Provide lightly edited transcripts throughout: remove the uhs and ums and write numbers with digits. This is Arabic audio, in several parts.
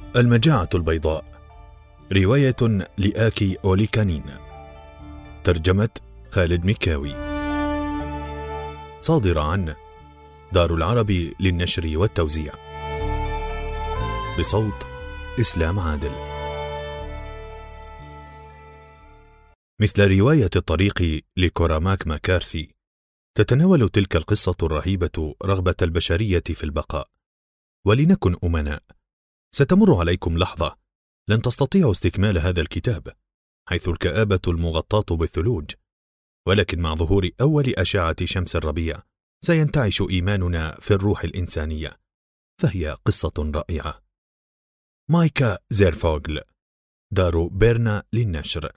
المجاعة البيضاء، رواية لآكي أوليكانين، ترجمة خالد مكاوي، صادرة عن دار العربي للنشر والتوزيع، بصوت إسلام عادل. مثل رواية الطريق لكوراماك ماكارثي، تتناول تلك القصة الرهيبة رغبة البشرية في البقاء. ولنكن أمناء، ستمر عليكم لحظة لن تستطيعوا استكمال هذا الكتاب، حيث الكآبة المغطاة بالثلوج، ولكن مع ظهور أول أشعة شمس الربيع سينتعش إيماننا في الروح الإنسانية، فهي قصة رائعة. مايكا زيرفوغل، دار بيرنا للنشر.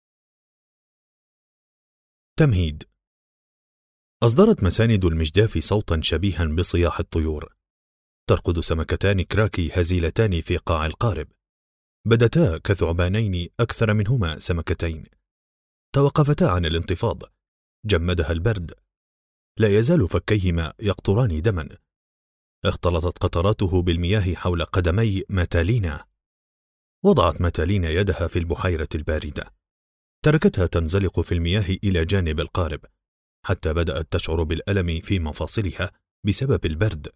تمهيد. أصدرت مساند المجداف صوتا شبيها بصياح الطيور. ترقد سمكتان كراكي هزيلتان في قاع القارب، بدتا كثعبانين أكثر منهما سمكتين. توقفتا عن الانتفاض، جمدها البرد، لا يزال فكيهما يقطران دما. اختلطت قطراته بالمياه حول قدمي ماتالينا. وضعت ماتالينا يدها في البحيرة الباردة، تركتها تنزلق في المياه إلى جانب القارب، حتى بدأت تشعر بالألم في مفاصلها بسبب البرد.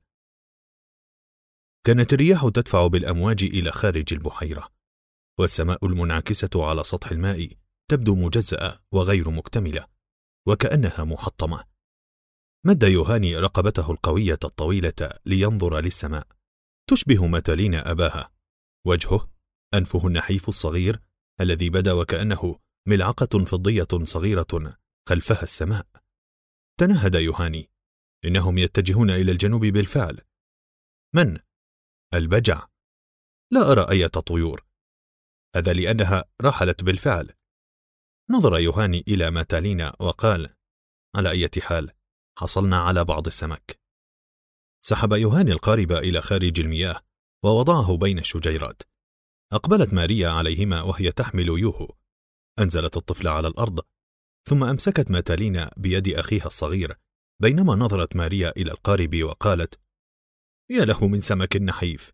كانت الرياح تدفع بالأمواج إلى خارج البحيرة، والسماء المنعكسة على سطح الماء تبدو مجزأة وغير مكتملة، وكأنها محطمة. مد يوهاني رقبته القوية الطويلة لينظر للسماء. تشبه ماتالينا أباها، وجهه، أنفه النحيف الصغير الذي بدا وكأنه ملعقة فضية صغيرة خلفها السماء. تنهد يوهاني، إنهم يتجهون إلى الجنوب بالفعل. من؟ البجع. لا أرى أي طيور. هذا لأنها رحلت بالفعل. نظر يوهاني إلى ماتالينا وقال: على أي حال، حصلنا على بعض السمك. سحب يوهاني القارب إلى خارج المياه ووضعه بين الشجيرات. أقبلت ماريا عليهما وهي تحمل يوهو. أنزلت الطفل على الأرض، ثم أمسكت ماتالينا بيد أخيها الصغير، بينما نظرت ماريا إلى القارب وقالت: يا له من سمك نحيف.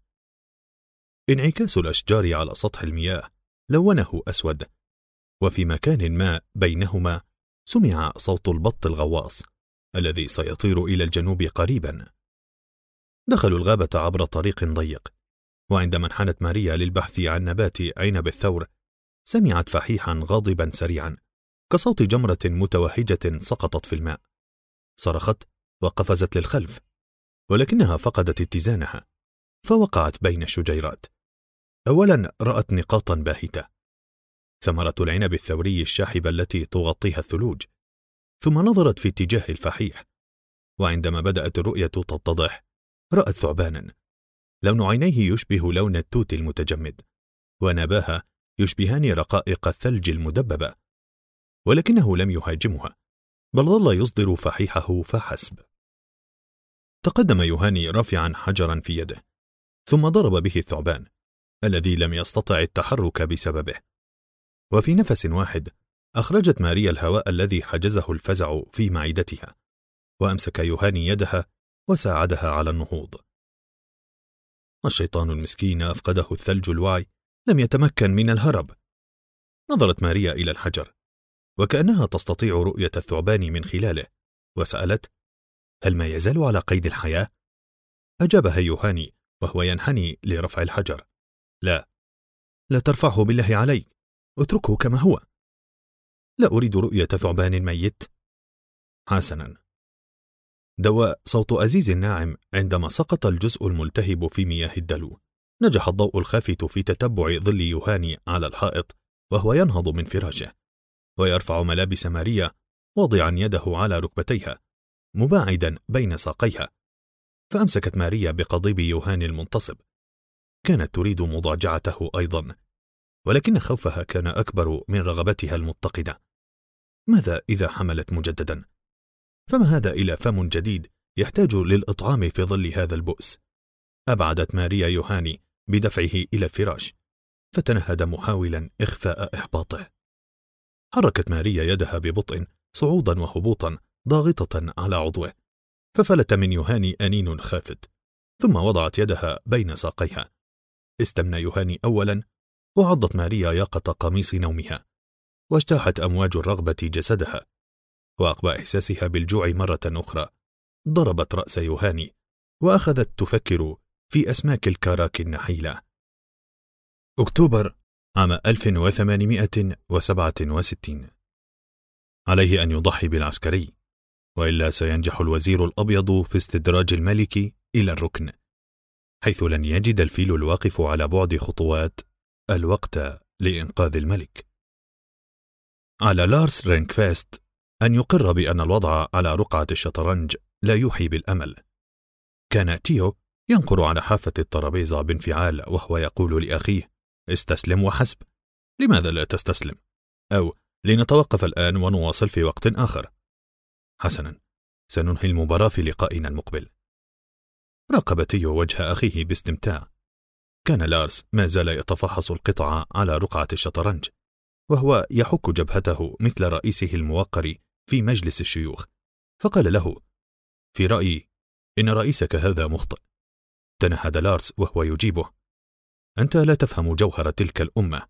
انعكاس الأشجار على سطح المياه لونه أسود، وفي مكان ما بينهما سمع صوت البط الغواص الذي سيطير إلى الجنوب قريبا. دخلوا الغابة عبر طريق ضيق، وعندما انحنت ماريا للبحث عن نبات عنب الثور، سمعت فحيحا غاضبا سريعا كصوت جمرة متوهجة سقطت في الماء. صرخت وقفزت للخلف، ولكنها فقدت اتزانها فوقعت بين الشجيرات. أولا رأت نقاطا باهتة، ثمرة العنب الثوري الشاحبة التي تغطيها الثلوج، ثم نظرت في اتجاه الفحيح، وعندما بدأت الرؤية تتضح رأت ثعبانا لون عينيه يشبه لون التوت المتجمد، ونباها يشبهان رقائق الثلج المدببة، ولكنه لم يهاجمها، بل ظل يصدر فحيحه فحسب. تقدم يوهاني رافعا حجرا في يده، ثم ضرب به الثعبان الذي لم يستطع التحرك بسببه. وفي نفس واحد أخرجت ماريا الهواء الذي حجزه الفزع في معدتها، وأمسك يوهاني يدها وساعدها على النهوض. الشيطان المسكين أفقده الثلج الوعي، لم يتمكن من الهرب. نظرت ماريا إلى الحجر وكأنها تستطيع رؤية الثعبان من خلاله، وسألت: هل ما يزال على قيد الحياة؟ أجابها يوهاني وهو ينحني لرفع الحجر: لا ترفعه بالله عليك، اتركه كما هو. لا أريد رؤية ثعبان ميت. حسنا. دواء صوت أزيز ناعم عندما سقط الجزء الملتهب في مياه الدلو. نجح الضوء الخافت في تتبع ظل يوهاني على الحائط وهو ينهض من فراشه ويرفع ملابس ماريا، واضعا يده على ركبتيها مباعدا بين ساقيها. فأمسكت ماريا بقضيب يوهاني المنتصب. كانت تريد مضاجعته أيضا، ولكن خوفها كان أكبر من رغبتها المتقدة. ماذا إذا حملت مجددا؟ فما هذا إلا فم جديد يحتاج للإطعام في ظل هذا البؤس. أبعدت ماريا يوهاني بدفعه إلى الفراش، فتنهد محاولا إخفاء إحباطه. حركت ماريا يدها ببطء صعودا وهبوطا ضاغطة على عضوه، ففلت من يوهاني أنين خافت، ثم وضعت يدها بين ساقيها، استمنى يوهاني أولا، وعضت ماريا ياقة قميص نومها، واجتاحت أمواج الرغبة جسدها، وأقبى إحساسها بالجوع مرة أخرى ضربت رأس يوهاني، وأخذت تفكر في أسماك الكراك النحيلة. أكتوبر عام 1867. عليه أن يضحي بالعسكري، وإلا سينجح الوزير الأبيض في استدراج الملك إلى الركن، حيث لن يجد الفيل الواقف على بعد خطوات الوقت لإنقاذ الملك. على لارس رينكفاست أن يقر بأن الوضع على رقعة الشطرنج لا يوحي بالأمل. كان تيو ينقر على حافة الترابيزة بانفعال وهو يقول لأخيه: استسلم وحسب، لماذا لا تستسلم؟ أو لنتوقف الآن ونواصل في وقت آخر. حسنا، سننهي المباراة في لقائنا المقبل. راقب تيو وجه أخيه باستمتاع. كان لارس ما زال يتفحص القطع على رقعة الشطرنج، وهو يحك جبهته مثل رئيسه الموقر في مجلس الشيوخ، فقال له: في رأيي إن رئيسك هذا مخطئ. تنهد لارس وهو يجيبه: أنت لا تفهم جوهر تلك الأمة.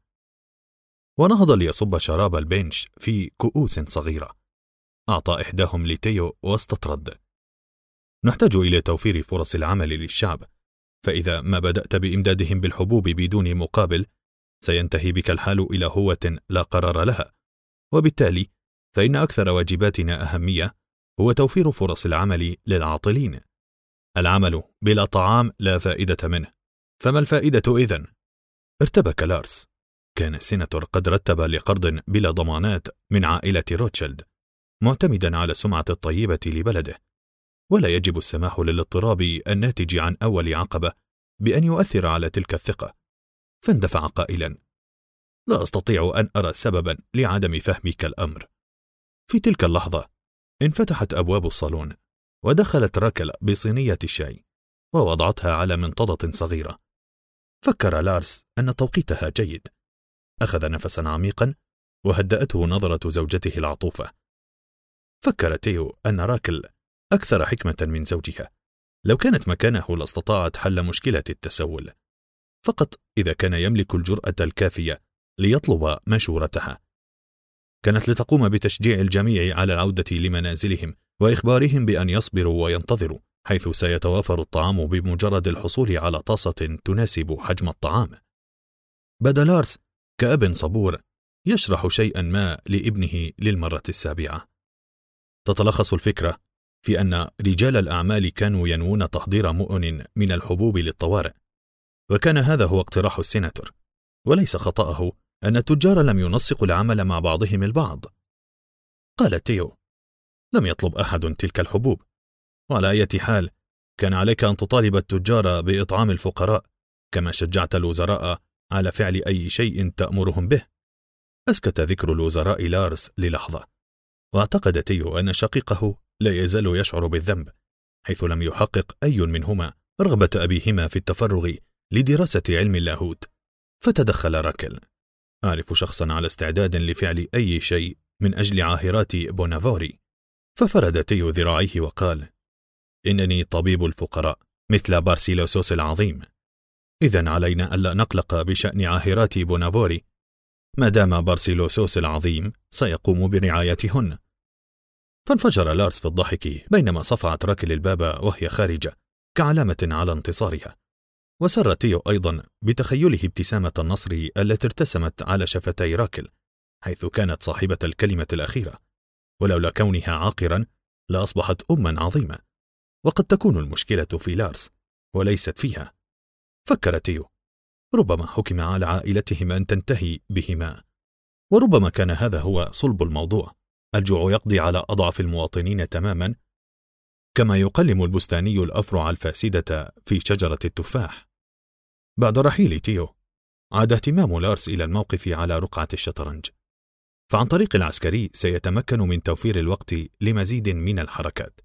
ونهض ليصب شراب البنش في كؤوس صغيرة. أعطى إحداهم لتيو واستطرد: نحتاج إلى توفير فرص العمل للشعب، فإذا ما بدأت بإمدادهم بالحبوب بدون مقابل سينتهي بك الحال إلى هوة لا قرار لها، وبالتالي فإن أكثر واجباتنا أهمية هو توفير فرص العمل للعاطلين. العمل بلا طعام لا فائدة منه، فما الفائدة إذن؟ ارتبك لارس. كان السيناتور قد رتب لقرض بلا ضمانات من عائلة روتشيلد، معتمدا على السمعة الطيبة لبلده، ولا يجب السماح للاضطراب الناتج عن أول عقبة بأن يؤثر على تلك الثقة. فاندفع قائلا: لا أستطيع أن أرى سببا لعدم فهمك الأمر. في تلك اللحظة انفتحت أبواب الصالون، ودخلت راكل بصينية الشاي ووضعتها على منضدة صغيرة. فكر لارس أن توقيتها جيد. أخذ نفسا عميقا وهدأته نظرة زوجته العطوفة. فكر تيو أن راكل أكثر حكمة من زوجها. لو كانت مكانه لاستطاعت حل مشكلة التسول، فقط إذا كان يملك الجرأة الكافية ليطلب مشورتها. كانت لتقوم بتشجيع الجميع على العودة لمنازلهم وإخبارهم بأن يصبروا وينتظروا، حيث سيتوافر الطعام بمجرد الحصول على طاسة تناسب حجم الطعام. بدا لارس كأب صبور يشرح شيئا ما لابنه للمرة السابعة. تتلخص الفكرة في أن رجال الأعمال كانوا ينوون تحضير مؤن من الحبوب للطوارئ، وكان هذا هو اقتراح السيناتور، وليس خطأه أن التجار لم ينسقوا العمل مع بعضهم البعض. قال تيو: لم يطلب أحد تلك الحبوب، وعلى أي حال كان عليك أن تطالب التجار بإطعام الفقراء، كما شجعت الوزراء على فعل أي شيء تأمرهم به. أسكت ذكر الوزراء لارس للحظة، واعتقد تيو أن شقيقه لا يزال يشعر بالذنب، حيث لم يحقق أي منهما رغبة أبيهما في التفرغ لدراسة علم اللاهوت. فتدخل راكل: أعرف شخصا على استعداد لفعل أي شيء من أجل عاهرات بونافوري. ففرد تيو ذراعيه وقال: إنني طبيب الفقراء مثل بارسيلوسوس العظيم، إذن علينا ألا نقلق بشأن عاهرات بونافوري، ما دام بارسيلوسوس العظيم سيقوم برعايتهن. فانفجر لارس في الضحك بينما صفعت راكل الباب وهي خارجة كعلامة على انتصارها. وسر تيو أيضا بتخيله ابتسامة النصر التي ارتسمت على شفتي راكل، حيث كانت صاحبة الكلمة الأخيرة، ولولا كونها عاقرا لأصبحت أما عظيمة. وقد تكون المشكلة في لارس وليست فيها. فكر تيو: ربما حكم على عائلتهما أن تنتهي بهما، وربما كان هذا هو صلب الموضوع. الجوع يقضي على أضعف المواطنين تماما، كما يقلم البستاني الأفرع الفاسدة في شجرة التفاح. بعد رحيل تيو عاد اهتمام لارس إلى الموقف على رقعة الشطرنج، فعن طريق العسكري سيتمكن من توفير الوقت لمزيد من الحركات.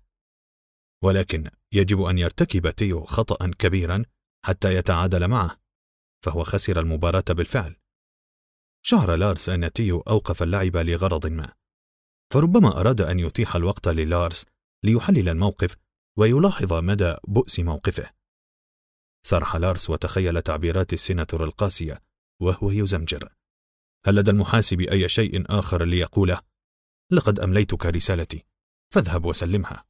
ولكن يجب أن يرتكب تيو خطأ كبيرا حتى يتعادل معه، فهو خسر المباراة بالفعل. شعر لارس أن تيو أوقف اللعب لغرض ما، فربما أراد أن يتيح الوقت للارس ليحلل الموقف ويلاحظ مدى بؤس موقفه. سرح لارس وتخيل تعبيرات السيناتور القاسية وهو يزمجر. هل لدى المحاسب أي شيء آخر ليقوله؟ لقد أمليتك رسالتي، فاذهب وسلمها.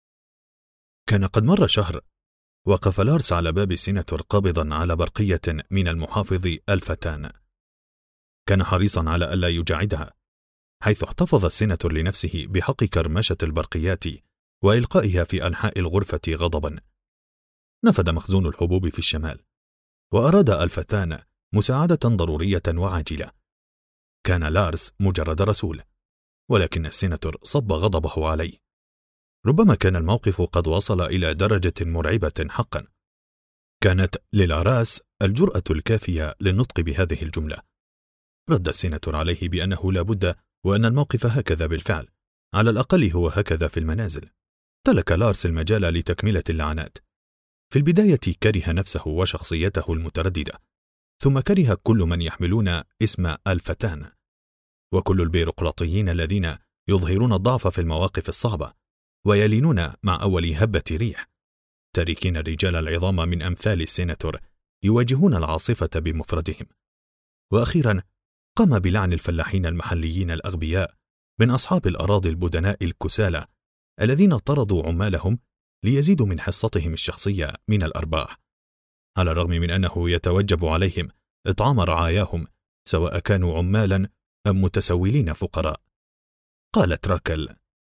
كان قد مر شهر. وقف لارس على باب السيناتور قابضا على برقية من المحافظ الفتان. كان حريصا على ألا يجعدها، حيث احتفظ السيناتور لنفسه بحق كرمشة البرقيات وإلقائها في أنحاء الغرفة غضبا. نفد مخزون الحبوب في الشمال، وأراد الفتان مساعدة ضرورية وعاجلة. كان لارس مجرد رسول، ولكن السيناتور صب غضبه عليه. ربما كان الموقف قد وصل إلى درجة مرعبة حقا. كانت للاراس الجرأة الكافية للنطق بهذه الجملة. رد السيناتور عليه بأنه لا بد، وأن الموقف هكذا بالفعل، على الأقل هو هكذا في المنازل. ترك لارس المجال لتكملة اللعنات. في البداية كره نفسه وشخصيته المترددة، ثم كره كل من يحملون اسم الفتان، وكل البيروقراطيين الذين يظهرون الضعف في المواقف الصعبة ويلينون مع أول هبة ريح، تاركين الرجال العظام من أمثال السيناتور يواجهون العاصفة بمفردهم. وأخيرا قام بلعن الفلاحين المحليين الأغبياء من أصحاب الأراضي البدناء الكسالى الذين طردوا عمالهم ليزيدوا من حصتهم الشخصية من الأرباح، على الرغم من أنه يتوجب عليهم إطعام رعاياهم سواء كانوا عمالا أم متسولين فقراء. قالت راكل: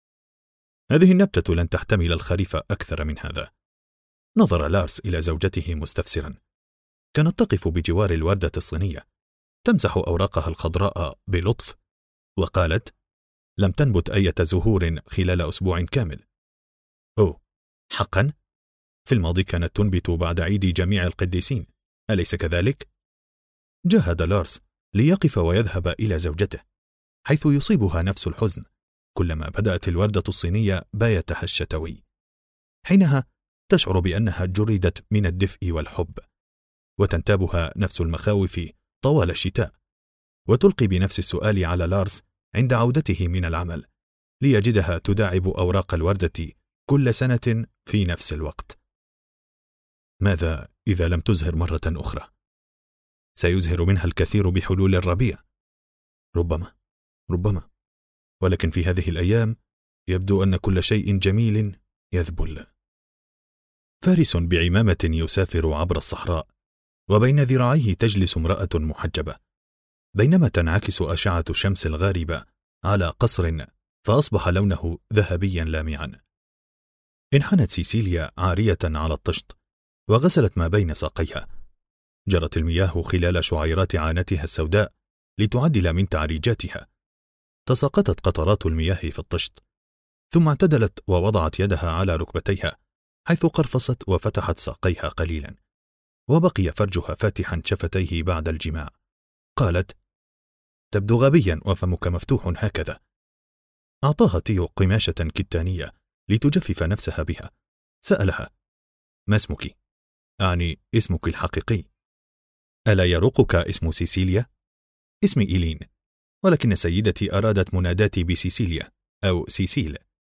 هذه النبتة لن تحتمل الخريف أكثر من هذا. نظر لارس إلى زوجته مستفسرا. كانت تقف بجوار الوردة الصينية تمسح أوراقها الخضراء بلطف، وقالت: لم تنبت أي زهور خلال أسبوع كامل. أوه، حقا؟ في الماضي كانت تنبت بعد عيد جميع القديسين، أليس كذلك؟ جاهد لارس ليقف ويذهب إلى زوجته، حيث يصيبها نفس الحزن كلما بدأت الوردة الصينية بايتها الشتوي. حينها تشعر بأنها جردت من الدفء والحب، وتنتابها نفس المخاوف طوال الشتاء، وتلقي بنفس السؤال على لارس عند عودته من العمل، ليجدها تداعب أوراق الوردة كل سنة في نفس الوقت. ماذا إذا لم تزهر مرة أخرى؟ سيزهر منها الكثير بحلول الربيع. ربما، ولكن في هذه الأيام يبدو أن كل شيء جميل يذبل. فارس بعمامة يسافر عبر الصحراء، وبين ذراعيه تجلس امرأة محجبة، بينما تنعكس أشعة الشمس الغاربة على قصر فأصبح لونه ذهبيا لامعا. انحنت سيسيليا عارية على الطشت وغسلت ما بين ساقيها. جرت المياه خلال شعيرات عانتها السوداء لتعدل من تعريجاتها. تساقطت قطرات المياه في الطشت، ثم اعتدلت ووضعت يدها على ركبتيها، حيث قرفصت وفتحت ساقيها قليلا، وبقي فرجها فاتحا شفتيه بعد الجماع. قالت: تبدو غبيا وفمك مفتوح هكذا. أعطاها تيو قماشة كتانية لتجفف نفسها بها. سألها: ما اسمك؟ أعني اسمك الحقيقي. ألا يروقك اسم سيسيليا؟ اسمي إيلين، ولكن سيدتي أرادت مناداتي بسيسيليا أو سيسيل.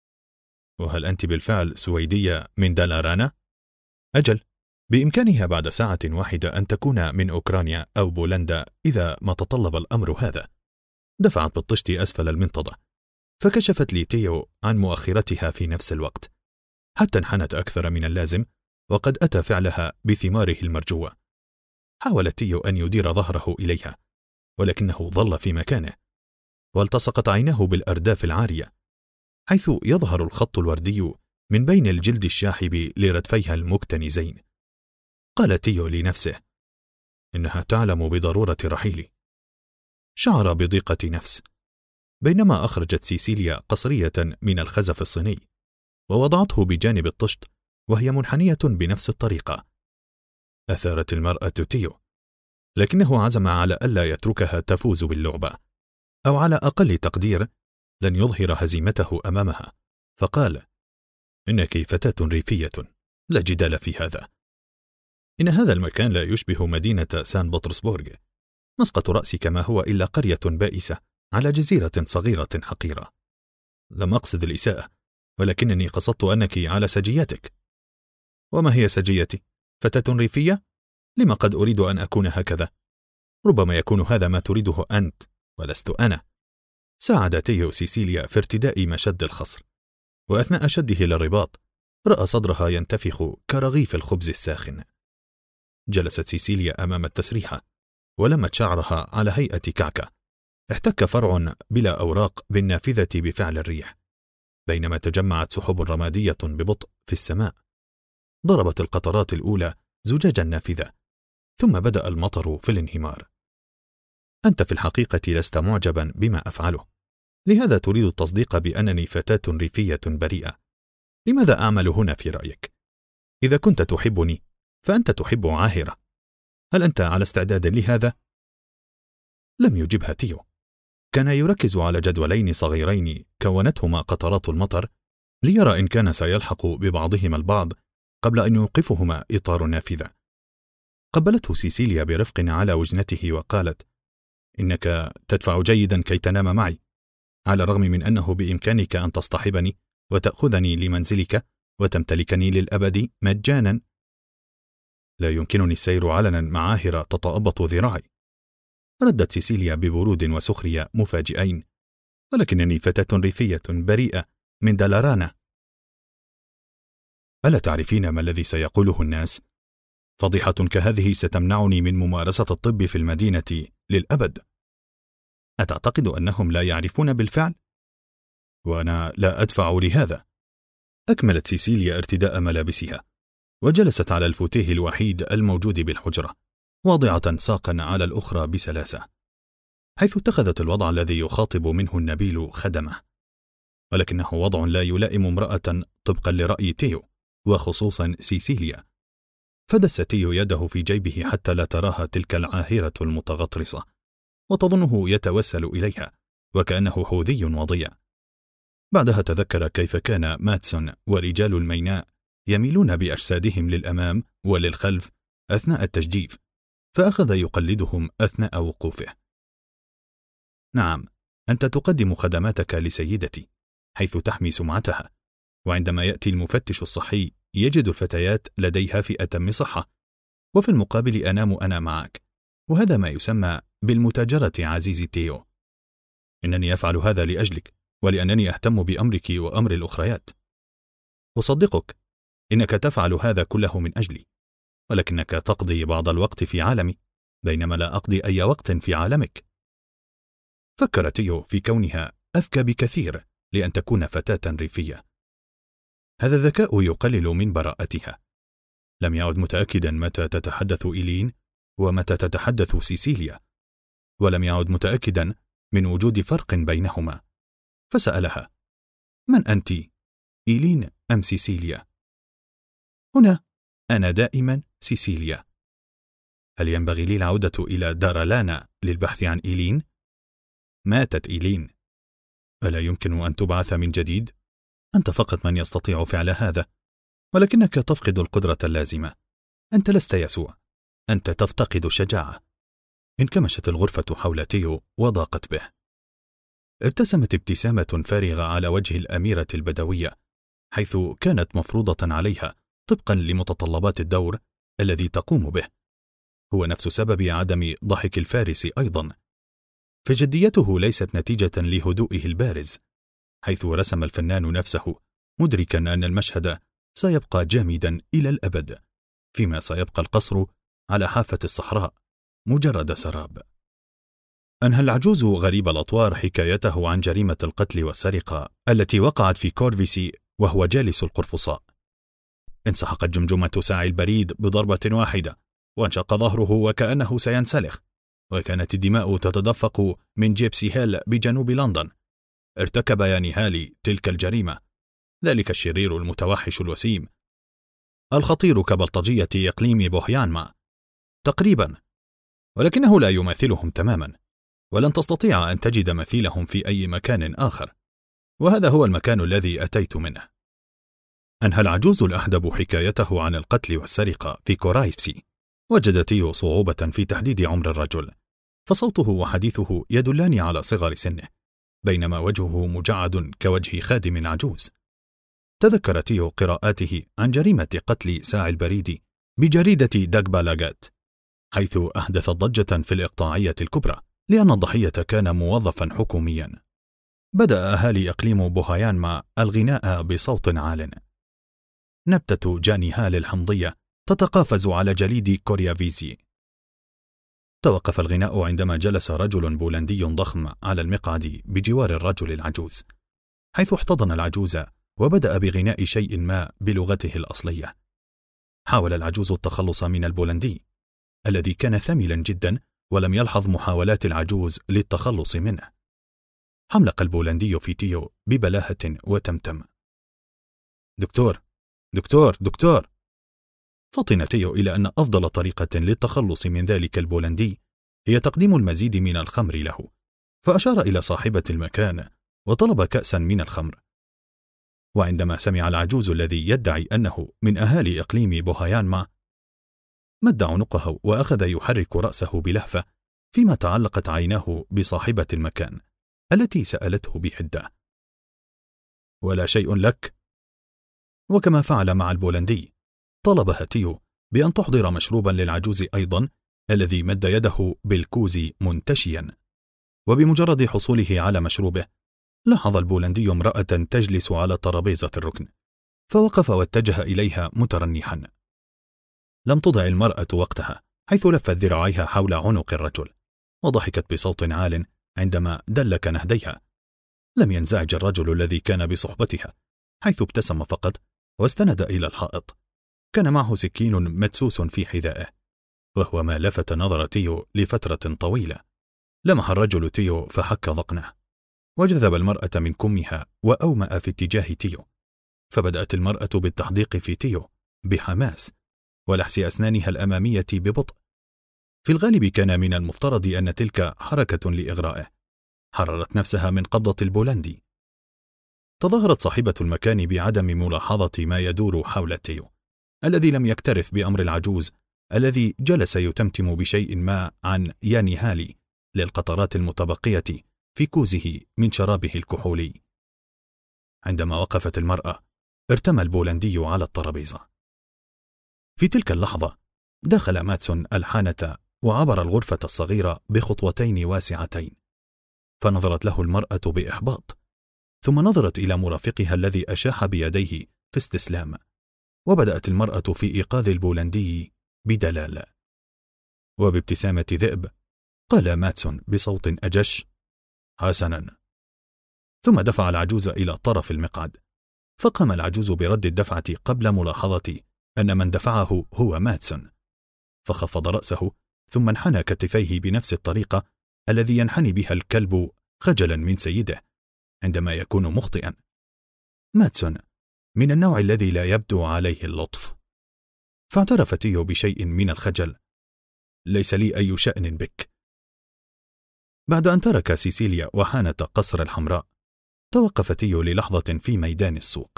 وهل أنت بالفعل سويدية من دالارانا؟ أجل، بإمكانها بعد ساعة واحدة أن تكون من أوكرانيا أو بولندا إذا ما تطلب الأمر هذا. دفعت بالطشت أسفل المنطقة، فكشفت لي تيو عن مؤخرتها في نفس الوقت، حتى انحنت أكثر من اللازم، وقد أتى فعلها بثماره المرجوة. حاول تيو أن يدير ظهره إليها، ولكنه ظل في مكانه، والتصقت عيناه بالأرداف العارية، حيث يظهر الخط الوردي من بين الجلد الشاحب لردفيها المكتنزين. قال تيو لنفسه: إنها تعلم بضرورة رحيلي. شعر بضيقة نفس، بينما أخرجت سيسيليا قصرية من الخزف الصيني ووضعته بجانب الطشت وهي منحنية بنفس الطريقة. أثارت المرأة تيو، لكنه عزم على ألا يتركها تفوز باللعبة، أو على أقل تقدير لن يظهر هزيمته أمامها، فقال: إنك فتاة ريفية، لا جدال في هذا. إن هذا المكان لا يشبه مدينة سان بطرسبورغ. مسقط رأسك ما هو إلا قرية بائسة على جزيرة صغيرة حقيرة. لم أقصد الإساءة، ولكنني قصدت أنك على سجيتك. وما هي سجيتي؟ فتاة ريفية؟ لما قد أريد أن أكون هكذا. ربما يكون هذا ما تريده أنت ولست أنا. ساعد تيو سيسيليا في ارتداء مشد الخصر، وأثناء شده للرباط رأى صدرها ينتفخ كرغيف الخبز الساخن. جلست سيسيليا أمام التسريحة ولمت شعرها على هيئة كعكة. احتك فرع بلا أوراق بالنافذة بفعل الريح، بينما تجمعت سحب رمادية ببطء في السماء. ضربت القطرات الأولى زجاج النافذة، ثم بدأ المطر في الانهمار. أنت في الحقيقة لست معجبا بما أفعله، لهذا تريد التصديق بأنني فتاة ريفية بريئة. لماذا أعمل هنا في رأيك؟ إذا كنت تحبني فأنت تحب عاهرة. هل أنت على استعداد لهذا؟ لم يجبها تيو. كان يركز على جدولين صغيرين كونتهما قطرات المطر ليرى إن كان سيلحق ببعضهما البعض قبل أن يوقفهما إطار النافذة. قبلته سيسيليا برفق على وجنته وقالت: إنك تدفع جيدا كي تنام معي، على الرغم من أنه بإمكانك أن تصطحبني وتأخذني لمنزلك وتمتلكني للأبد مجانا. لا يمكنني السير علنا مع عاهرة تتأبط ذراعي، ردت سيسيليا ببرود وسخرية مفاجئين، ولكنني فتاة ريفية بريئة من دالارانا. ألا تعرفين ما الذي سيقوله الناس؟ فضيحة كهذه ستمنعني من ممارسة الطب في المدينة للأبد. أتعتقد أنهم لا يعرفون بالفعل؟ وأنا لا أدفع لهذا. أكملت سيسيليا ارتداء ملابسها وجلست على الفوتيه الوحيد الموجود بالحجرة، واضعة ساقا على الأخرى بسلاسة، حيث اتخذت الوضع الذي يخاطب منه النبيل خدمه. ولكنه وضع لا يلائم امرأة طبقا لرأي تيو، وخصوصا سيسيليا. فدس تيو يده في جيبه حتى لا تراها تلك العاهرة المتغطرسة، وتظنه يتوسل إليها وكأنه حوذي وضيع. بعدها تذكر كيف كان ماتسون ورجال الميناء يميلون بأجسادهم للأمام وللخلف أثناء التجديف، فأخذ يقلدهم أثناء وقوفه. نعم، أنت تقدم خدماتك لسيدتي حيث تحمي سمعتها، وعندما يأتي المفتش الصحي يجد الفتيات لديها في أتم صحة، وفي المقابل أنام أنا معك، وهذا ما يسمى بالمتاجرة عزيزي تيو. إنني أفعل هذا لأجلك ولأنني أهتم بأمرك وأمر الأخريات. أصدقك، إنك تفعل هذا كله من أجلي، ولكنك تقضي بعض الوقت في عالمي بينما لا أقضي أي وقت في عالمك. فكر تيو في كونها أذكى بكثير لأن تكون فتاة ريفية. هذا الذكاء يقلل من براءتها. لم يعد متأكدا متى تتحدث إيلين ومتى تتحدث سيسيليا، ولم يعد متأكدا من وجود فرق بينهما، فسألها: من أنت، إيلين أم سيسيليا؟ هنا أنا دائما سيسيليا. هل ينبغي لي العودة إلى دارالانا للبحث عن إيلين؟ ماتت إيلين. ألا يمكن أن تبعث من جديد؟ أنت فقط من يستطيع فعل هذا، ولكنك تفقد القدرة اللازمة. أنت لست يسوع، أنت تفتقد الشجاعة. انكمشت الغرفة حول تيو وضاقت به. ابتسمت ابتسامة فارغة على وجه الأميرة البدوية، حيث كانت مفروضة عليها طبقا لمتطلبات الدور الذي تقوم به. هو نفس سبب عدم ضحك الفارس أيضا، فجديته ليست نتيجة لهدوئه البارز، حيث رسم الفنان نفسه مدركا أن المشهد سيبقى جامدا إلى الأبد، فيما سيبقى القصر على حافة الصحراء مجرد سراب. أنهى العجوز غريب الأطوار حكايته عن جريمة القتل والسرقة التي وقعت في كورفيسي وهو جالس القرفصاء. انسحقت جمجمة ساعي البريد بضربة واحدة، وانشق ظهره وكأنه سينسلخ، وكانت الدماء تتدفق من جيبسي هيل بجنوب لندن. ارتكب يا نهالي تلك الجريمة ذلك الشرير المتوحش الوسيم، الخطير كبلطجية إقليم بوهيانما تقريبا، ولكنه لا يماثلهم تماما، ولن تستطيع أن تجد مثيلهم في أي مكان آخر، وهذا هو المكان الذي أتيت منه. أنهى العجوز الأحدب حكايته عن القتل والسرقة في كورايفسي. وجد تيو صعوبة في تحديد عمر الرجل، فصوته وحديثه يدلان على صغر سنه، بينما وجهه مجعد كوجه خادم عجوز. تذكر تيو قراءاته عن جريمة قتل ساعي البريد بجريدة داغبالاغات، حيث أحدثت ضجة في الإقطاعية الكبرى لأن الضحية كان موظفا حكوميا. بدأ أهالي إقليم بوهايانما الغناء بصوت عال. نبتة جاني هال الحمضية تتقافز على جليد كوريافيزي. توقف الغناء عندما جلس رجل بولندي ضخم على المقعد بجوار الرجل العجوز، حيث احتضن العجوز وبدأ بغناء شيء ما بلغته الأصلية. حاول العجوز التخلص من البولندي الذي كان ثملا جدا، ولم يلحظ محاولات العجوز للتخلص منه. حملق البولندي في تيو ببلاهة وتمتم: دكتور دكتور دكتور. فطن تيو إلى أن أفضل طريقة للتخلص من ذلك البولندي هي تقديم المزيد من الخمر له، فأشار إلى صاحبة المكان وطلب كأسا من الخمر. وعندما سمع العجوز الذي يدعي أنه من أهالي إقليم بوهايانما مد عنقه وأخذ يحرك رأسه بلهفة، فيما تعلقت عيناه بصاحبة المكان التي سألته بحدة: ولا شيء لك؟ وكما فعل مع البولندي، طلبها تيو بأن تحضر مشروبا للعجوز أيضا، الذي مد يده بالكوز منتشيا. وبمجرد حصوله على مشروبه، لاحظ البولندي امرأة تجلس على ترابيزة الركن، فوقف واتجه إليها مترنحا. لم تضع المرأة وقتها، حيث لفت ذراعيها حول عنق الرجل، وضحكت بصوت عال عندما دلك نهديها. لم ينزعج الرجل الذي كان بصحبتها، حيث ابتسم فقط واستند إلى الحائط. كان معه سكين مدسوس في حذائه، وهو ما لفت نظر تيو لفترة طويلة. لمح الرجل تيو فحك ذقنه، وجذب المرأة من كمها وأومأ في اتجاه تيو. فبدأت المرأة بالتحديق في تيو بحماس ولحس أسنانها الأمامية ببطء. في الغالب كان من المفترض أن تلك حركة لإغرائه. حررت نفسها من قبضة البولندي. تظاهرت صاحبة المكان بعدم ملاحظة ما يدور حول تيو، الذي لم يكترث بأمر العجوز الذي جلس يتمتم بشيء ما عن ياني هالي للقطرات المتبقية في كوزه من شرابه الكحولي. عندما وقفت المرأة، ارتمى البولندي على الترابيزة. في تلك اللحظة دخل ماتسون الحانة وعبر الغرفة الصغيرة بخطوتين واسعتين، فنظرت له المرأة بإحباط، ثم نظرت إلى مرافقها الذي أشاح بيديه في استسلام، وبدأت المرأة في إيقاظ البولندي بدلال. وبابتسامة ذئب قال ماتسون بصوت أجش: حسنا. ثم دفع العجوز إلى طرف المقعد، فقام العجوز برد الدفعة قبل ملاحظة أن من دفعه هو ماتسون، فخفض رأسه ثم انحنى كتفيه بنفس الطريقة الذي ينحني بها الكلب خجلا من سيده عندما يكون مخطئا. ماتسون من النوع الذي لا يبدو عليه اللطف. فاعترف تيو بشيء من الخجل: ليس لي أي شأن بك. بعد أن ترك سيسيليا وحانة قصر الحمراء، توقف تيو للحظة في ميدان السوق.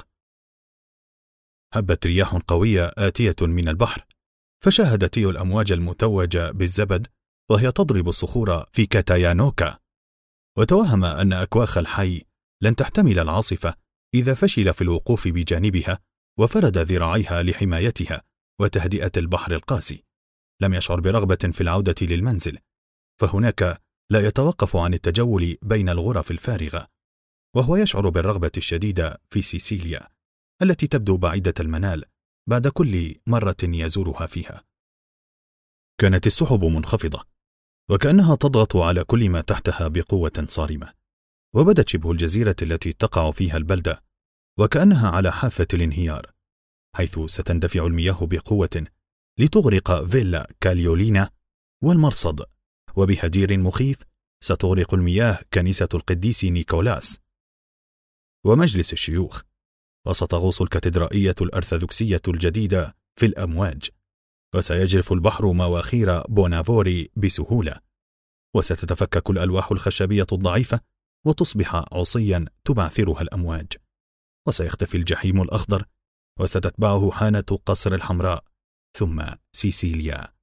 هبت رياح قوية آتية من البحر، فشاهد تيو الأمواج المتوجة بالزبد وهي تضرب الصخور في كاتايانوكا، وتوهم أن أكواخ الحي لن تحتمل العاصفة إذا فشل في الوقوف بجانبها وفرد ذراعيها لحمايتها وتهدئة البحر القاسي. لم يشعر برغبة في العودة للمنزل، فهناك لا يتوقف عن التجول بين الغرف الفارغة، وهو يشعر بالرغبة الشديدة في سيسيليا التي تبدو بعيدة المنال بعد كل مرة يزورها فيها. كانت السحب منخفضة، وكأنها تضغط على كل ما تحتها بقوة صارمة، وبدت شبه الجزيرة التي تقع فيها البلدة وكأنها على حافة الانهيار، حيث ستندفع المياه بقوة لتغرق فيلا كاليولينا والمرصد، وبهدير مخيف ستغرق المياه كنيسة القديس نيكولاس ومجلس الشيوخ، وستغوص الكاتدرائية الأرثوذكسية الجديدة في الأمواج، وسيجرف البحر مواخير بونافوري بسهولة، وستتفكك الألواح الخشبية الضعيفة وتصبح عصيا تبعثرها الأمواج، وسيختفي الجحيم الأخضر، وستتبعه حانة قصر الحمراء ثم سيسيليا.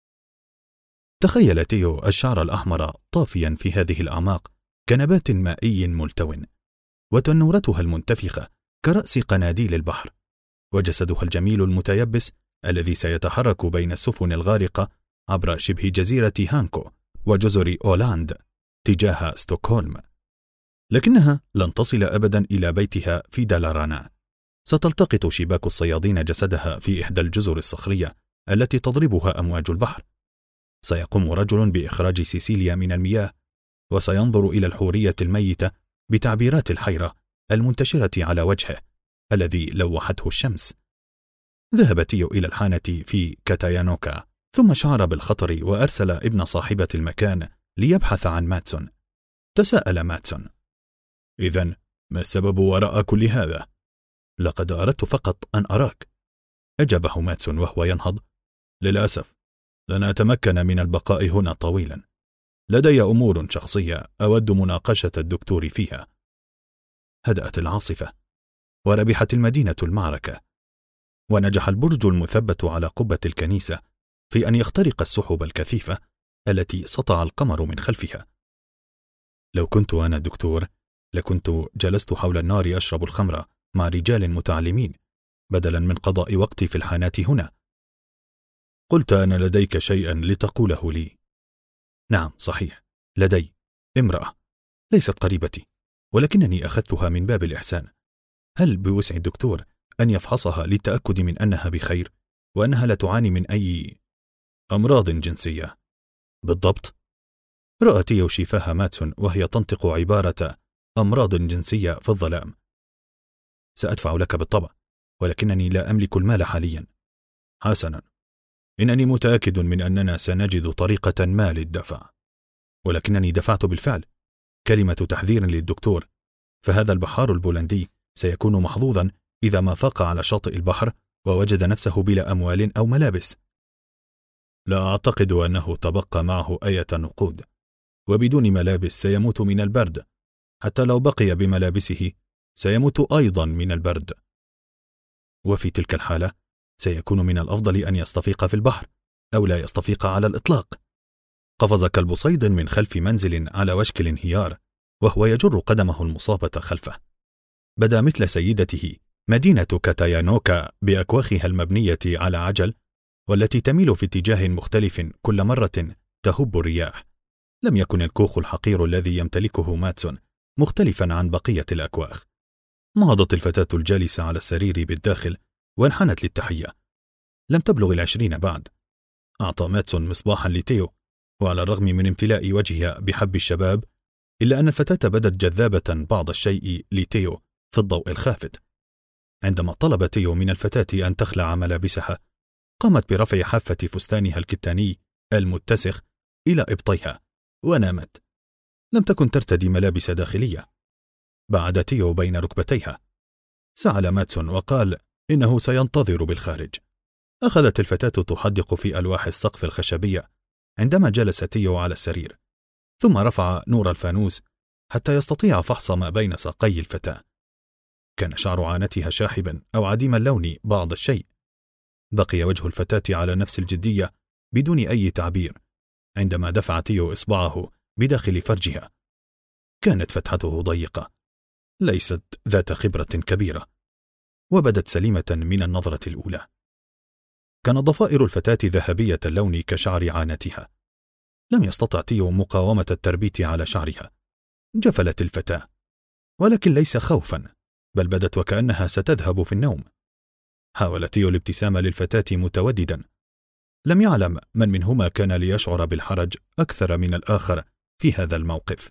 تخيل تيو الشعر الأحمر طافيا في هذه الأعماق كنبات مائي ملتون، وتنورتها المنتفخة كرأس قناديل البحر، وجسدها الجميل المتيبس الذي سيتحرك بين السفن الغارقة عبر شبه جزيرة هانكو وجزر أولاند تجاه ستوكهولم، لكنها لن تصل أبدا إلى بيتها في دالارانا. ستلتقط شباك الصيادين جسدها في إحدى الجزر الصخرية التي تضربها أمواج البحر. سيقوم رجل بإخراج سيسيليا من المياه، وسينظر إلى الحورية الميتة بتعبيرات الحيرة المنتشرة على وجهه الذي لوحته الشمس. ذهب تيو إلى الحانة في كاتايانوكا، ثم شعر بالخطر وأرسل ابن صاحبة المكان ليبحث عن ماتسون. تساءل ماتسون: إذن ما السبب وراء كل هذا؟ لقد أردت فقط أن أراك، أجابه ماتسون وهو ينهض. للأسف لن أتمكن من البقاء هنا طويلا، لدي أمور شخصية أود مناقشة الدكتور فيها. هدأت العاصفة، وربحت المدينة المعركة، ونجح البرج المثبت على قبة الكنيسة في أن يخترق السحب الكثيفة التي سطع القمر من خلفها. لو كنت أنا دكتور لكنت جلست حول النار أشرب الخمر مع رجال متعلمين بدلا من قضاء وقتي في الحانات هنا. قلت أن لديك شيئا لتقوله لي. نعم صحيح، لدي امرأة ليست قريبتي، ولكنني أخذتها من باب الإحسان. هل بوسع الدكتور أن يفحصها للتأكد من أنها بخير وأنها لا تعاني من أي أمراض جنسية؟ بالضبط. رأى تيو شفاها ماتسون وهي تنطق عبارة أمراض جنسية في الظلام. سأدفع لك بالطبع، ولكنني لا أملك المال حاليا. حسنا، إنني متأكد من أننا سنجد طريقة ما للدفع، ولكنني دفعت بالفعل. كلمة تحذير للدكتور، فهذا البحار البولندي سيكون محظوظا إذا ما فاق على شاطئ البحر ووجد نفسه بلا أموال أو ملابس. لا أعتقد أنه تبقى معه أي نقود، وبدون ملابس سيموت من البرد. حتى لو بقي بملابسه سيموت أيضا من البرد، وفي تلك الحالة سيكون من الأفضل أن يستفيق في البحر أو لا يستفيق على الإطلاق. قفز كلب صيد من خلف منزل على وشك الانهيار وهو يجر قدمه المصابة خلفه. بدا مثل سيدته مدينة كاتايانوكا بأكواخها المبنية على عجل، والتي تميل في اتجاه مختلف كل مرة تهب الرياح. لم يكن الكوخ الحقير الذي يمتلكه ماتسون مختلفا عن بقية الأكواخ. نهضت الفتاة الجالسة على السرير بالداخل وانحنت للتحية. لم تبلغ 20 بعد. أعطى ماتسون مصباحا لتيو، وعلى الرغم من امتلاء وجهها بحب الشباب إلا أن الفتاة بدت جذابة بعض الشيء لتيو في الضوء الخافت. عندما طلب تيو من الفتاة أن تخلع ملابسها، قامت برفع حافة فستانها الكتاني المتسخ إلى إبطيها ونامت. لم تكن ترتدي ملابس داخلية. بعد تيو بين ركبتيها. سأل ماتسون وقال إنه سينتظر بالخارج. أخذت الفتاة تحدق في ألواح السقف الخشبية عندما جلس تيو على السرير، ثم رفع نور الفانوس حتى يستطيع فحص ما بين ساقي الفتاة. كان شعر عانتها شاحبا أو عديم اللون بعض الشيء. بقي وجه الفتاة على نفس الجدية بدون أي تعبير عندما دفع تيو إصبعه بداخل فرجها. كانت فتحته ضيقة، ليست ذات خبرة كبيرة، وبدت سليمة من النظرة الأولى. كانت ضفائر الفتاة ذهبية اللون كشعر عانتها. لم يستطع تيو مقاومة التربيت على شعرها. جفلت الفتاة، ولكن ليس خوفا، بل بدت وكأنها ستذهب في النوم. حاول تيو الابتسام للفتاة متوددا. لم يعلم من منهما كان ليشعر بالحرج أكثر من الآخر في هذا الموقف.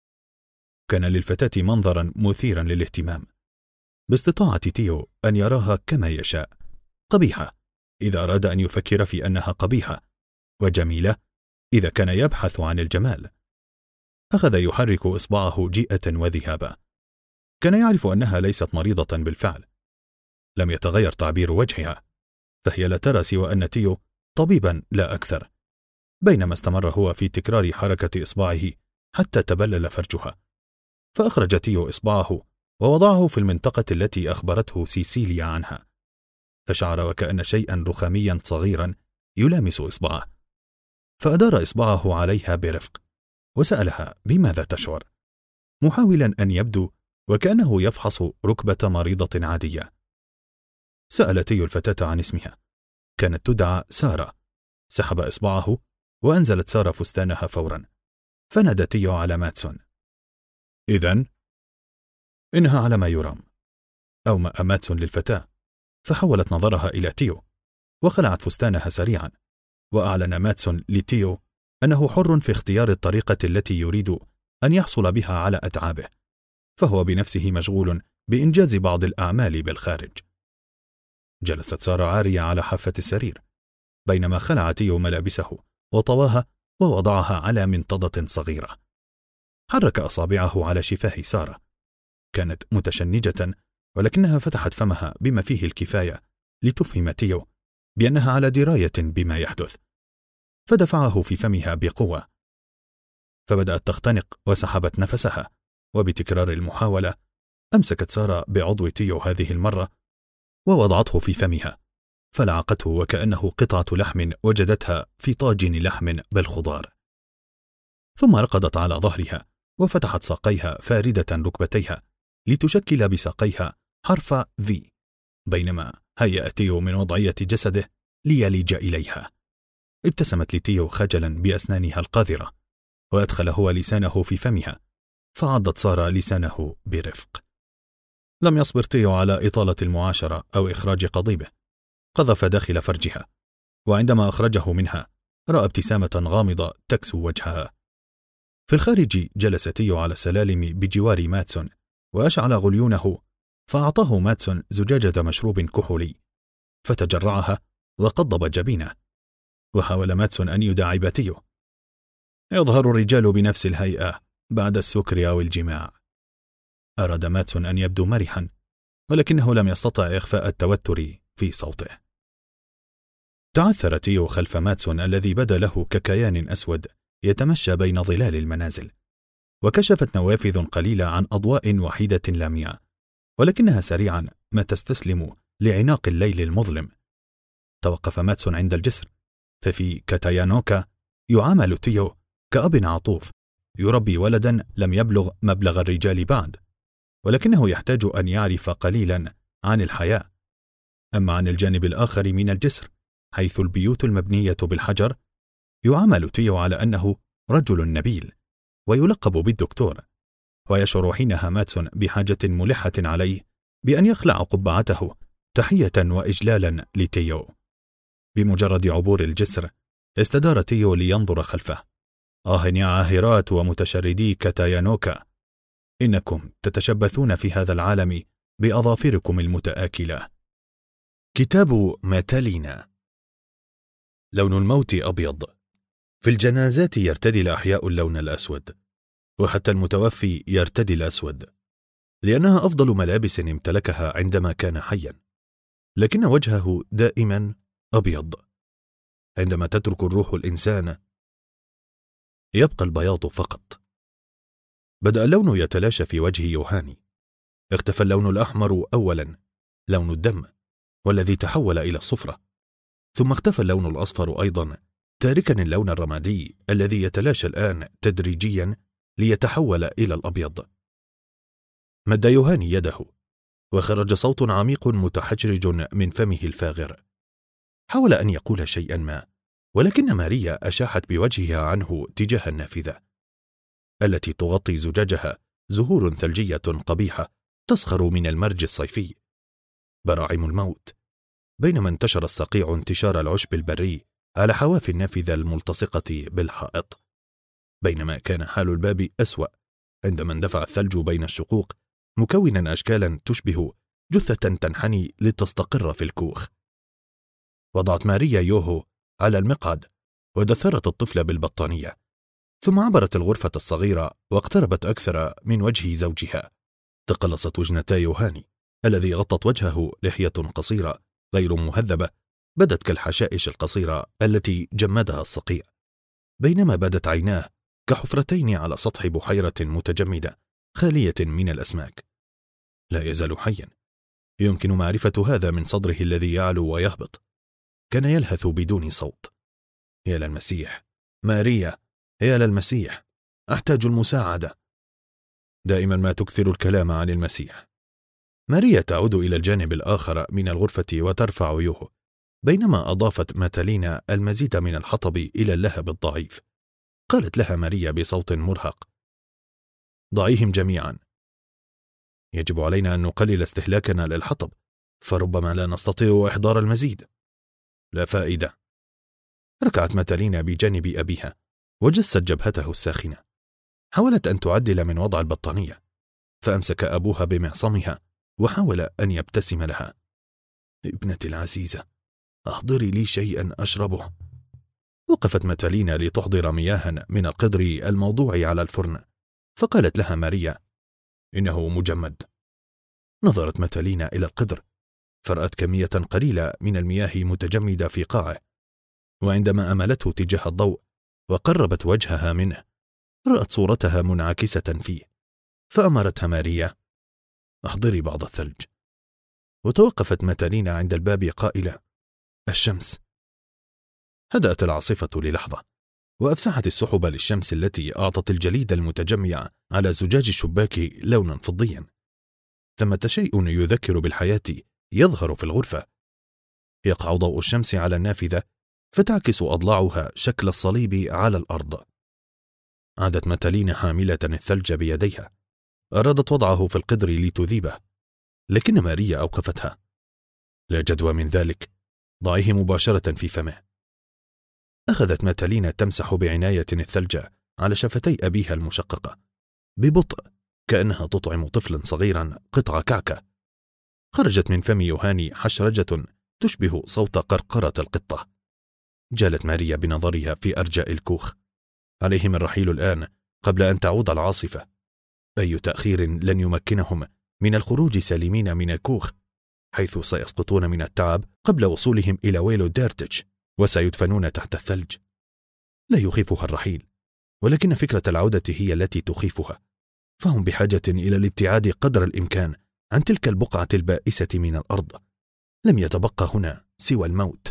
كان للفتاة منظرا مثيرا للاهتمام. باستطاعة تيو أن يراها كما يشاء. قبيحة إذا أراد أن يفكر في أنها قبيحة، وجميلة إذا كان يبحث عن الجمال. أخذ يحرك إصبعه جيئة وذهابا. كان يعرف أنها ليست مريضة بالفعل. لم يتغير تعبير وجهها، فهي لا ترى سوى أن تيو طبيبا لا أكثر. بينما استمر هو في تكرار حركة إصبعه حتى تبلل فرجها، فأخرج تيو إصبعه ووضعه في المنطقة التي أخبرته سيسيليا عنها، فشعر وكأن شيئا رخاميا صغيرا يلامس إصبعه، فأدار إصبعه عليها برفق وسألها بماذا تشعر، محاولا أن يبدو وكأنه يفحص ركبة مريضة عادية. سأل تيو الفتاة عن اسمها، كانت تدعى سارة. سحب إصبعه وأنزلت سارة فستانها فورا، فنادى تيو على ماتسون. إذن إنها على ما يرام. أومأ ماتسون للفتاة، فحولت نظرها إلى تيو وخلعت فستانها سريعا، وأعلن ماتسون لتيو أنه حر في اختيار الطريقة التي يريد أن يحصل بها على أتعابه، فهو بنفسه مشغول بإنجاز بعض الأعمال بالخارج. جلست سارة عارية على حافة السرير، بينما خلع تيو ملابسه وطواها ووضعها على منطدة صغيرة. حرك أصابعه على شفاه سارة، كانت متشنجة، ولكنها فتحت فمها بما فيه الكفاية لتفهم تيو بأنها على دراية بما يحدث، فدفعه في فمها بقوة، فبدأت تختنق وسحبت نفسها، وبتكرار المحاولة أمسكت سارة بعضو تيو هذه المرة ووضعته في فمها، فلعقته وكأنه قطعة لحم وجدتها في طاجن لحم بل خضار. ثم رقدت على ظهرها وفتحت ساقيها فاردة ركبتيها لتشكل بساقيها حرف V، بينما هيأ تيو من وضعية جسده ليلج إليها. ابتسمت لتيو خجلا بأسنانها القاذرة، وأدخل هو لسانه في فمها، فعضت سارة لسانه برفق. لم يصبر تيو على إطالة المعاشرة أو إخراج قضيبه، قذف داخل فرجها، وعندما أخرجه منها رأى ابتسامة غامضة تكسو وجهها. في الخارج جلس تيو على السلالم بجوار ماتسون وأشعل غليونه، فأعطاه ماتسون زجاجة مشروب كحولي، فتجرعها وقضب جبينه، وحاول ماتسون أن يداعب تيو. يظهر الرجال بنفس الهيئة بعد السكر أو الجماع. أراد ماتسون أن يبدو مرحا، ولكنه لم يستطع إخفاء التوتر في صوته. تعثر تيو خلف ماتسون الذي بدا له ككيان أسود يتمشى بين ظلال المنازل، وكشفت نوافذ قليلة عن أضواء وحيدة لامعة، ولكنها سريعا ما تستسلم لعناق الليل المظلم. توقف ماتسون عند الجسر، ففي كاتايانوكا يعامل تيو كأب عطوف يربي ولدا لم يبلغ مبلغ الرجال بعد، ولكنه يحتاج أن يعرف قليلا عن الحياة. أما عن الجانب الآخر من الجسر، حيث البيوت المبنية بالحجر، يعامل تيو على أنه رجل نبيل ويلقب بالدكتور، ويشعر حينها ماتسون بحاجة ملحة عليه بأن يخلع قبعته تحية وإجلالا لتيو. بمجرد عبور الجسر استدار تيو لينظر خلفه. يا عاهرات ومتشردي كاتايانوكا، إنكم تتشبثون في هذا العالم بأظافركم المتآكلة. كتاب ماتالينا. لون الموت أبيض، في الجنازات يرتدي الأحياء اللون الأسود، وحتى المتوفي يرتدي الأسود، لأنها أفضل ملابس امتلكها عندما كان حيا، لكن وجهه دائما أبيض. عندما تترك الروح الإنسان يبقى البياض فقط. بدأ اللون يتلاشى في وجه يوهاني. اختفى اللون الأحمر أولا، لون الدم، والذي تحول إلى الصفرة، ثم اختفى اللون الأصفر أيضا، تاركا اللون الرمادي الذي يتلاشى الآن تدريجيا ليتحول إلى الأبيض. مد يوهاني يده، وخرج صوت عميق متحجرج من فمه الفاغر. حاول أن يقول شيئا ما، ولكن ماريا أشاحت بوجهها عنه تجاه النافذة التي تغطي زجاجها زهور ثلجية قبيحة تسخر من المرج الصيفي، براعم الموت. بينما انتشر الصقيع انتشار العشب البري على حواف النافذة الملتصقة بالحائط، بينما كان حال الباب أسوأ عندما اندفع الثلج بين الشقوق مكونا أشكالا تشبه جثة تنحني لتستقر في الكوخ. وضعت ماريا يوهو على المقعد ودثرت الطفل بالبطانية، ثم عبرت الغرفة الصغيرة واقتربت أكثر من وجه زوجها. تقلصت وجنتا يوهاني الذي غطت وجهه لحية قصيرة غير مهذبة بدت كالحشائش القصيرة التي جمدها الصقيع، بينما بدت عيناه كحفرتين على سطح بحيرة متجمدة خالية من الأسماك. لا يزال حيا، يمكن معرفة هذا من صدره الذي يعلو ويهبط. كان يلهث بدون صوت. يا للمسيح ماريا، يا للمسيح، أحتاج المساعدة. دائما ما تكثر الكلام عن المسيح. ماريا تعود إلى الجانب الآخر من الغرفة وترفع يوهو. بينما أضافت ماتالينا المزيد من الحطب إلى اللهب الضعيف. قالت لها ماريا بصوت مرهق: ضعيهم جميعا. يجب علينا أن نقلل استهلاكنا للحطب، فربما لا نستطيع إحضار المزيد. لا فائدة. ركعت ماتالينا بجانب أبيها وجست جبهته الساخنة. حاولت أن تعدل من وضع البطانية، فأمسك أبوها بمعصمها وحاول أن يبتسم لها. ابنتي العزيزة، أحضري لي شيئا أشربه. وقفت ماتالينا لتحضر مياها من القدر الموضوع على الفرن، فقالت لها ماريا: إنه مجمد. نظرت ماتالينا إلى القدر، فرأت كمية قليلة من المياه متجمدة في قاعه، وعندما أملته تجاه الضوء وقربت وجهها منه رأت صورتها منعكسة فيه، فأمرتها ماريا: أحضري بعض الثلج. وتوقفت ماتالينا عند الباب قائلة: الشمس. هدأت العاصفة للحظة، وأفسحت السحب للشمس التي أعطت الجليد المتجمع على زجاج الشباك لونا فضيا. ثمة شيء يذكر بالحياة يظهر في الغرفة. يقع ضوء الشمس على النافذة فتعكس أضلاعها شكل الصليب على الأرض. عادت ماتالينا حاملة الثلج بيديها، أرادت وضعه في القدر لتذيبه، لكن ماريا أوقفتها. لا جدوى من ذلك، ضعيه مباشرة في فمه. أخذت ماتالينا تمسح بعناية الثلج على شفتي أبيها المشققة ببطء، كأنها تطعم طفلا صغيرا قطع كعكة. خرجت من فم يوهاني حشرجة تشبه صوت قرقرة القطة. جالت ماريا بنظرها في أرجاء الكوخ. عليهم الرحيل الآن قبل أن تعود العاصفة. أي تأخير لن يمكنهم من الخروج سالمين من الكوخ، حيث سيسقطون من التعب قبل وصولهم إلى ويلو ديرتش وسيدفنون تحت الثلج. لا يخيفها الرحيل، ولكن فكرة العودة هي التي تخيفها، فهم بحاجة إلى الابتعاد قدر الإمكان عن تلك البقعة البائسة من الأرض. لم يتبقى هنا سوى الموت.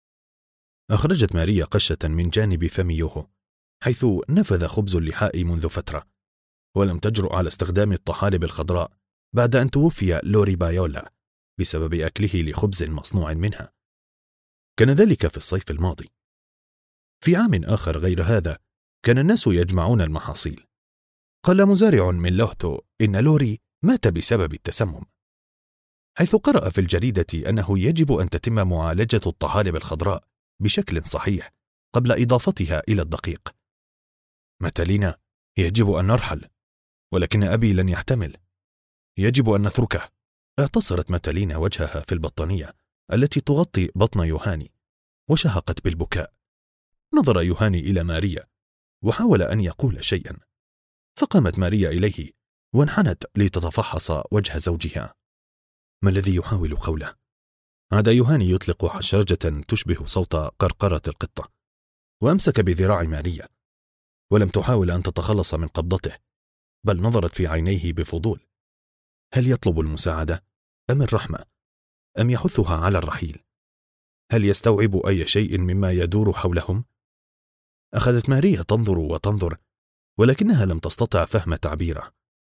أخرجت ماريا قشة من جانب فم يوهو، حيث نفذ خبز اللحاء منذ فترة، ولم تجرؤ على استخدام الطحالب الخضراء بعد أن توفي لوري بايولا بسبب أكله لخبز مصنوع منها. كان ذلك في الصيف الماضي. في عام آخر غير هذا كان الناس يجمعون المحاصيل. قال مزارع من لوهتو إن لوري مات بسبب التسمم، حيث قرأ في الجريدة أنه يجب أن تتم معالجة الطحالب الخضراء بشكل صحيح قبل إضافتها إلى الدقيق. ماتالينا، يجب أن نرحل، ولكن أبي لن يحتمل. يجب أن نتركه. اعتصرت ماتالينا وجهها في البطانية التي تغطي بطن يوهاني وشهقت بالبكاء. نظر يوهاني إلى ماريا وحاول أن يقول شيئا، فقامت ماريا إليه وانحنت لتتفحص وجه زوجها. ما الذي يحاول قوله؟ عاد يوهاني يطلق حشرجة تشبه صوت قرقرة القطة، وأمسك بذراع ماريا، ولم تحاول أن تتخلص من قبضته، بل نظرت في عينيه بفضول. هل يطلب المساعدة أم الرحمة أم يحثها على الرحيل؟ هل يستوعب أي شيء مما يدور حولهم؟ أخذت ماريا تنظر وتنظر، ولكنها لم تستطع فهم تعبيره.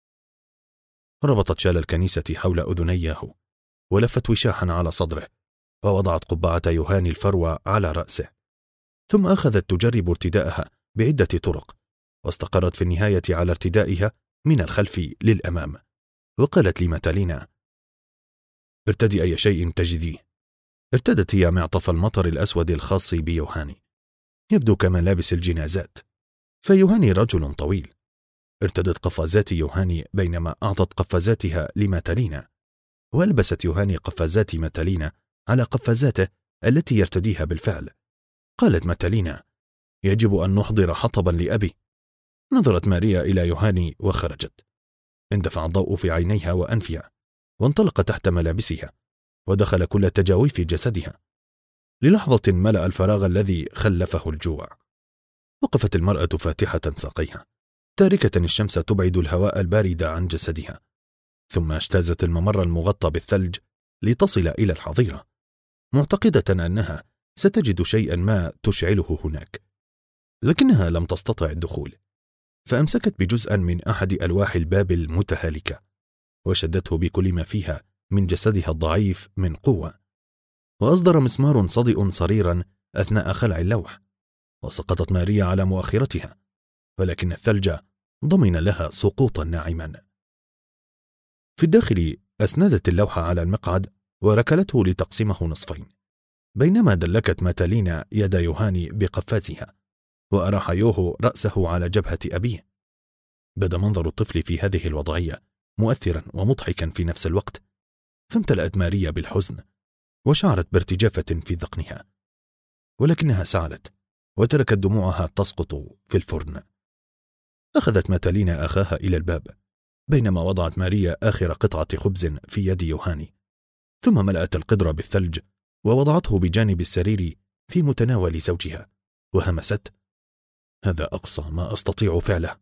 ربطت شال الكنيسة حول أذنيه، ولفت وشاحا على صدره، ووضعت قبعة يوهاني الفروة على رأسه، ثم أخذت تجرب ارتداءها بعدة طرق، واستقرت في النهاية على ارتدائها من الخلف للأمام، وقالت لماتالينا: ارتدي أي شيء تجديه. ارتدت هي معطف المطر الأسود الخاص بيوهاني، يبدو كملابس الجنازات، فيوهاني رجل طويل. ارتدت قفازات يوهاني بينما أعطت قفازاتها لماتالينا، وألبست يوهاني قفازات ماتالينا على قفازاته التي يرتديها بالفعل. قالت ماتالينا: يجب أن نحضر حطبا لأبي. نظرت ماريا إلى يوهاني وخرجت. اندفع الضوء في عينيها وأنفها، وانطلق تحت ملابسها، ودخل كل تجاويف جسدها. للحظة ملأ الفراغ الذي خلفه الجوع. وقفت المرأة فاتحة ساقيها، تاركة الشمس تبعد الهواء البارد عن جسدها، ثم اجتازت الممر المغطى بالثلج لتصل إلى الحظيرة، معتقدة أنها ستجد شيئا ما تشعله هناك، لكنها لم تستطع الدخول، فأمسكت بجزءا من أحد ألواح الباب المتهالكة، وشدته بكل ما فيها من جسدها الضعيف من قوة. وأصدر مسمار صدئ صريرا أثناء خلع اللوح، وسقطت ماريا على مؤخرتها، ولكن الثلج ضمن لها سقوطا ناعما. في الداخل أسندت اللوح على المقعد وركلته لتقسمه نصفين، بينما دلكت ماتالينا يد يوهاني بقفازها، وأراح يوهو رأسه على جبهة أبيه. بدا منظر الطفل في هذه الوضعية مؤثرا ومضحكا في نفس الوقت، فامتلأت ماريا بالحزن وشعرت بارتجافة في ذقنها، ولكنها سعلت وتركت دموعها تسقط في الفرن. أخذت ماتالينا أخاها إلى الباب، بينما وضعت ماريا آخر قطعة خبز في يد يوهاني، ثم ملأت القدر بالثلج ووضعته بجانب السرير في متناول زوجها، وهمست: هذا أقصى ما أستطيع فعله.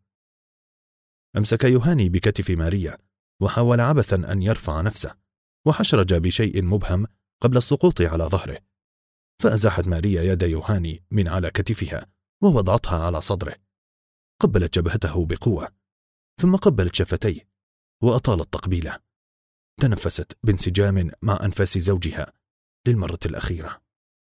أمسك يوهاني بكتف ماريا وحاول عبثا أن يرفع نفسه، وحشرج بشيء مبهم قبل السقوط على ظهره، فأزاحت ماريا يد يوهاني من على كتفها ووضعتها على صدره. قبلت جبهته بقوة، ثم قبلت شفتيه وأطالت تقبيله. تنفست بانسجام مع أنفاس زوجها للمرة الأخيرة.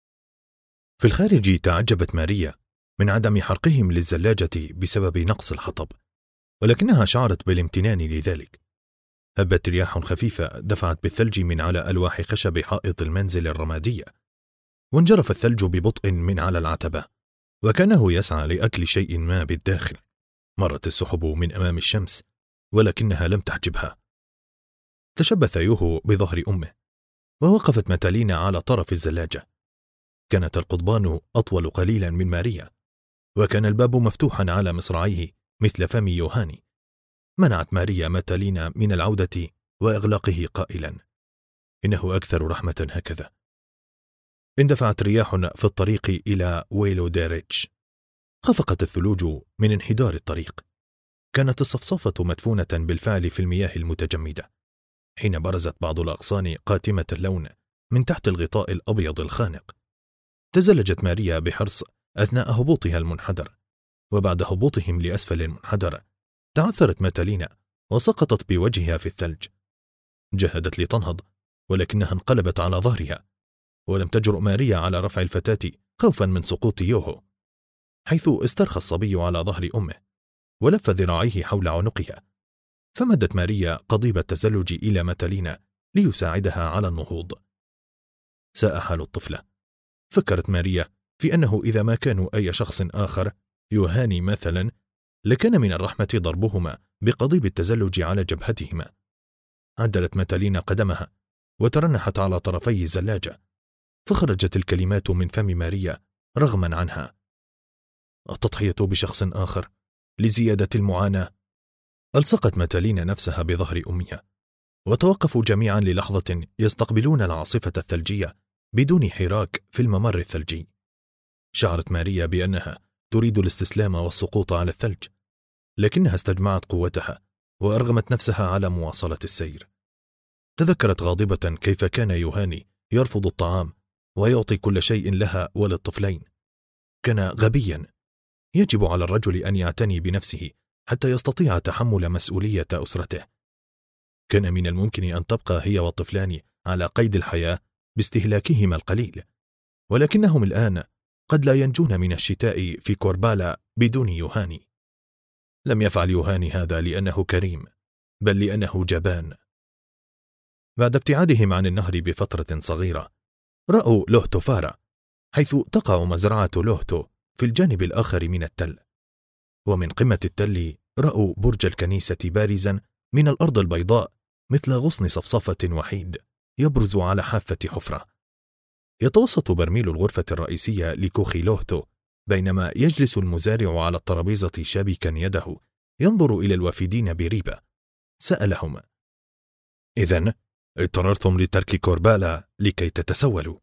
في الخارج تعجبت ماريا من عدم حرقهم للزلاجة بسبب نقص الحطب، ولكنها شعرت بالامتنان لذلك. هبت رياح خفيفة دفعت بالثلج من على ألواح خشب حائط المنزل الرمادية، وانجرف الثلج ببطء من على العتبة، وكانه يسعى لأكل شيء ما بالداخل. مرت السحب من أمام الشمس، ولكنها لم تحجبها. تشبث يوهو بظهر أمه، ووقفت ماتالينا على طرف الزلاجة. كانت القضبان أطول قليلا من ماريا، وكان الباب مفتوحا على مصراعيه مثل فم يوهاني. منعت ماريا ماتالينا من العودة وإغلاقه قائلا: إنه أكثر رحمة هكذا. اندفعت رياح في الطريق إلى ويلو ديريتش. خفقت الثلوج من انحدار الطريق. كانت الصفصافة مدفونة بالفعل في المياه المتجمدة، حين برزت بعض الأغصان قاتمة اللون من تحت الغطاء الأبيض الخانق. تزلجت ماريا بحرص أثناء هبوطها المنحدر، وبعد هبوطهم لأسفل المنحدر تعثرت ماتالينا وسقطت بوجهها في الثلج. جهدت لتنهض، ولكنها انقلبت على ظهرها، ولم تجرؤ ماريا على رفع الفتاة خوفا من سقوط يوهو، حيث استرخى الصبي على ظهر أمه ولف ذراعيه حول عنقها. فمدت ماريا قضيب التزلج إلى ماتالينا ليساعدها على النهوض. ساء حال الطفلة. فكرت ماريا في أنه إذا ما كانوا أي شخص آخر، يوهاني مثلا، لكان من الرحمة ضربهما بقضيب التزلج على جبهتهما. عدلت ماتالينا قدمها وترنحت على طرفي الزلاجة، فخرجت الكلمات من فم ماريا رغما عنها: التضحية بشخص آخر لزيادة المعاناة. ألصقت ماتالينا نفسها بظهر أمها، وتوقفوا جميعا للحظة يستقبلون العاصفة الثلجية بدون حراك في الممر الثلجي. شعرت ماريا بأنها تريد الاستسلام والسقوط على الثلج، لكنها استجمعت قوتها وأرغمت نفسها على مواصلة السير. تذكرت غاضبة كيف كان يوهاني يرفض الطعام ويعطي كل شيء لها وللطفلين. كان غبيا. يجب على الرجل أن يعتني بنفسه حتى يستطيع تحمل مسؤولية أسرته. كان من الممكن أن تبقى هي والطفلان على قيد الحياة باستهلاكهما القليل، ولكنهم الآن قد لا ينجون من الشتاء في كوربالا بدون يوهاني. لم يفعل يوهاني هذا لأنه كريم، بل لأنه جبان. بعد ابتعادهم عن النهر بفترة صغيرة، رأوا لوهتو فارا، حيث تقع مزرعة لوهتو في الجانب الآخر من التل. ومن قمة التل رأوا برج الكنيسة بارزا من الأرض البيضاء مثل غصن صفصفة وحيد يبرز على حافة حفرة. يتوسط برميل الغرفة الرئيسية لكوخ لوهتو، بينما يجلس المزارع على الترابيزة شابكا يده ينظر إلى الوافدين بريبة. سألهم: إذن اضطررتم لترك كوربالا لكي تتسولوا؟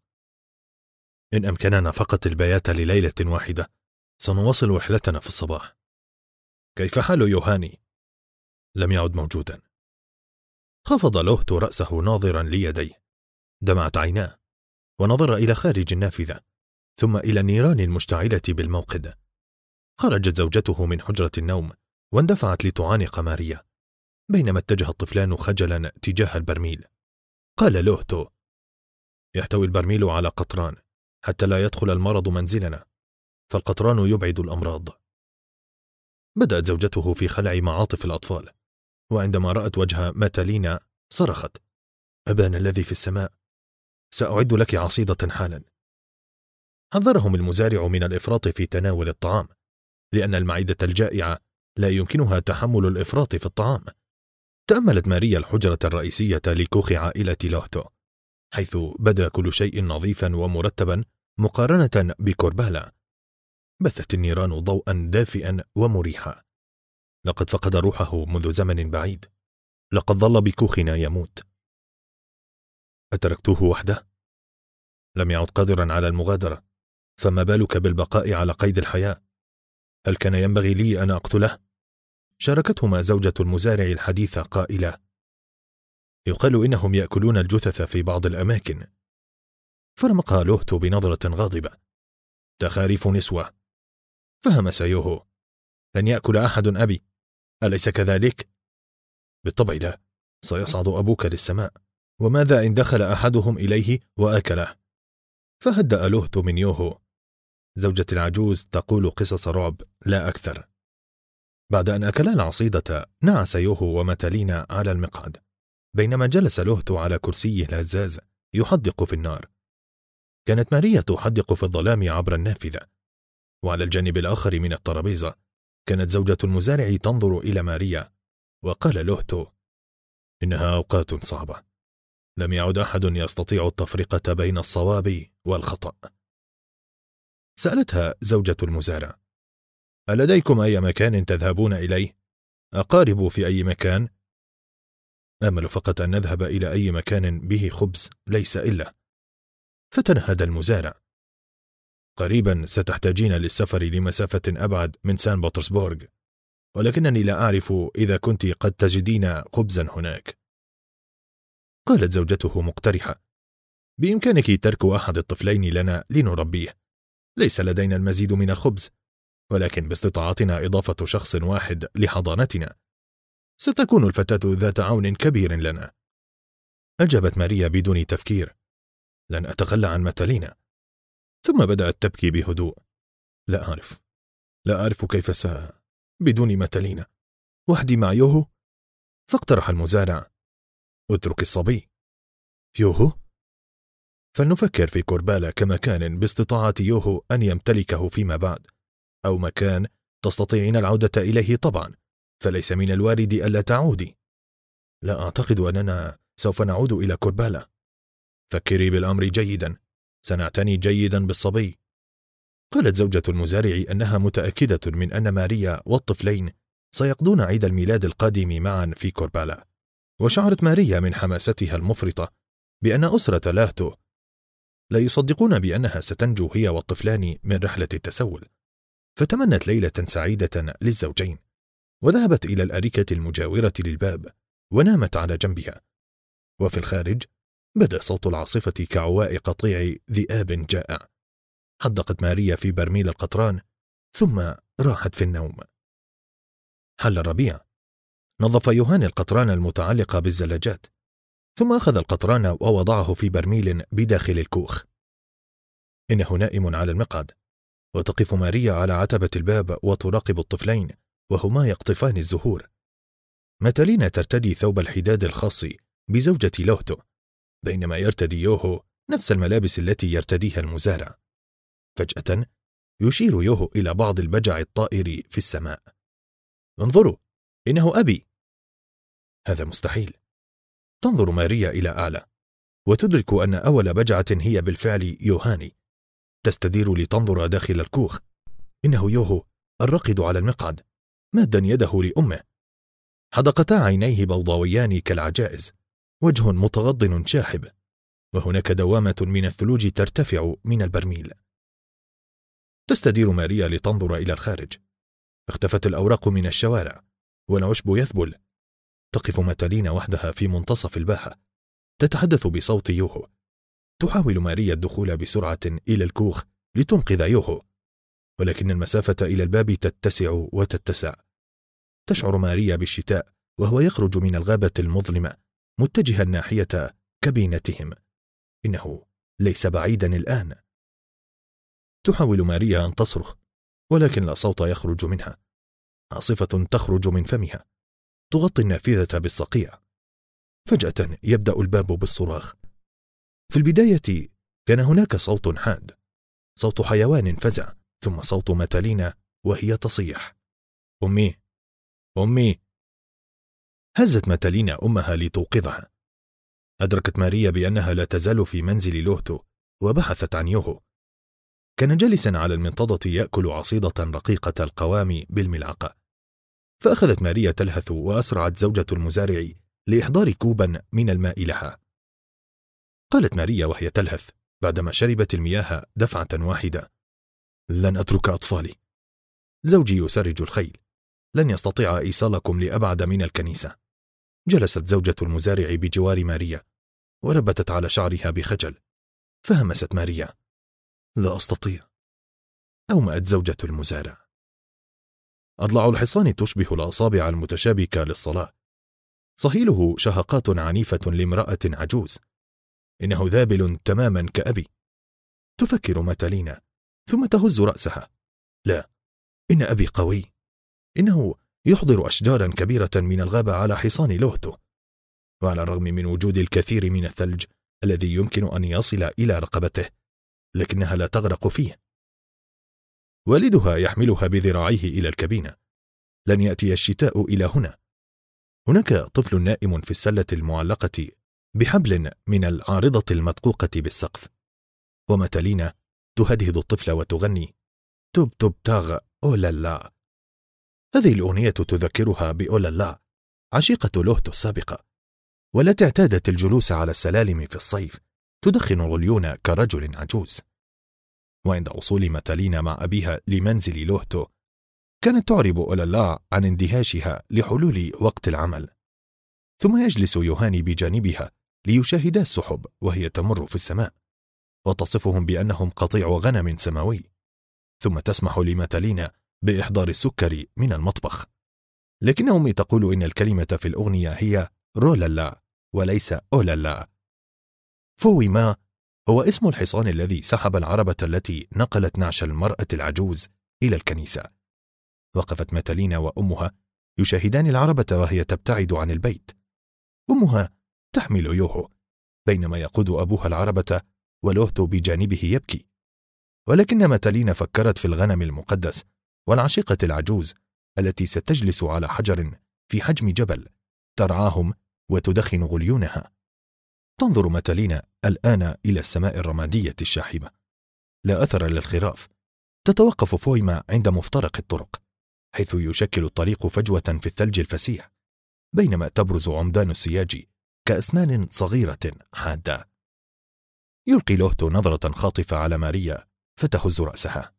إن أمكننا فقط البيات لليلة واحدة سنواصل رحلتنا في الصباح. كيف حال يوهاني؟ لم يعد موجودا. خفض لوهتو رأسه ناظرا ليديه. دمعت عيناه ونظر إلى خارج النافذة، ثم إلى النيران المشتعلة بالموقد. خرجت زوجته من حجرة النوم واندفعت لتعانق ماريا، بينما اتجه الطفلان خجلا تجاه البرميل. قال لوهتو: يحتوي البرميل على قطران حتى لا يدخل المرض منزلنا، فالقطران يبعد الأمراض. بدأت زوجته في خلع معاطف الأطفال، وعندما رأت وجه ماتالينا صرخت: أبانا الذي في السماء، سأعد لك عصيدة حالا. حذرهم المزارع من الإفراط في تناول الطعام، لأن المعدة الجائعة لا يمكنها تحمل الإفراط في الطعام. تأملت ماريا الحجرة الرئيسية لكوخ عائلة لوهتو، حيث بدا كل شيء نظيفا ومرتبا مقارنة بكوربالا. بثت النيران ضوءا دافئا ومريحا. لقد فقد روحه منذ زمن بعيد. لقد ظل بكوخنا يموت. أتركتوه وحده؟ لم يعد قادرا على المغادرة، فما بالك بالبقاء على قيد الحياة؟ هل كان ينبغي لي أن أقتله؟ شاركتهما زوجة المزارع الحديثة قائلة: يقال إنهم يأكلون الجثث في بعض الأماكن. فرمقها لوهتو بنظرة غاضبة: تخاريف نسوة. فهمس يوهو: لن يأكل أحد أبي، أليس كذلك؟ بالطبع لا، سيصعد أبوك للسماء، وماذا إن دخل أحدهم إليه وأكله؟ فهدأ لوهتو من يوهو. زوجة العجوز تقول قصص رعب لا أكثر. بعد أن أكلا العصيدة، نعس يوهو وماتالينا على المقعد، بينما جلس لوهتو على كرسيه الهزاز يحدق في النار. كانت ماريا تحدق في الظلام عبر النافذة، وعلى الجانب الآخر من الترابيزة كانت زوجة المزارع تنظر إلى ماريا. وقال لوهتو: إنها أوقات صعبة، لم يعد أحد يستطيع التفرقة بين الصواب والخطأ. سألتها زوجة المزارع: ألديكم أي مكان تذهبون إليه؟ أقارب في أي مكان؟ آمل فقط أن نذهب إلى أي مكان به خبز، ليس إلا. فتنهد المزارع: قريبا ستحتاجين للسفر لمسافة أبعد من سان بطرسبورغ، ولكنني لا أعرف إذا كنت قد تجدين خبزا هناك. قالت زوجته مقترحة: بإمكانك ترك أحد الطفلين لنا لنربيه، ليس لدينا المزيد من الخبز، ولكن باستطاعتنا إضافة شخص واحد لحضانتنا ستكون الفتاة ذات عون كبير لنا. أجابت ماريا بدون تفكير: لن أتخلى عن ماتالينا. ثم بدأت تبكي بهدوء: لا أعرف كيف بدون ماتالينا، وحدي مع يوهو. فاقترح المزارع: اترك الصبي. يوهو؟ فلنفكر في كوربالا كمكان باستطاعة يوهو أن يمتلكه فيما بعد، أو مكان تستطيعين العودة إليه طبعا، فليس من الوارد ألا تعودي. لا أعتقد أننا سوف نعود إلى كوربالا. فكري بالأمر جيدا، سنعتني جيدا بالصبي. قالت زوجة المزارع أنها متأكدة من أن ماريا والطفلين سيقضون عيد الميلاد القادم معا في كوربالا. وشعرت ماريا من حماستها المفرطة بأن أسرة لاهتو لا يصدقون بأنها ستنجو هي والطفلان من رحلة التسول. فتمنت ليلة سعيدة للزوجين، وذهبت إلى الأريكة المجاورة للباب ونامت على جنبها. وفي الخارج بدأ صوت العاصفة كعواء قطيع ذئاب جائع. حدقت ماريا في برميل القطران ثم راحت في النوم. حل الربيع. نظف يوهان القطران المتعلق بالزلاجات، ثم أخذ القطران ووضعه في برميل بداخل الكوخ. إنه نائم على المقعد، وتقف ماريا على عتبة الباب وتراقب الطفلين وهما يقطفان الزهور. ماتالينا ترتدي ثوب الحداد الخاص بزوجة لوهتو، بينما يرتدي يوهو نفس الملابس التي يرتديها المزارع. فجأة يشير يوهو إلى بعض البجع الطائر في السماء: انظروا، إنه أبي. هذا مستحيل. تنظر ماريا إلى أعلى وتدرك أن أول بجعة هي بالفعل يوهاني. تستدير لتنظر داخل الكوخ. إنه يوهو الرقد على المقعد، مادا يده لأمه. حدقتا عينيه بوضاويان كالعجائز، وجه متغضن شاحب، وهناك دوامة من الثلوج ترتفع من البرميل. تستدير ماريا لتنظر إلى الخارج. اختفت الأوراق من الشوارع والعشب يذبل. تقف ماتالينا وحدها في منتصف الباحة، تتحدث بصوت يوهو. تحاول ماريا الدخول بسرعة إلى الكوخ لتنقذ يوهو، ولكن المسافة إلى الباب تتسع وتتسع. تشعر ماريا بالشتاء وهو يخرج من الغابة المظلمة متجها ناحية كابينتهم. إنه ليس بعيدا الآن. تحاول ماريا أن تصرخ، ولكن لا صوت يخرج منها. عاصفة تخرج من فمها تغطي النافذة بالصقيع. فجأة يبدأ الباب بالصراخ. في البداية كان هناك صوت حاد، صوت حيوان فزع، ثم صوت ماتالينا وهي تصيح: أمي، أمي. هزت ماتالينا أمها لتوقظها. أدركت ماريا بأنها لا تزال في منزل لوهتو، وبحثت عن يوهو. كان جالسا على المنضدة يأكل عصيدة رقيقة القوام بالملعقة. فأخذت ماريا تلهث، وأسرعت زوجة المزارع لإحضار كوبا من الماء لها. قالت ماريا وهي تلهث بعدما شربت المياه دفعة واحدة: لن أترك أطفالي. زوجي يسرج الخيل، لن يستطيع إيصالكم لأبعد من الكنيسة. جلست زوجة المزارع بجوار ماريا وربتت على شعرها بخجل. فهمست ماريا: لا أستطيع. أومأت زوجة المزارع: أضلاع الحصان تشبه الأصابع المتشابكة للصلاة. صهيله شهقات عنيفة لامرأة عجوز. إنه ذابل تماما كأبي. تفكر ماتالينا ثم تهز رأسها: لا، إن أبي قوي. إنه يحضر أشجارا كبيرة من الغابة على حصان لوهتو، وعلى الرغم من وجود الكثير من الثلج الذي يمكن أن يصل إلى رقبته، لكنها لا تغرق فيه. والدها يحملها بذراعيه إلى الكابينة. لن يأتي الشتاء إلى هنا. هناك طفل نائم في السلة المعلقة بحبل من العارضة المدقوقة بالسقف، وماتالينا تهدهد الطفل وتغني: توب توب تاغ أولالا. هذه الأغنية تذكرها بأولالا، عشيقة لوهتو السابقة، والتي اعتادت الجلوس على السلالم في الصيف تدخن الغليون كرجل عجوز. وعند وصول ماتالينا مع أبيها لمنزل لوهتو، كانت تعرب أولالا عن اندهاشها لحلول وقت العمل. ثم يجلس يوهاني بجانبها ليشاهدا السحب وهي تمر في السماء، وتصفهم بأنهم قطيع غنم سماوي. ثم تسمح لماتالينا بإحضار السكر من المطبخ، لكن أمي تقول إن الكلمة في الأغنية هي رولالا وليس أولالا. فويما هو اسم الحصان الذي سحب العربة التي نقلت نعش المرأة العجوز إلى الكنيسة. وقفت ماتالينا وأمها يشاهدان العربة وهي تبتعد عن البيت. أمها تحمل يوهو، بينما يقود أبوها العربة ولوهتو بجانبه يبكي. ولكن ماتالينا فكرت في الغنم المقدس والعشيقة العجوز التي ستجلس على حجر في حجم جبل ترعاهم وتدخن غليونها. تنظر ماتالينا الآن إلى السماء الرمادية الشاحبة، لا أثر للخراف. تتوقف فويما عند مفترق الطرق، حيث يشكل الطريق فجوة في الثلج الفسيح، بينما تبرز عمدان السياج كأسنان صغيرة حادة. يلقي لوهتو نظرة خاطفة على ماريا فتهز رأسها: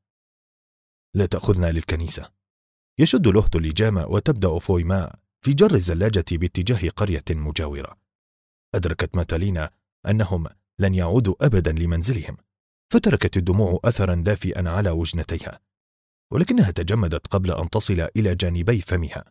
لا تأخذنا للكنيسة. يشد لوهتو اللجام، وتبدأ فويما في جر الزلاجة باتجاه قرية مجاورة. أدركت ماتالينا أنهم لن يعودوا أبدا لمنزلهم، فتركت الدموع أثرا دافئا على وجنتيها، ولكنها تجمدت قبل أن تصل إلى جانبي فمها.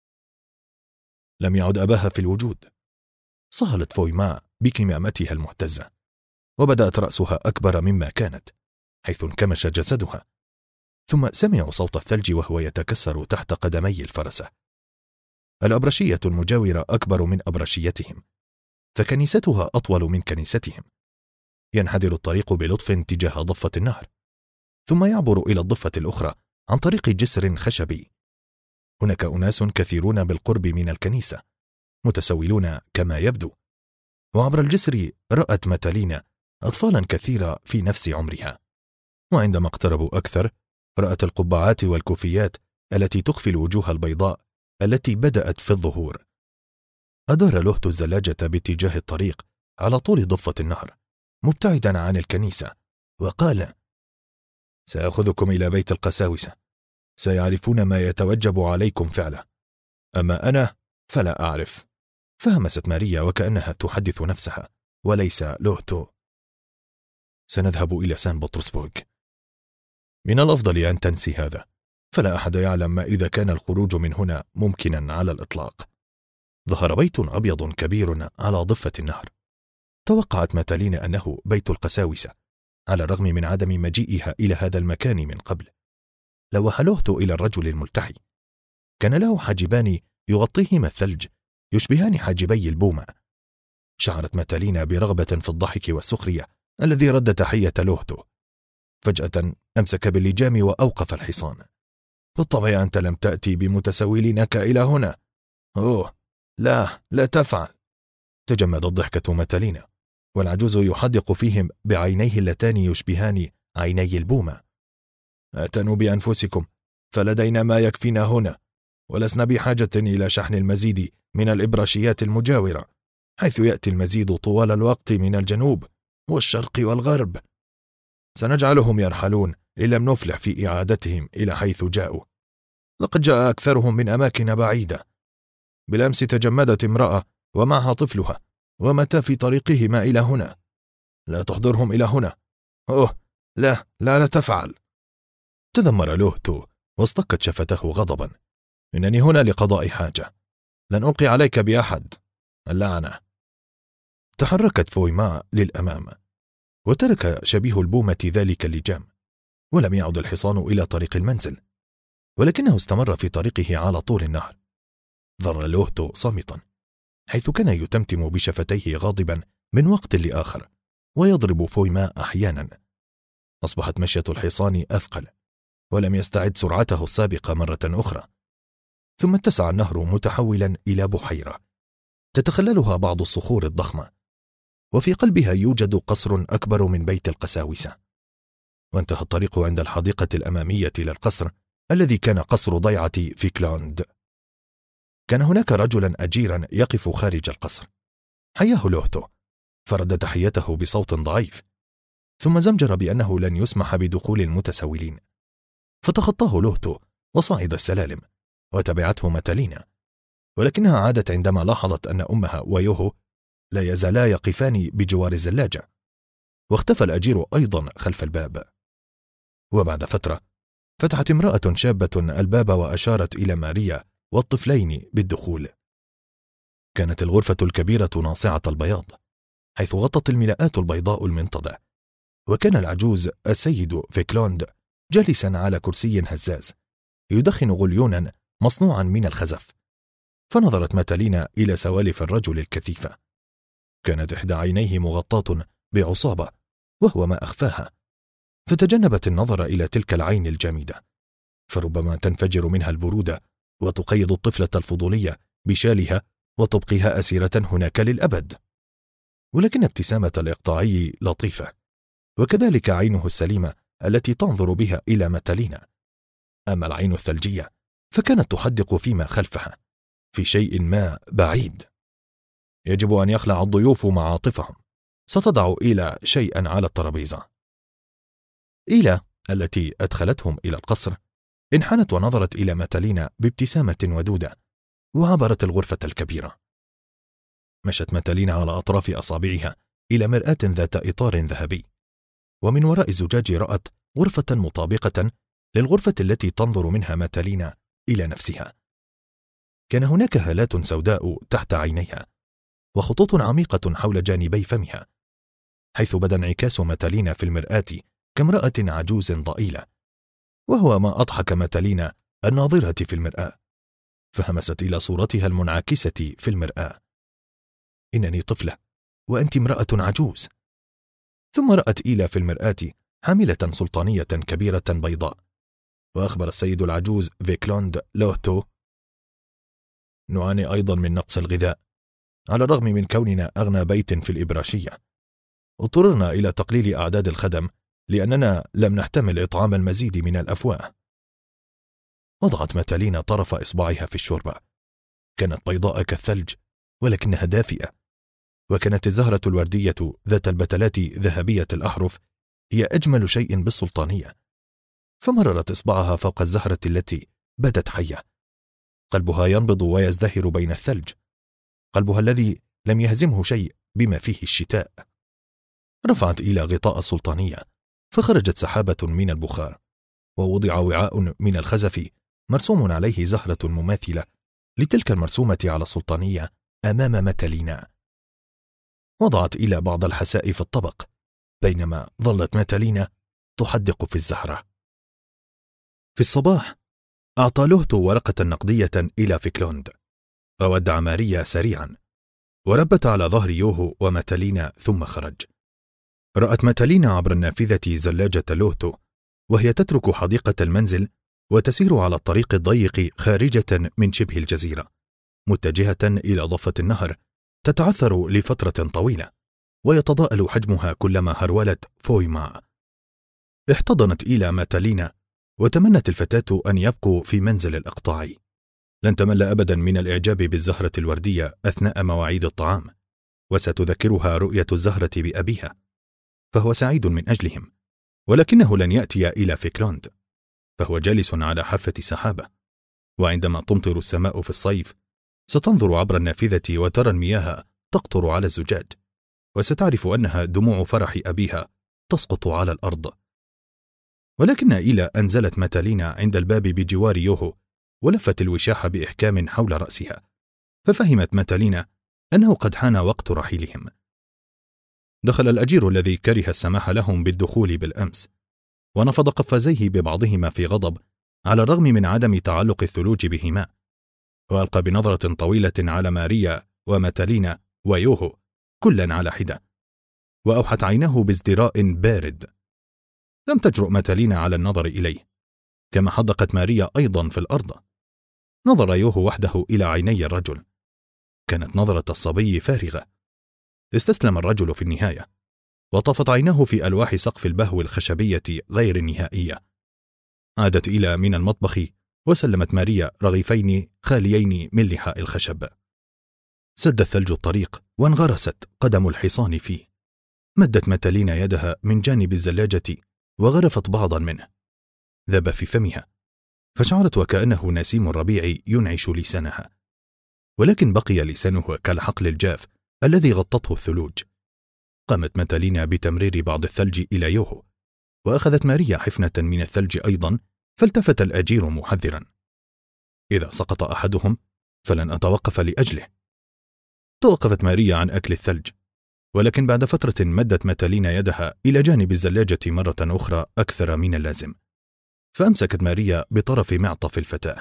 لم يعد أباها في الوجود. صهلت فويما بكمامتها المهتزة، وبدأت رأسها أكبر مما كانت، حيث انكمش جسدها. ثم سمعوا صوت الثلج وهو يتكسر تحت قدمي الفرسة. الأبرشية المجاورة أكبر من أبرشيتهم، فكنيستها أطول من كنيستهم. ينحدر الطريق بلطف تجاه ضفة النهر، ثم يعبر إلى الضفة الأخرى عن طريق جسر خشبي. هناك أناس كثيرون بالقرب من الكنيسة، متسولون كما يبدو. وعبر الجسر رأت ماتالينا أطفالا كثيرة في نفس عمرها، وعندما اقتربوا أكثر رأت القبعات والكوفيات التي تخفي الوجوه البيضاء التي بدأت في الظهور. أدار لوهتو الزلاجة باتجاه الطريق على طول ضفة النهر، مبتعدا عن الكنيسة، وقال: سأخذكم إلى بيت القساوسة، سيعرفون ما يتوجب عليكم فعله، أما أنا فلا أعرف. فهمست ماريا وكأنها تحدث نفسها وليس لوهتو. سنذهب إلى سان بطرسبورغ. من الأفضل أن تنسي هذا، فلا أحد يعلم ما إذا كان الخروج من هنا ممكنا على الإطلاق. ظهر بيت أبيض كبير على ضفة النهر. توقعت ماتالينا أنه بيت القساوسة، على الرغم من عدم مجيئها إلى هذا المكان من قبل. لوح لوهتو إلى الرجل الملتحي. كان له حاجبان يغطيهما الثلج، يشبهان حاجبي البومة. شعرت ماتالينا برغبة في الضحك والسخرية الذي رد تحية لوهتو. فجأة أمسك باللجام وأوقف الحصان. بالطبع أنت لم تأتي بمتسولينك إلى هنا. أوه، لا تفعل. تجمد الضحكة ماتالينا، والعجوز يحدق فيهم بعينيه اللتان يشبهان عيني البومة. اعتنوا بأنفسكم، فلدينا ما يكفينا هنا، ولسنا بحاجة إلى شحن المزيد من الإبراشيات المجاورة، حيث يأتي المزيد طوال الوقت من الجنوب والشرق والغرب. سنجعلهم يرحلون إن لم نفلح في إعادتهم إلى حيث جاءوا. لقد جاء أكثرهم من أماكن بعيدة. بالأمس تجمدت امرأة ومعها طفلها، ومتى في طريقهما إلى هنا. لا تحضرهم إلى هنا. أوه، لا تفعل. تذمر لوهتو واصطكت شفته غضبا. إنني هنا لقضاء حاجة، لن ألقي عليك بأحد. اللعنة. تحركت فويما للأمام، وترك شبيه البومة ذلك اللجام، ولم يعد الحصان إلى طريق المنزل، ولكنه استمر في طريقه على طول النهر. ظل لوهتو صامتا، حيث كان يتمتم بشفتيه غاضبا من وقت لآخر، ويضرب فويما أحيانا. أصبحت مشية الحصان أثقل، ولم يستعد سرعته السابقة مرة أخرى. ثم اتسع النهر متحولا إلى بحيرة تتخللها بعض الصخور الضخمة، وفي قلبها يوجد قصر أكبر من بيت القساوسة. وانتهى الطريق عند الحديقة الأمامية للقصر الذي كان قصر ضيعة فيكلاند. كان هناك رجلا أجيرا يقف خارج القصر. حياه لوهتو، فرد تحيته بصوت ضعيف، ثم زمجر بأنه لن يسمح بدخول المتسولين. فتخطاه لوهتو وصعد السلالم، وتبعته ماتالينا، ولكنها عادت عندما لاحظت أن أمها ويوهو لا يزالا يقفان بجوار الزلاجة. واختفى الأجير أيضا خلف الباب. وبعد فترة فتحت امرأة شابة الباب وأشارت إلى ماريا والطفلين بالدخول. كانت الغرفة الكبيرة ناصعة البياض، حيث غطت الملاءات البيضاء المنتضة، وكان العجوز السيد فيكلوند جالسا على كرسي هزاز يدخن غليونا مصنوعا من الخزف. فنظرت ماتالينا إلى سوالف الرجل الكثيفة. كانت إحدى عينيه مغطاة بعصابة، وهو ما أخفاها، فتجنبت النظر إلى تلك العين الجامدة، فربما تنفجر منها البرودة وتقيد الطفلة الفضولية بشالها وتبقيها أسيرة هناك للأبد. ولكن ابتسامة الإقطاعي لطيفة، وكذلك عينه السليمة التي تنظر بها إلى ماتالينا. أما العين الثلجية فكانت تحدق فيما خلفها في شيء ما بعيد. يجب أن يخلع الضيوف معاطفهم. ستضع إيلا شيئا على الترابيزة. إيلا التي أدخلتهم إلى القصر انحنت ونظرت إلى ماتالينا بابتسامة ودودة، وعبرت الغرفة الكبيرة. مشت ماتالينا على أطراف أصابعها إلى مرآة ذات إطار ذهبي، ومن وراء الزجاج رأت غرفة مطابقة للغرفة التي تنظر منها ماتالينا إلى نفسها. كان هناك هالات سوداء تحت عينيها، وخطوط عميقة حول جانبي فمها، حيث بدا انعكاس ماتالينا في المرآة كامرأة عجوز ضئيلة، وهو ما أضحك ماتالينا الناظرة في المرآة. فهمست إلى صورتها المنعكسة في المرآة: إنني طفلة وأنت امرأة عجوز. ثم رأت إيلا في المرآة حاملة سلطانية كبيرة بيضاء، وأخبر السيد العجوز فيكلوند لوهتو: نعاني أيضا من نقص الغذاء، على الرغم من كوننا أغنى بيت في الإبراشية. اضطررنا إلى تقليل أعداد الخدم لأننا لم نحتمل إطعام المزيد من الأفواه. وضعت ماتالينا طرف إصبعها في الشوربة. كانت بيضاء كالثلج، ولكنها دافئة، وكانت الزهرة الوردية ذات البتلات ذهبية الأحرف هي أجمل شيء بالسلطانية. فمررت إصبعها فوق الزهرة التي بدت حية. قلبها ينبض ويزدهر بين الثلج، قلبها الذي لم يهزمه شيء بما فيه الشتاء. رفعت إلى غطاء السلطانية، فخرجت سحابة من البخار، ووضع وعاء من الخزف مرسوم عليه زهرة مماثلة لتلك المرسومة على السلطانية أمام ماتالينا. وضعت إلى بعض الحساء في الطبق، بينما ظلت ماتالينا تحدق في الزهرة. في الصباح أعطى لوهتو ورقة نقدية إلى فيكلوند، وودع ماريا سريعا، وربت على ظهر يوهو وماتالينا ثم خرج. رأت ماتالينا عبر النافذة زلاجة لوهتو وهي تترك حديقة المنزل وتسير على الطريق الضيق خارجة من شبه الجزيرة، متجهة إلى ضفة النهر تتعثر لفترة طويلة ويتضاءل حجمها كلما هرولت فويما. احتضنت إلى ماتالينا وتمنت الفتاة أن يبقوا في منزل الإقطاع. لن تمل أبدا من الإعجاب بالزهرة الوردية أثناء مواعيد الطعام، وستذكرها رؤية الزهرة بأبيها، فهو سعيد من أجلهم، ولكنه لن يأتي إلى فيكلوند، فهو جالس على حافة سحابة، وعندما تمطر السماء في الصيف ستنظر عبر النافذة وترى المياه تقطر على الزجاج، وستعرف أنها دموع فرح أبيها تسقط على الأرض. ولكن إلى أنزلت ماتالينا عند الباب بجوار يوهو ولفت الوشاح بإحكام حول رأسها، ففهمت ماتالينا أنه قد حان وقت رحيلهم. دخل الأجير الذي كره السماح لهم بالدخول بالأمس، ونفض قفازيه ببعضهما في غضب على الرغم من عدم تعلق الثلوج بهما، وألقى بنظرة طويلة على ماريا وماتالينا ويوهو كلا على حدة، وأوحت عيناه بازدراء بارد. لم تجرؤ ماتالينا على النظر إليه، كما حدقت ماريا أيضا في الأرض. نظر يوهو وحده إلى عيني الرجل، كانت نظرة الصبي فارغة. استسلم الرجل في النهاية، وطفت عيناه في ألواح سقف البهو الخشبية غير النهائية. عادت إلى من المطبخ وسلمت ماريا رغيفين خاليين من لحاء الخشب. سد الثلج الطريق وانغرست قدم الحصان فيه. مدت ماتالينا يدها من جانب الزلاجة وغرفت بعضا منه، ذاب في فمها، فشعرت وكأنه نسيم الربيع ينعش لسانها، ولكن بقي لسانه كالحقل الجاف الذي غطته الثلوج. قامت ماتالينا بتمرير بعض الثلج إلى يوهو، وأخذت ماريا حفنة من الثلج أيضا، فالتفت الأجير محذرا: إذا سقط أحدهم فلن أتوقف لأجله. توقفت ماريا عن أكل الثلج، ولكن بعد فترة مدت ماتالينا يدها إلى جانب الزلاجة مرة أخرى أكثر من اللازم، فأمسكت ماريا بطرف معطف الفتاة.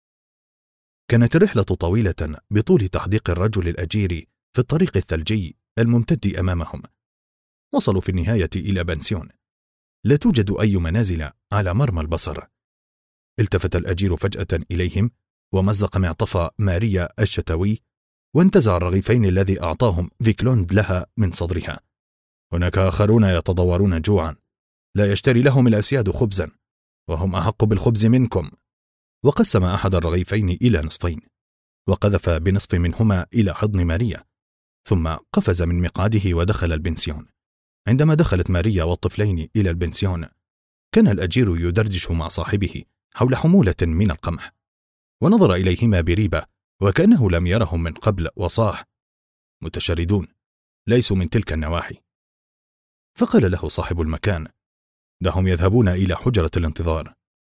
كانت الرحلة طويلة بطول تحديق الرجل الأجير في الطريق الثلجي الممتد أمامهم. وصلوا في النهاية إلى بنسيون لا توجد أي منازل على مرمى البصر. التفت الأجير فجأة إليهم ومزق معطف ماريا الشتوي، وانتزع الرغيفين الذي أعطاهم فيكلوند لها من صدرها. هناك آخرون يتضورون جوعا، لا يشتري لهم الأسياد خبزا، وهم أحق بالخبز منكم. وقسم أحد الرغيفين إلى نصفين، وقذف بنصف منهما إلى حضن ماريا، ثم قفز من مقعده ودخل البنسيون. عندما دخلت ماريا والطفلين إلى البنسيون، كان الأجير يدردش مع صاحبه حول حمولة من القمح، ونظر إليهما بريبة وكأنه لم يرهم من قبل، وصاح: متشردون، ليسوا من تلك النواحي. فقال له صاحب المكان: دعهم يذهبون إلى حجرة الانتظار.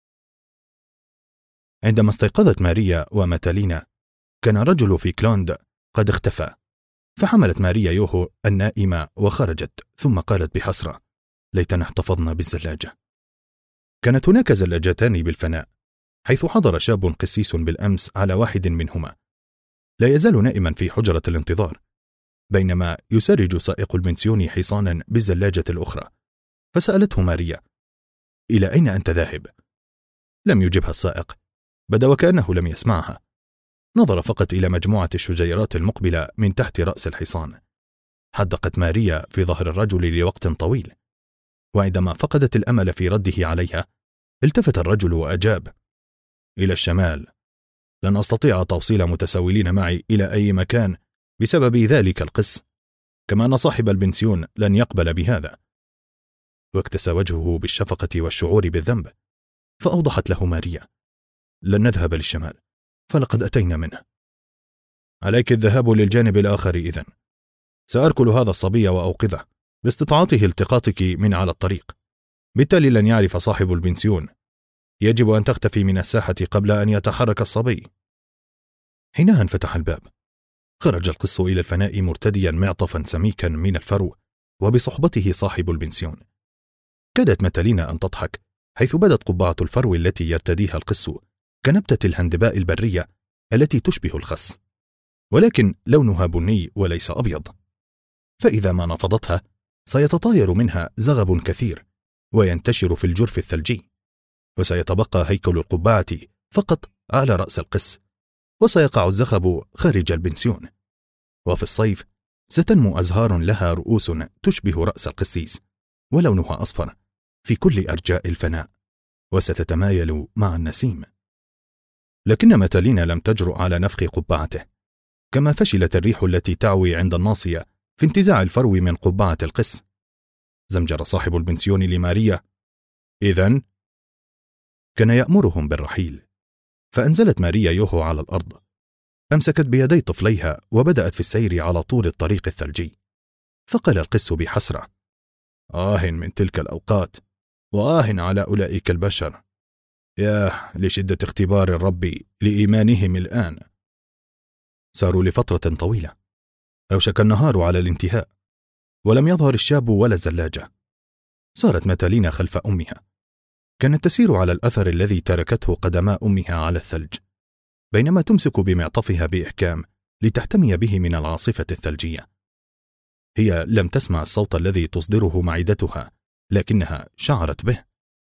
عندما استيقظت ماريا وماتالينا، كان رجل فيكلوند قد اختفى، فحملت ماريا يوهو النائمة وخرجت، ثم قالت بحسرة: ليتنا احتفظنا بالزلاجة. كانت هناك زلاجتان بالفناء، حيث حضر شاب قسيس بالأمس على واحد منهما، لا يزال نائما في حجرة الانتظار، بينما يسرج سائق البنسيون حصانا بالزلاجة الأخرى. فسألته ماريا: إلى أين أنت ذاهب؟ لم يجبها السائق، بدا وكأنه لم يسمعها. نظر فقط إلى مجموعة الشجيرات المقبلة من تحت رأس الحصان. حدقت ماريا في ظهر الرجل لوقت طويل، وعندما فقدت الأمل في رده عليها، التفت الرجل وأجاب: إلى الشمال، لن أستطيع توصيل متسولين معي إلى أي مكان بسبب ذلك القس، كما أن صاحب البنسيون لن يقبل بهذا. واكتسى وجهه بالشفقة والشعور بالذنب، فأوضحت له ماريا: لن نذهب للشمال، فلقد أتينا منه. عليك الذهاب للجانب الآخر إذن. سأركل هذا الصبي وأوقظه باستطاعته التقاطك من على الطريق، بالتالي لن يعرف صاحب البنسيون. يجب أن تختفي من الساحة قبل أن يتحرك الصبي. حينها انفتح الباب، خرج القس إلى الفناء مرتديا معطفا سميكا من الفرو، وبصحبته صاحب البنسيون. كادت متالينا أن تضحك، حيث بدت قبعة الفرو التي يرتديها القس كنبتة الهندباء البرية التي تشبه الخس، ولكن لونها بني وليس أبيض، فإذا ما نفضتها سيتطاير منها زغب كثير وينتشر في الجرف الثلجي، وسيتبقى هيكل القبعة فقط على رأس القس، وسيقع الزغب خارج البنسيون. وفي الصيف ستنمو أزهار لها رؤوس تشبه رأس القسيس، ولونها أصفر في كل أرجاء الفناء، وستتمايل مع النسيم. لكن متالينا لم تجرؤ على نفخ قبعته، كما فشلت الريح التي تعوي عند الناصية في انتزاع الفرو من قبعة القس. زمجر صاحب البنسيون لماريا: إذن؟ كان يأمرهم بالرحيل، فأنزلت ماريا يوهو على الأرض، أمسكت بيدي طفليها وبدأت في السير على طول الطريق الثلجي. فقال القس بحسرة: آه من تلك الأوقات، وآه على أولئك البشر، ياه لشدة اختبار الرب لإيمانهم الآن. ساروا لفترة طويلة، أوشك النهار على الانتهاء، ولم يظهر الشاب ولا الزلاجة. صارت متالينا خلف أمها، كانت تسير على الأثر الذي تركته قدما أمها على الثلج، بينما تمسك بمعطفها بإحكام لتحتمي به من العاصفة الثلجية. هي لم تسمع الصوت الذي تصدره معدتها، لكنها شعرت به.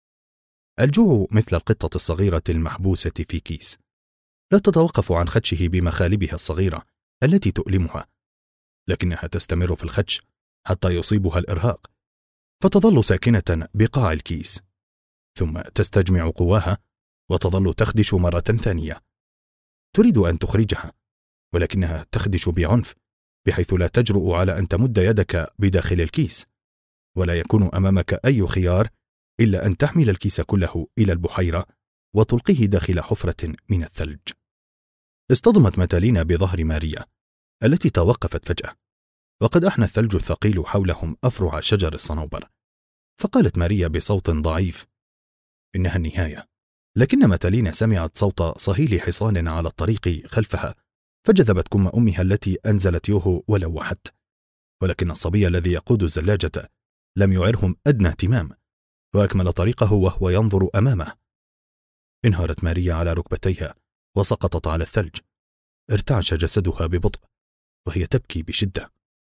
الجوع مثل القطة الصغيرة المحبوسة في كيس، لا تتوقف عن خدشه بمخالبها الصغيرة التي تؤلمها، لكنها تستمر في الخدش حتى يصيبها الإرهاق، فتظل ساكنة بقاع الكيس، ثم تستجمع قواها وتظل تخدش مرة ثانية. تريد أن تخرجها، ولكنها تخدش بعنف، بحيث لا تجرؤ على أن تمد يدك بداخل الكيس، ولا يكون أمامك أي خيار إلا أن تحمل الكيس كله إلى البحيرة وتلقيه داخل حفرة من الثلج. اصطدمت متالينا بظهر ماريا التي توقفت فجأة، وقد أحنى الثلج الثقيل حولهم أفرع شجر الصنوبر. فقالت ماريا بصوت ضعيف: إنها النهاية. لكن متالينا سمعت صوت صهيل حصان على الطريق خلفها، فجذبت كم أمها التي أنزلت يوهو ولوحت، ولكن الصبي الذي يقود الزلاجة لم يعرهم أدنى اهتمام، وأكمل طريقه وهو ينظر أمامه. انهارت ماريا على ركبتيها وسقطت على الثلج، ارتعش جسدها ببطء وهي تبكي بشدة.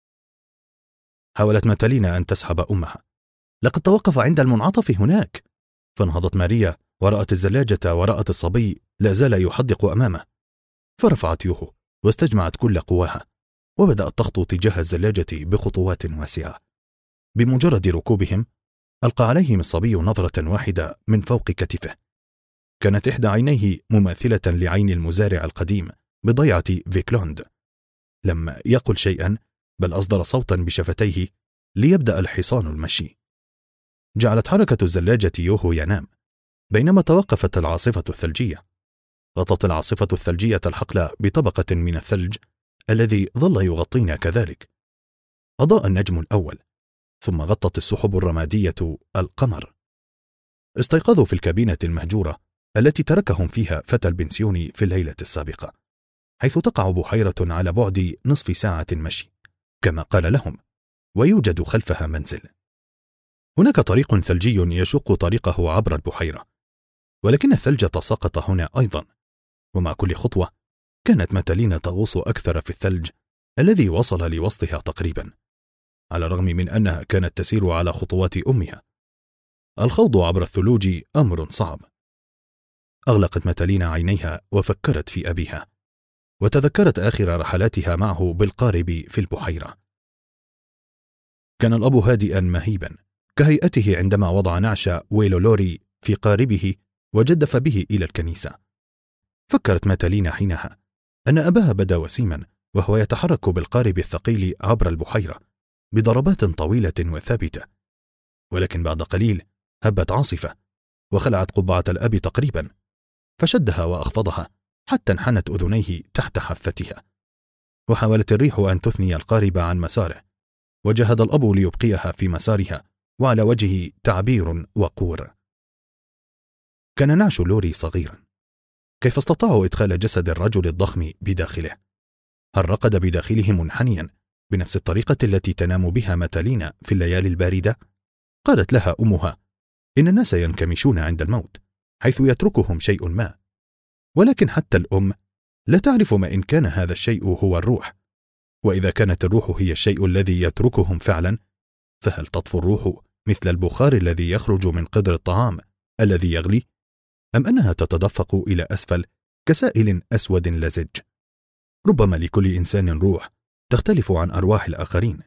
حاولت متالينا أن تسحب أمها: لقد توقف عند المنعطف هناك. فانهضت ماريا ورأت الزلاجة ورأت الصبي لا زال يحدق أمامه، فرفعت يوهو واستجمعت كل قواها، وبدأت تخطو تجاه الزلاجة بخطوات واسعة. بمجرد ركوبهم ألقى عليهم الصبي نظرة واحدة من فوق كتفه، كانت إحدى عينيه مماثلة لعين المزارع القديم بضيعة فيكلوند. لم يقل شيئا، بل أصدر صوتا بشفتيه ليبدأ الحصان المشي. جعلت حركة الزلاجة يوهو ينام، بينما توقفت العاصفة الثلجية. غطت العاصفة الثلجية الحقل بطبقة من الثلج الذي ظل يغطينا كذلك. أضاء النجم الأول، ثم غطت السحب الرمادية القمر. استيقظوا في الكابينة المهجورة التي تركهم فيها فتى البنسيون في الليلة السابقة، حيث تقع بحيرة على بعد نصف ساعة مشي كما قال لهم، ويوجد خلفها منزل. هناك طريق ثلجي يشق طريقه عبر البحيرة، ولكن الثلج تساقط هنا أيضا، ومع كل خطوة كانت متالينا تغوص أكثر في الثلج الذي وصل لوسطها تقريبا، على الرغم من أنها كانت تسير على خطوات أمها. الخوض عبر الثلوج أمر صعب. أغلقت متالينا عينيها وفكرت في أبيها، وتذكرت آخر رحلاتها معه بالقارب في البحيرة. كان الأب هادئا مهيبا كهيئته عندما وضع نعش ويلولوري في قاربه وجدف به إلى الكنيسة. فكرت متالينا حينها أن أباها بدا وسيما وهو يتحرك بالقارب الثقيل عبر البحيرة بضربات طويلة وثابتة، ولكن بعد قليل هبت عاصفة وخلعت قبعة الأب تقريبا، فشدها وأخفضها حتى انحنت أذنيه تحت حافتها، وحاولت الريح أن تثني القارب عن مساره، وجهد الأب ليبقيها في مسارها وعلى وجهه تعبير وقور. كان نعش لوري صغيرا، كيف استطاعوا إدخال جسد الرجل الضخم بداخله؟ هل رقد بداخله منحنيا بنفس الطريقة التي تنام بها ماتالينا في الليالي الباردة؟ قالت لها أمها: إن الناس ينكمشون عند الموت، حيث يتركهم شيء ما، ولكن حتى الأم لا تعرف ما إن كان هذا الشيء هو الروح، وإذا كانت الروح هي الشيء الذي يتركهم فعلا، فهل تطفو الروح مثل البخار الذي يخرج من قدر الطعام الذي يغلي، أم أنها تتدفق إلى أسفل كسائل أسود لزج؟ ربما لكل إنسان روح تختلف عن أرواح الآخرين.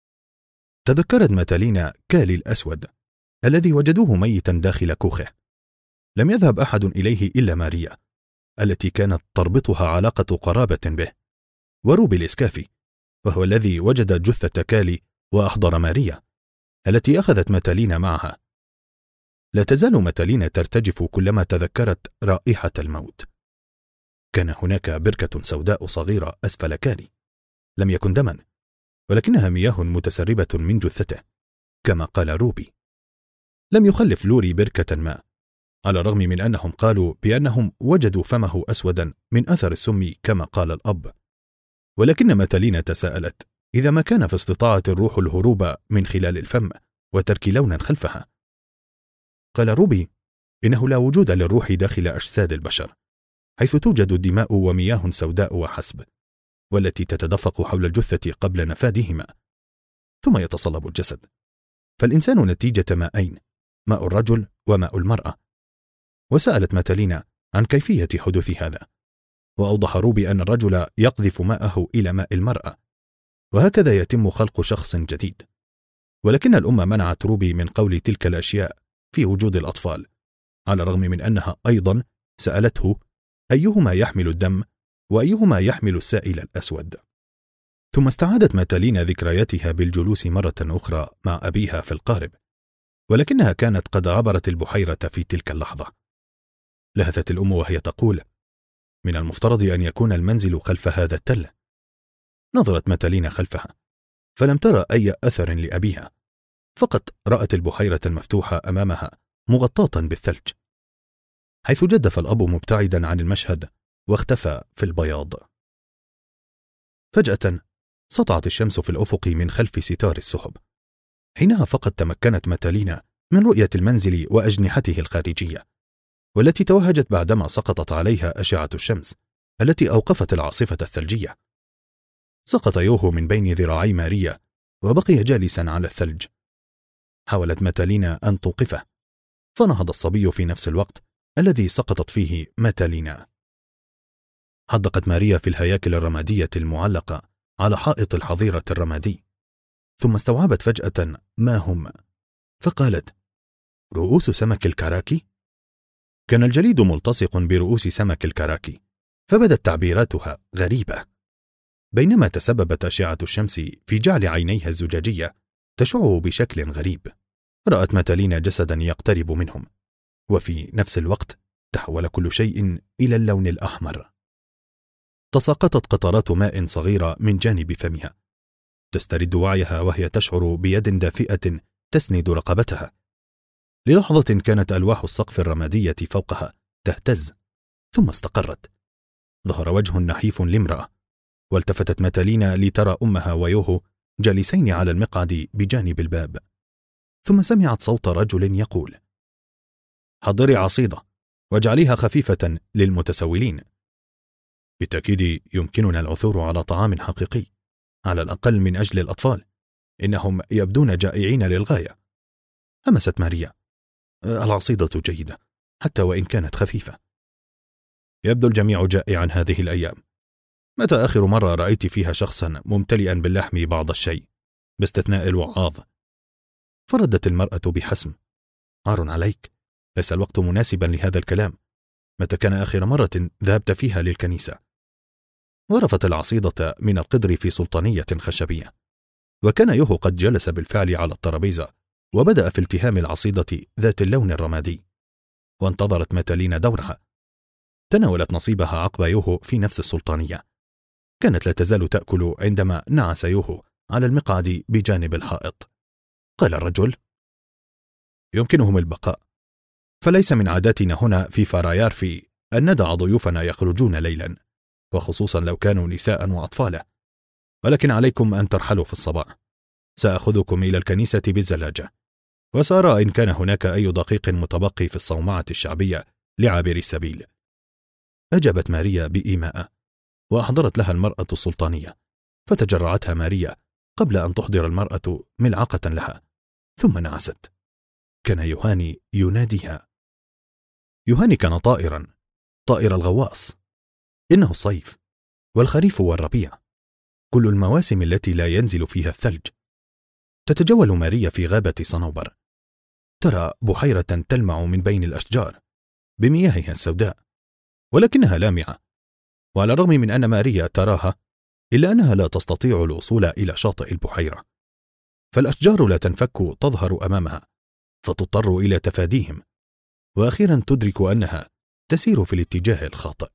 تذكرت ماتالينا كالي الأسود الذي وجدوه ميتا داخل كوخه. لم يذهب أحد إليه إلا ماريا التي كانت تربطها علاقة قرابة به، وروبي الإسكافي، وهو الذي وجد جثة كالي وأحضر ماريا التي أخذت ماتالينا معها. لا تزال ماتالينا ترتجف كلما تذكرت رائحة الموت. كان هناك بركة سوداء صغيرة أسفل كالي، لم يكن دما، ولكنها مياه متسربة من جثته كما قال روبي. لم يخلف لوري بركة ما، على الرغم من أنهم قالوا بأنهم وجدوا فمه أسودا من أثر السم كما قال الأب. ولكن ماتالينا تساءلت إذا ما كان في استطاعة الروح الهروب من خلال الفم وترك لونا خلفها. قال روبي: إنه لا وجود للروح داخل أجساد البشر، حيث توجد الدماء ومياه سوداء وحسب، والتي تتدفق حول الجثة قبل نفادهما، ثم يتصلب الجسد. فالإنسان نتيجة ماءين، ماء الرجل وماء المرأة. وسألت ماتالينا عن كيفية حدوث هذا، وأوضح روبي أن الرجل يقذف ماءه إلى ماء المرأة، وهكذا يتم خلق شخص جديد. ولكن الأم منعت روبي من قول تلك الأشياء في وجود الأطفال، على الرغم من أنها أيضا سألته أيهما يحمل الدم وأيهما يحمل السائل الأسود. ثم استعادت ماتالينا ذكرياتها بالجلوس مرة أخرى مع أبيها في القارب، ولكنها كانت قد عبرت البحيرة في تلك اللحظة. لهثت الأم وهي تقول: من المفترض أن يكون المنزل خلف هذا التل. نظرت ماتالينا خلفها فلم ترى أي أثر لأبيها، فقط رأت البحيرة المفتوحة أمامها مغطاة بالثلج، حيث جدف الأب مبتعدا عن المشهد واختفى في البياض. فجأة سطعت الشمس في الأفق من خلف ستار السحب. حينها فقط تمكنت ماتالينا من رؤية المنزل وأجنحته الخارجية، والتي توهجت بعدما سقطت عليها أشعة الشمس التي أوقفت العاصفة الثلجية. سقط يوهو من بين ذراعي ماريا وبقي جالسا على الثلج. حاولت ماتالينا أن توقفه، فنهض الصبي في نفس الوقت الذي سقطت فيه ماتالينا. حدقت ماريا في الهياكل الرمادية المعلقة على حائط الحظيرة الرمادي، ثم استوعبت فجأة ما هم، فقالت: رؤوس سمك الكراكي؟ كان الجليد ملتصق برؤوس سمك الكراكي، فبدت تعبيراتها غريبة، بينما تسببت أشعة الشمس في جعل عينيها الزجاجية تشع بشكل غريب. رأت ماتالينا جسدا يقترب منهم، وفي نفس الوقت تحول كل شيء إلى اللون الأحمر. تساقطت قطرات ماء صغيرة من جانب فمها، تسترد وعيها وهي تشعر بيد دافئة تسند رقبتها. للحظة كانت ألواح السقف الرمادية فوقها تهتز، ثم استقرت. ظهر وجه نحيف لامرأة، والتفتت ماتالينا لترى أمها ويوهو جالسين على المقعد بجانب الباب. ثم سمعت صوت رجل يقول: حضري عصيدة واجعليها خفيفة للمتسولين. بالتأكيد يمكننا العثور على طعام حقيقي، على الأقل من أجل الأطفال، إنهم يبدون جائعين للغاية. همست ماريا: العصيدة جيدة حتى وإن كانت خفيفة. يبدو الجميع جائعا هذه الأيام. متى آخر مرة رأيت فيها شخصا ممتلئا باللحم بعض الشيء باستثناء الوعاظ؟ فردت المرأة بحسم: عار عليك، ليس الوقت مناسبا لهذا الكلام. متى كان آخر مرة ذهبت فيها للكنيسة؟ ورفت العصيدة من القدر في سلطانية خشبية، وكان يوهو قد جلس بالفعل على الترابيزة وبدأ في التهام العصيدة ذات اللون الرمادي، وانتظرت ماتالينا دورها. تناولت نصيبها عقب يوهو في نفس السلطانية. كانت لا تزال تأكل عندما نعس يوهو على المقعد بجانب الحائط. قال الرجل: يمكنهم البقاء، فليس من عاداتنا هنا في فارايارفي أن ندع ضيوفنا يخرجون ليلا، وخصوصا لو كانوا نساء وأطفالا، ولكن عليكم أن ترحلوا في الصباح. سأخذكم إلى الكنيسة بالزلاجة، وسأرى إن كان هناك أي دقيق متبقي في الصومعة الشعبية لعابري السبيل. أجابت ماريا بإيماء، وأحضرت لها المرأة السلطانية، فتجرعتها ماريا قبل أن تحضر المرأة ملعقة لها، ثم نعست. كان يوهاني يناديها. يوهاني كان طائرا، طائر الغواص. إنه الصيف والخريف والربيع، كل المواسم التي لا ينزل فيها الثلج. تتجول ماريا في غابة صنوبر، ترى بحيرة تلمع من بين الأشجار بمياهها السوداء، ولكنها لامعة، وعلى الرغم من أن ماريا تراها إلا أنها لا تستطيع الوصول إلى شاطئ البحيرة، فالأشجار لا تنفك تظهر أمامها، فتضطر إلى تفاديهم، وأخيرا تدرك أنها تسير في الاتجاه الخاطئ.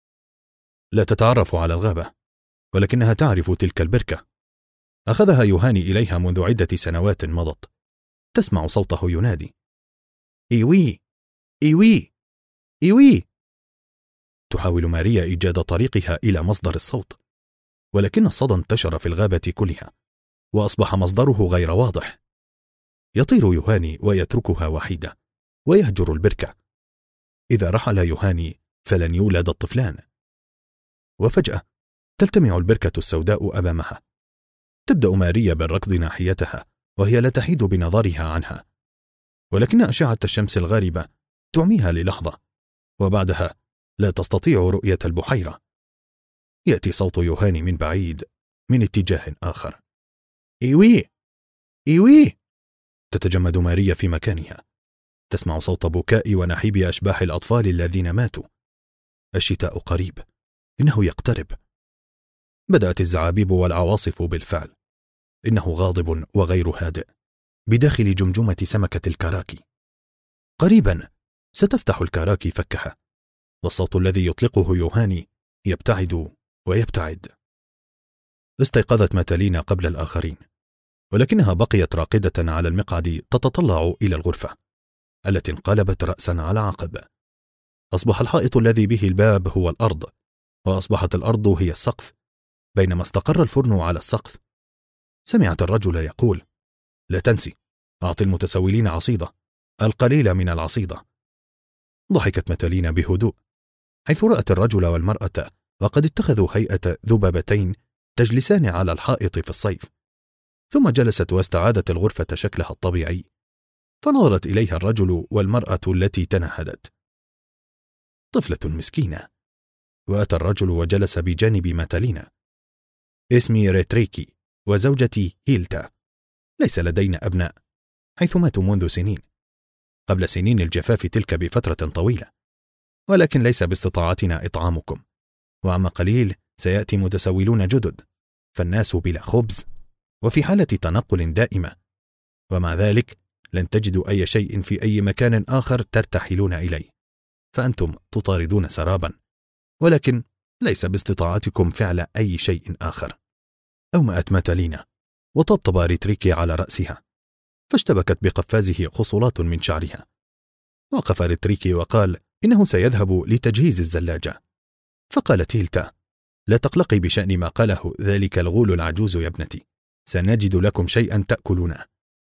لا تتعرف على الغابة، ولكنها تعرف تلك البركة. أخذها يوهاني إليها منذ عدة سنوات مضت. تسمع صوته ينادي: إيوي إيوي إيوي. تحاول ماريا إيجاد طريقها إلى مصدر الصوت، ولكن الصدى انتشر في الغابة كلها، وأصبح مصدره غير واضح. يطير يوهاني ويتركها وحيدة، ويهجر البركة. إذا رحل يوهاني فلن يولد الطفلان. وفجأة تلتمع البركة السوداء أمامها. تبدأ ماريا بالركض ناحيتها، وهي لا تحيد بنظرها عنها، ولكن أشعة الشمس الغاربة تعميها للحظة، وبعدها لا تستطيع رؤية البحيرة. يأتي صوت يوهاني من بعيد من اتجاه آخر: إيوي إيوي. تتجمد ماريا في مكانها، تسمع صوت بكاء ونحيب أشباح الأطفال الذين ماتوا. الشتاء قريب، إنه يقترب. بدأت الزعابيب والعواصف بالفعل. إنه غاضب وغير هادئ بداخل جمجمة سمكة الكاراكي. قريبا ستفتح الكاراكي فكها، والصوت الذي يطلقه يوهاني يبتعد ويبتعد. استيقظت ماتالينا قبل الآخرين، ولكنها بقيت راقدة على المقعد تتطلع إلى الغرفة التي انقلبت رأسا على عقب. أصبح الحائط الذي به الباب هو الأرض، وأصبحت الأرض هي السقف، بينما استقر الفرن على السقف. سمعت الرجل يقول: لا تنسي، أعطي المتسولين عصيدة، القليل من العصيدة. ضحكت ماتالينا بهدوء حيث رأت الرجل والمرأة وقد اتخذوا هيئة ذبابتين تجلسان على الحائط في الصيف. ثم جلست واستعادت الغرفة شكلها الطبيعي، فنظرت إليها الرجل والمرأة التي تنهدت. طفلة مسكينة. وأتى الرجل وجلس بجانب ماتالينا. اسمي ريتريكي، وزوجتي هيلتا. ليس لدينا أبناء، حيث ماتوا منذ سنين، قبل سنين الجفاف تلك بفترة طويلة، ولكن ليس باستطاعتنا إطعامكم، وعما قليل سيأتي متسولون جدد، فالناس بلا خبز وفي حالة تنقل دائمة، ومع ذلك لن تجدوا أي شيء في أي مكان آخر ترتحلون إليه، فأنتم تطاردون سرابا، ولكن ليس باستطاعتكم فعل أي شيء آخر. أومأت ماتالينا وطبطب ريتريكي على رأسها، فاشتبكت بقفازه خصلات من شعرها. وقف ريتريكي وقال إنه سيذهب لتجهيز الزلاجة. فقالت هيلتا: لا تقلقي بشأن ما قاله ذلك الغول العجوز يا ابنتي، سنجد لكم شيئا تأكلونه.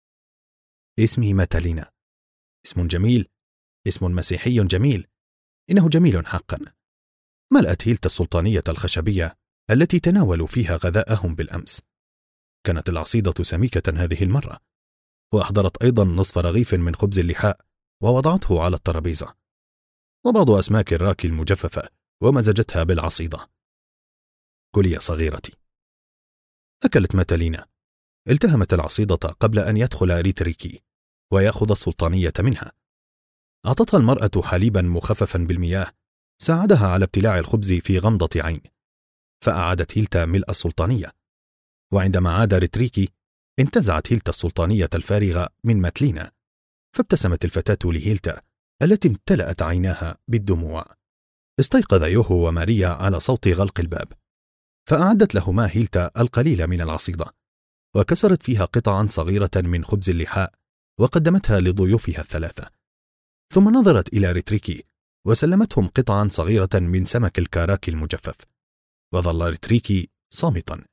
اسمي ماتالينا، اسم جميل، اسم مسيحي جميل، إنه جميل حقا. ملأت هيلتا السلطانية الخشبية التي تناولوا فيها غذاءهم بالأمس. كانت العصيدة سميكة هذه المرة، وأحضرت أيضا نصف رغيف من خبز اللحاء ووضعته على الترابيزة، وبعض أسماك الراكي المجففة، ومزجتها بالعصيدة. كلي يا صغيرتي. أكلت ماتالينا. التهمت العصيدة قبل أن يدخل ريتريكي ويأخذ السلطانية منها. أعطتها المرأة حليبا مخففا بالمياه ساعدها على ابتلاع الخبز في غمضة عين، فأعادت هيلتا ملء السلطانية. وعندما عاد ريتريكي انتزعت هيلتا السلطانية الفارغة من ماتلينا، فابتسمت الفتاة لهيلتا التي امتلأت عيناها بالدموع. استيقظ يوهو وماريا على صوت غلق الباب، فأعدت لهما هيلتا القليل من العصيدة، وكسرت فيها قطعا صغيرة من خبز اللحاء وقدمتها لضيوفها الثلاثة. ثم نظرت إلى ريتريكي وسلمتهم قطعا صغيرة من سمك الكاراكي المجفف، وظل ريتريكي صامتا.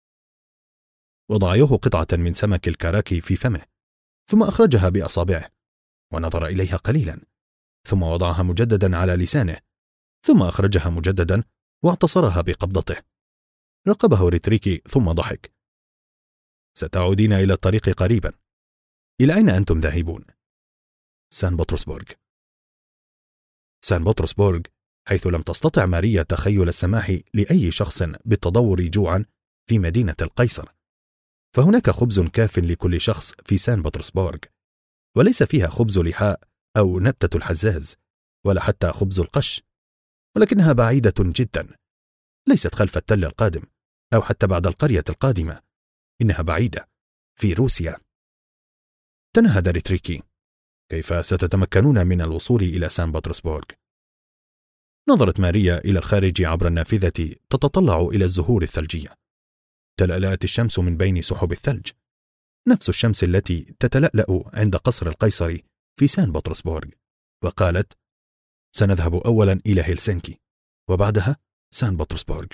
وضع يوهو قطعة من سمك الكاراكي في فمه، ثم أخرجها بأصابعه ونظر إليها قليلا، ثم وضعها مجددا على لسانه، ثم أخرجها مجددا واعتصرها بقبضته. راقبه ريتريكي ثم ضحك. ستعودين إلى الطريق قريبا. إلى أين أنتم ذاهبون؟ سان بطرسبورغ. سان بطرسبورغ، حيث لم تستطع ماريا تخيل السماح لأي شخص بالتضور جوعا في مدينة القيصر، فهناك خبز كاف لكل شخص في سان بطرسبورغ، وليس فيها خبز لحاء أو نبتة الحزاز ولا حتى خبز القش، ولكنها بعيدة جدا، ليست خلف التل القادم أو حتى بعد القرية القادمة، إنها بعيدة في روسيا. تنهد ريتريكي. كيف ستتمكنون من الوصول إلى سان بطرسبورغ؟ نظرت ماريا إلى الخارج عبر النافذة تتطلع إلى الزهور الثلجية. تلألأت الشمس من بين سحب الثلج، نفس الشمس التي تتلألأ عند قصر القيصر في سان بطرسبورغ، وقالت: سنذهب أولا إلى هلسنكي وبعدها سان بطرسبورغ.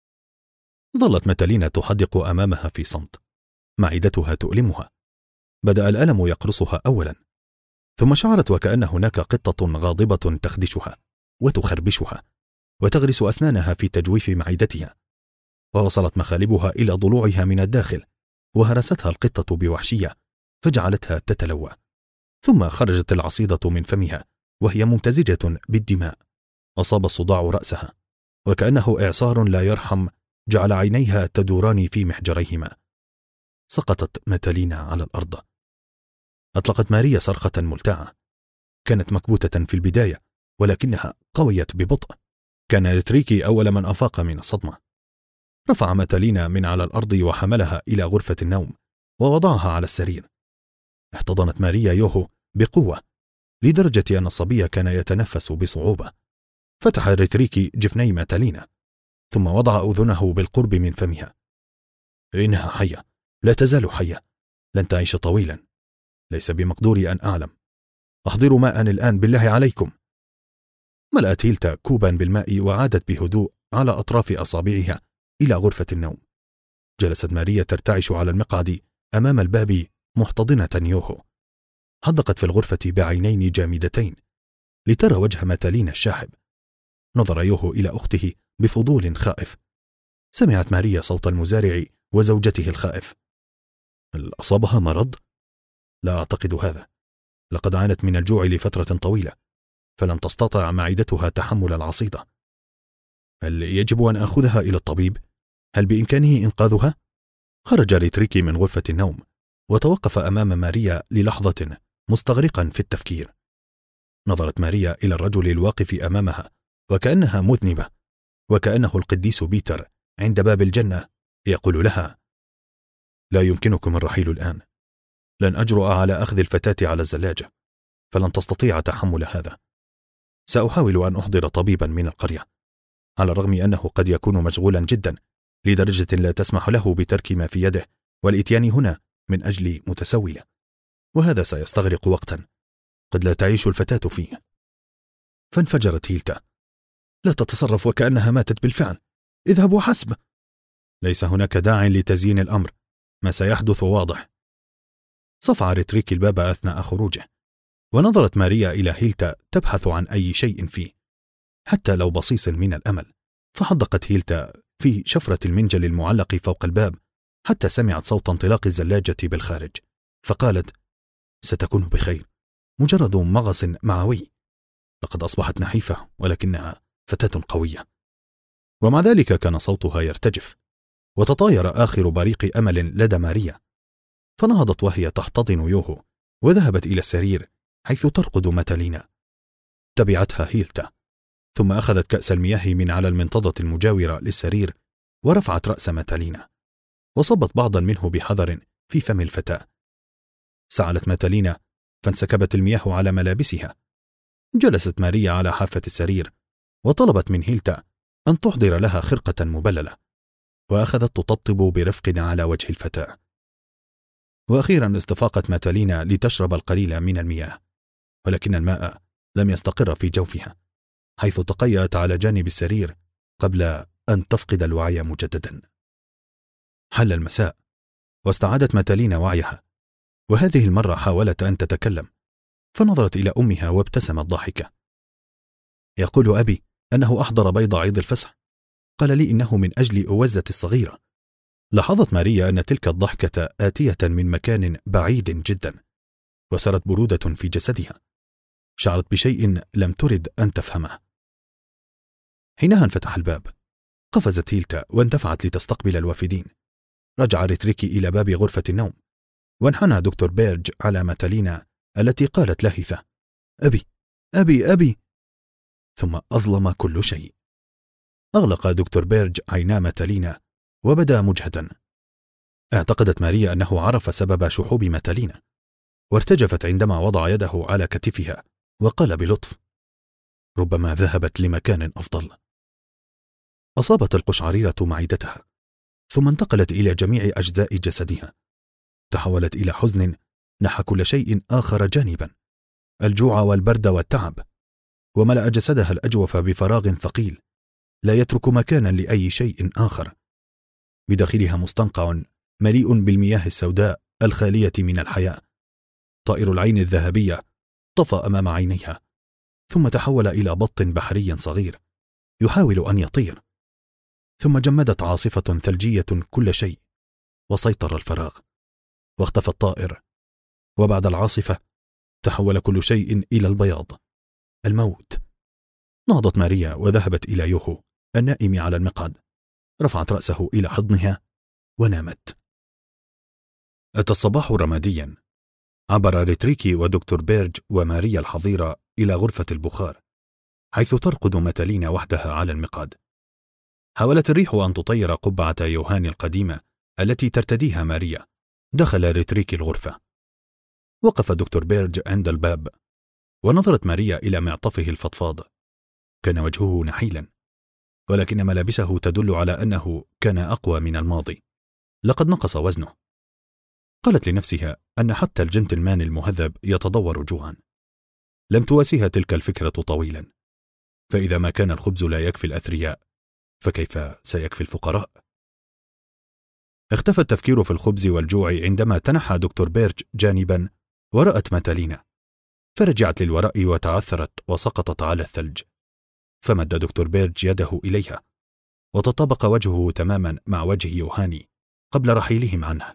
ظلت ماتالينا تحدق أمامها في صمت، معدتها تؤلمها. بدأ الألم يقرصها أولا، ثم شعرت وكأن هناك قطة غاضبة تخدشها وتخربشها وتغرس أسنانها في تجويف معدتها، ووصلت مخالبها إلى ضلوعها من الداخل، وهرستها القطة بوحشية فجعلتها تتلوى، ثم خرجت العصيدة من فمها وهي ممتزجة بالدماء. أصاب الصداع رأسها، وكأنه إعصار لا يرحم جعل عينيها تدوران في محجريهما. سقطت ماتالينا على الأرض. أطلقت ماريا صرخة ملتعة، كانت مكبوتة في البداية ولكنها قويت ببطء. كان ريتريكي أول من أفاق من الصدمة. رفع ماتالينا من على الأرض وحملها إلى غرفة النوم ووضعها على السرير. احتضنت ماريا يوهو بقوة لدرجة أن الصبي كان يتنفس بصعوبة. فتح ريتريكي جفني ماتالينا ثم وضع أذنه بالقرب من فمها. إنها حية، لا تزال حية، لن تعيش طويلا، ليس بمقدوري أن أعلم. أحضروا ماء الآن بالله عليكم. ملأت هيلتا كوبا بالماء وعادت بهدوء على أطراف أصابعها إلى غرفة النوم. جلست ماريا ترتعش على المقعد أمام الباب محتضنة يوهو. حدقت في الغرفة بعينين جامدتين لترى وجه ماتالينا الشاحب. نظر يوهو إلى أخته بفضول خائف. سمعت ماريا صوت المزارع وزوجته الخائف. هل أصابها مرض؟ لا أعتقد هذا، لقد عانت من الجوع لفترة طويلة فلم تستطع معدتها تحمل العصيدة. هل يجب أن أخذها إلى الطبيب؟ هل بإمكانه إنقاذها؟ خرج ريتريكي من غرفة النوم وتوقف أمام ماريا للحظة مستغرقا في التفكير. نظرت ماريا إلى الرجل الواقف أمامها وكأنها مذنبة، وكأنه القديس بيتر عند باب الجنة يقول لها: لا يمكنكم الرحيل الآن، لن أجرؤ على أخذ الفتاة على الزلاجة، فلن تستطيع تحمل هذا. سأحاول أن أحضر طبيبا من القرية، على الرغم أنه قد يكون مشغولا جدا لدرجة لا تسمح له بترك ما في يده والإتيان هنا من أجل متسولة، وهذا سيستغرق وقتا قد لا تعيش الفتاة فيه. فانفجرت هيلتا: لا تتصرف وكأنها ماتت بالفعل، اذهب وحسب. ليس هناك داع لتزيين الأمر، ما سيحدث واضح. صفع ريتريكي الباب أثناء خروجه، ونظرت ماريا إلى هيلتا تبحث عن أي شيء فيه حتى لو بصيص من الأمل. فحدقت هيلتا في شفرة المنجل المعلق فوق الباب حتى سمعت صوت انطلاق الزلاجة بالخارج، فقالت: ستكون بخير، مجرد مغص معوي. لقد أصبحت نحيفة ولكنها فتاة قوية. ومع ذلك كان صوتها يرتجف، وتطاير آخر بريق أمل لدى ماريا. فنهضت وهي تحتضن يوهو وذهبت إلى السرير حيث ترقد ماتالينا. تبعتها هيلتا، ثم أخذت كأس المياه من على المنطقة المجاورة للسرير ورفعت رأس ماتالينا وصبت بعضا منه بحذر في فم الفتاة. سعلت ماتالينا فانسكبت المياه على ملابسها. جلست ماريا على حافة السرير وطلبت من هيلتا أن تحضر لها خرقة مبللة، وأخذت تطبطب برفق على وجه الفتاة. وأخيرا استفاقت ماتالينا لتشرب القليل من المياه، ولكن الماء لم يستقر في جوفها، حيث تقيأت على جانب السرير قبل أن تفقد الوعي مجددا. حل المساء، واستعادت ماتالينا وعيها، وهذه المرة حاولت أن تتكلم، فنظرت إلى أمها وابتسمت ضاحكة. يقول أبي أنه أحضر بيض عيد الفصح، قال لي إنه من أجل أوزتي الصغيرة. لاحظت ماريا أن تلك الضحكة آتية من مكان بعيد جدا، وسرت برودة في جسدها، شعرت بشيء لم ترد أن تفهمه. حينها انفتح الباب، قفزت هيلتا واندفعت لتستقبل الوافدين. رجع ريتريكي إلى باب غرفة النوم، وانحنى دكتور بيرج على ماتالينا التي قالت لهثة: أبي أبي أبي. ثم أظلم كل شيء. أغلق دكتور بيرج عينا ماتالينا وبدا مجهدا. اعتقدت ماريا أنه عرف سبب شحوب ماتالينا، وارتجفت عندما وضع يده على كتفها وقال بلطف: ربما ذهبت لمكان أفضل. أصابت القشعريرة معدتها، ثم انتقلت إلى جميع أجزاء جسدها. تحولت إلى حزن نحى كل شيء آخر جانبا، الجوع والبرد والتعب، وملأ جسدها الأجوف بفراغ ثقيل لا يترك مكانا لأي شيء آخر. بداخلها مستنقع مليء بالمياه السوداء الخالية من الحياة. طائر العين الذهبية طفى أمام عينيها، ثم تحول إلى بط بحري صغير يحاول أن يطير. ثم جمدت عاصفة ثلجية كل شيء، وسيطر الفراغ، واختفى الطائر. وبعد العاصفة تحول كل شيء إلى البياض، الموت. نهضت ماريا وذهبت إلى يوهو النائم على المقعد، رفعت رأسه إلى حضنها ونامت. أتى الصباح رماديا. عبر ريتريكي ودكتور بيرج وماريا الحظيرة إلى غرفة البخار، حيث ترقد ماتالينا وحدها على المقعد. حاولت الريح أن تطير قبعة يوهان القديمة التي ترتديها ماريا. دخل ريتريكي الغرفة. وقف دكتور بيرج عند الباب، ونظرت ماريا إلى معطفه الفضفاض. كان وجهه نحيلا، ولكن ملابسه تدل على أنه كان أقوى من الماضي. لقد نقص وزنه. قالت لنفسها أن حتى الجنتلمان المهذب يتضور جوعا. لم تواسيها تلك الفكرة طويلا، فإذا ما كان الخبز لا يكفي الأثرياء، فكيف سيكفي الفقراء؟ اختفى التفكير في الخبز والجوع عندما تنحى دكتور بيرج جانبا ورأت ماتالينا، فرجعت للوراء وتعثرت وسقطت على الثلج. فمد دكتور بيرج يده إليها، وتطابق وجهه تماما مع وجه يوهاني قبل رحيلهم عنه.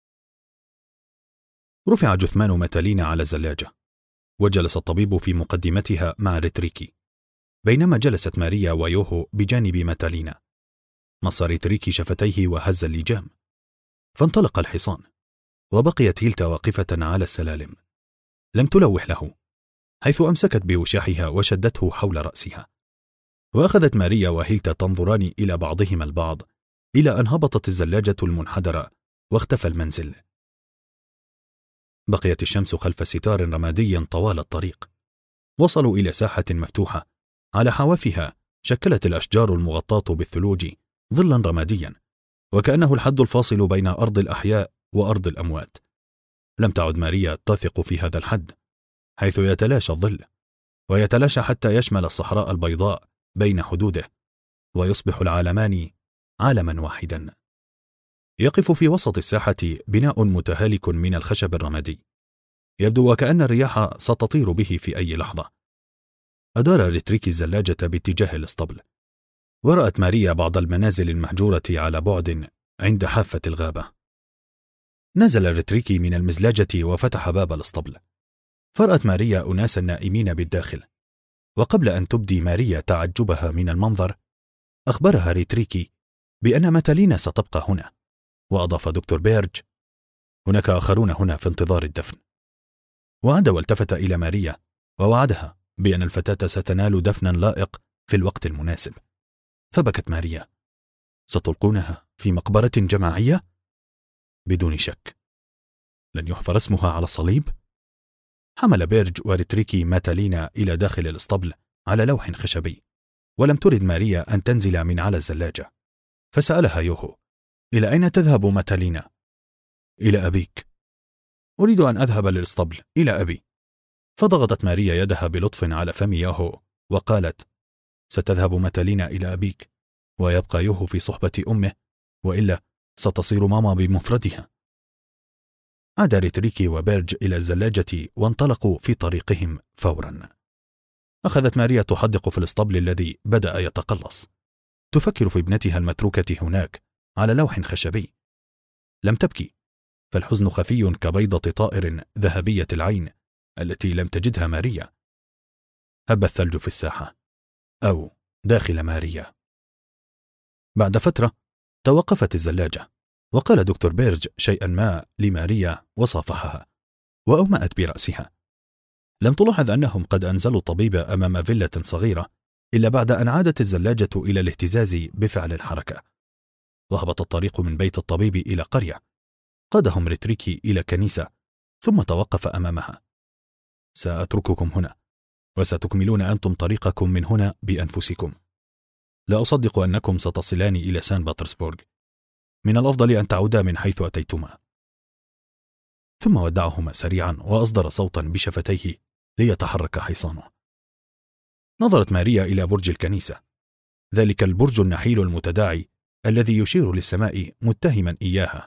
رفع جثمان ماتالينا على الزلاجة، وجلس الطبيب في مقدمتها مع ريتريكي، بينما جلست ماريا ويوهو بجانب ماتالينا. مص ريتريكي شفتيه وهز اللجام، فانطلق الحصان، وبقيت هيلتا واقفة على السلالم. لم تلوح له، حيث أمسكت بوشاحها وشدته حول رأسها. وأخذت ماريا وهيلتا تنظران إلى بعضهما البعض، إلى أن هبطت الزلاجة المنحدرة واختفى المنزل. بقيت الشمس خلف ستار رمادي طوال الطريق. وصلوا إلى ساحة مفتوحة، على حوافها شكلت الأشجار المغطاة بالثلوج ظلا رماديا، وكأنه الحد الفاصل بين أرض الأحياء وأرض الأموات. لم تعد ماريا تثق في هذا الحد، حيث يتلاشى الظل، ويتلاشى حتى يشمل الصحراء البيضاء بين حدوده، ويصبح العالمان عالما واحدا. يقف في وسط الساحة بناء متهالك من الخشب الرمادي، يبدو وكأن الرياح ستطير به في أي لحظة. أدار ريتريكي الزلاجة باتجاه الاسطبل، ورأت ماريا بعض المنازل المهجورة على بعد عند حافة الغابة. نزل ريتريكي من المزلاجة وفتح باب الاسطبل، فرأت ماريا أناسا نائمين بالداخل. وقبل أن تبدي ماريا تعجبها من المنظر، أخبرها ريتريكي بأن ماتالينا ستبقى هنا. وأضاف دكتور بيرج: هناك آخرون هنا في انتظار الدفن. وعاد والتفت إلى ماريا ووعدها بأن الفتاة ستنال دفنا لائق في الوقت المناسب. فبكت ماريا: ستلقونها في مقبرة جماعية؟ بدون شك. لن يحفر اسمها على الصليب؟ حمل بيرج وريتريكي ماتالينا إلى داخل الاسطبل على لوح خشبي، ولم ترد ماريا أن تنزل من على الزلاجة. فسألها يوهو: إلى أين تذهب ماتالينا؟ إلى أبيك. أريد أن أذهب للاسطبل إلى أبي. فضغطت ماريا يدها بلطف على فم يوهو وقالت: ستذهب ماتالينا إلى أبيك، ويبقى يوهو في صحبة أمه، وإلا ستصير ماما بمفردها. عاد ريتريكي وبيرج إلى الزلاجة وانطلقوا في طريقهم فورا. أخذت ماريا تحدق في الاسطبل الذي بدأ يتقلص، تفكر في ابنتها المتروكة هناك على لوح خشبي. لم تبكي، فالحزن خفي كبيضة طائر ذهبية العين التي لم تجدها ماريا. هب الثلج في الساحة أو داخل ماريا. بعد فترة توقفت الزلاجة، وقال دكتور بيرج شيئا ما لماريا وصافحها، وأومأت برأسها. لم تلاحظ أنهم قد أنزلوا الطبيب أمام فيلة صغيرة إلا بعد أن عادت الزلاجة إلى الاهتزاز بفعل الحركة، وهبط الطريق من بيت الطبيب إلى قرية. قادهم ريتريكي إلى كنيسة ثم توقف أمامها. سأترككم هنا، وستكملون أنتم طريقكم من هنا بأنفسكم. لا أصدق أنكم ستصلان إلى سان بطرسبورغ. من الأفضل أن تعودا من حيث أتيتما. ثم ودعهما سريعا وأصدر صوتا بشفتيه ليتحرك حصانه. نظرت ماريا إلى برج الكنيسة، ذلك البرج النحيل المتداعي الذي يشير للسماء متهما إياها.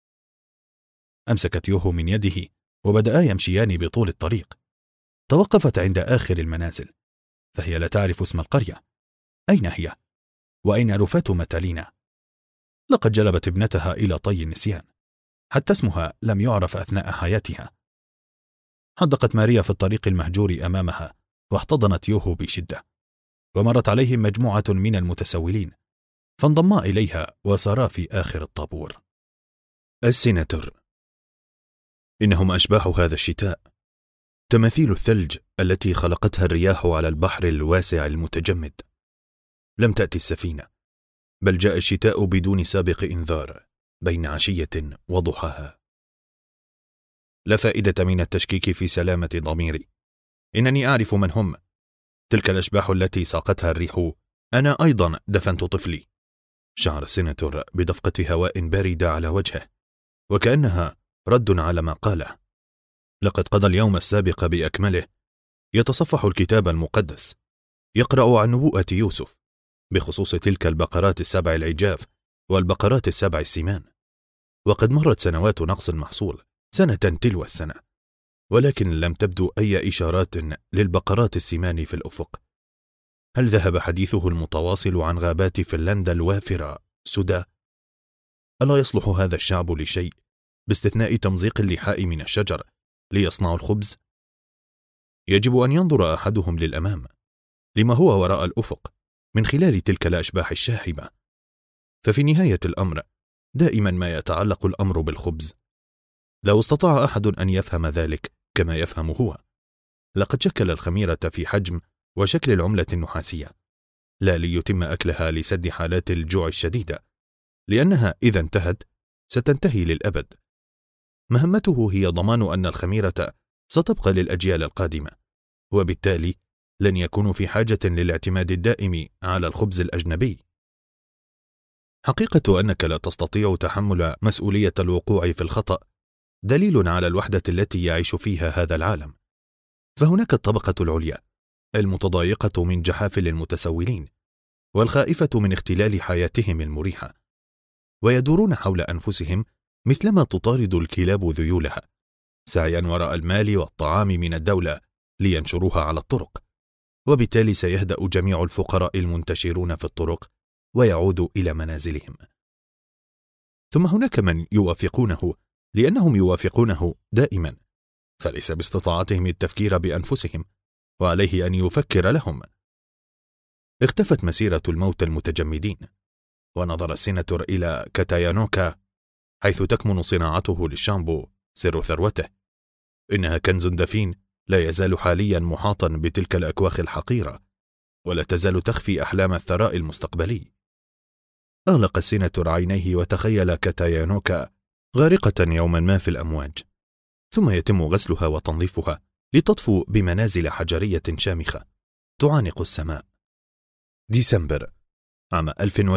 أمسكت يوهو من يده وبدأا يمشيان بطول الطريق. توقفت عند آخر المنازل، فهي لا تعرف اسم القرية. أين هي؟ وأين رفاة متالينا؟ لقد جلبت ابنتها إلى طي النسيان، حتى اسمها لم يعرف أثناء حياتها. حدقت ماريا في الطريق المهجور أمامها، واحتضنت يوهو بشدة، ومرت عليهم مجموعة من المتسولين، فانضما إليها وسارا في آخر الطابور. السيناتور. إنهم أشباح هذا الشتاء، تماثيل الثلج التي خلقتها الرياح على البحر الواسع المتجمد. لم تأتي السفينة، بل جاء الشتاء بدون سابق إنذار بين عشية وضحاها. لا فائدة من التشكيك في سلامة ضميري. إنني أعرف من هم. تلك الأشباح التي ساقتها الريح أنا أيضا دفنت طفلي. شعر السيناتور بدفقة هواء باردة على وجهه، وكأنها رد على ما قاله. لقد قضى اليوم السابق بأكمله يتصفح الكتاب المقدس، يقرأ عن نبوءة يوسف بخصوص تلك البقرات السبع العجاف والبقرات السبع السمان. وقد مرت سنوات نقص المحصول سنة تلو السنة، ولكن لم تبدو أي إشارات للبقرات السمان في الأفق. هل ذهب حديثه المتواصل عن غابات فنلندا الوافرة سدى؟ ألا يصلح هذا الشعب لشيء باستثناء تمزيق اللحاء من الشجر ليصنعوا الخبز؟ يجب أن ينظر أحدهم للأمام، لما هو وراء الأفق، من خلال تلك الأشباح الشاحبة. ففي نهاية الأمر دائما ما يتعلق الأمر بالخبز. لو استطاع أحد أن يفهم ذلك كما يفهم هو، لقد شكل الخميرة في حجم وشكل العملة النحاسية، لا ليتم أكلها لسد حالات الجوع الشديدة، لأنها إذا انتهت ستنتهي للأبد. مهمته هي ضمان أن الخميرة ستبقى للأجيال القادمة، وبالتالي لن يكونوا في حاجة للاعتماد الدائم على الخبز الأجنبي. حقيقة أنك لا تستطيع تحمل مسؤولية الوقوع في الخطأ دليل على الوحدة التي يعيش فيها هذا العالم. فهناك الطبقة العليا المتضايقة من جحافل المتسولين والخائفة من اختلال حياتهم المريحة، ويدورون حول أنفسهم مثلما تطارد الكلاب ذيولها، سعيا وراء المال والطعام من الدولة لينشروها على الطرق، وبالتالي سيهدأ جميع الفقراء المنتشرون في الطرق ويعودوا إلى منازلهم. ثم هناك من يوافقونه لأنهم يوافقونه دائما، فليس باستطاعتهم التفكير بأنفسهم، وعليه أن يفكر لهم. اختفت مسيرة الموت المتجمدين، ونظر السيناتور إلى كاتايانوكا حيث تكمن صناعته للشامبو سر ثروته. إنها كنز دفين لا يزال حاليا محاطا بتلك الأكواخ الحقيرة، ولا تزال تخفي أحلام الثراء المستقبلي. أغلق السيناتور عينيه وتخيل كاتايانوكا غارقة يوما ما في الأمواج، ثم يتم غسلها وتنظيفها لتطفو بمنازل حجرية شامخة تعانق السماء. ديسمبر عام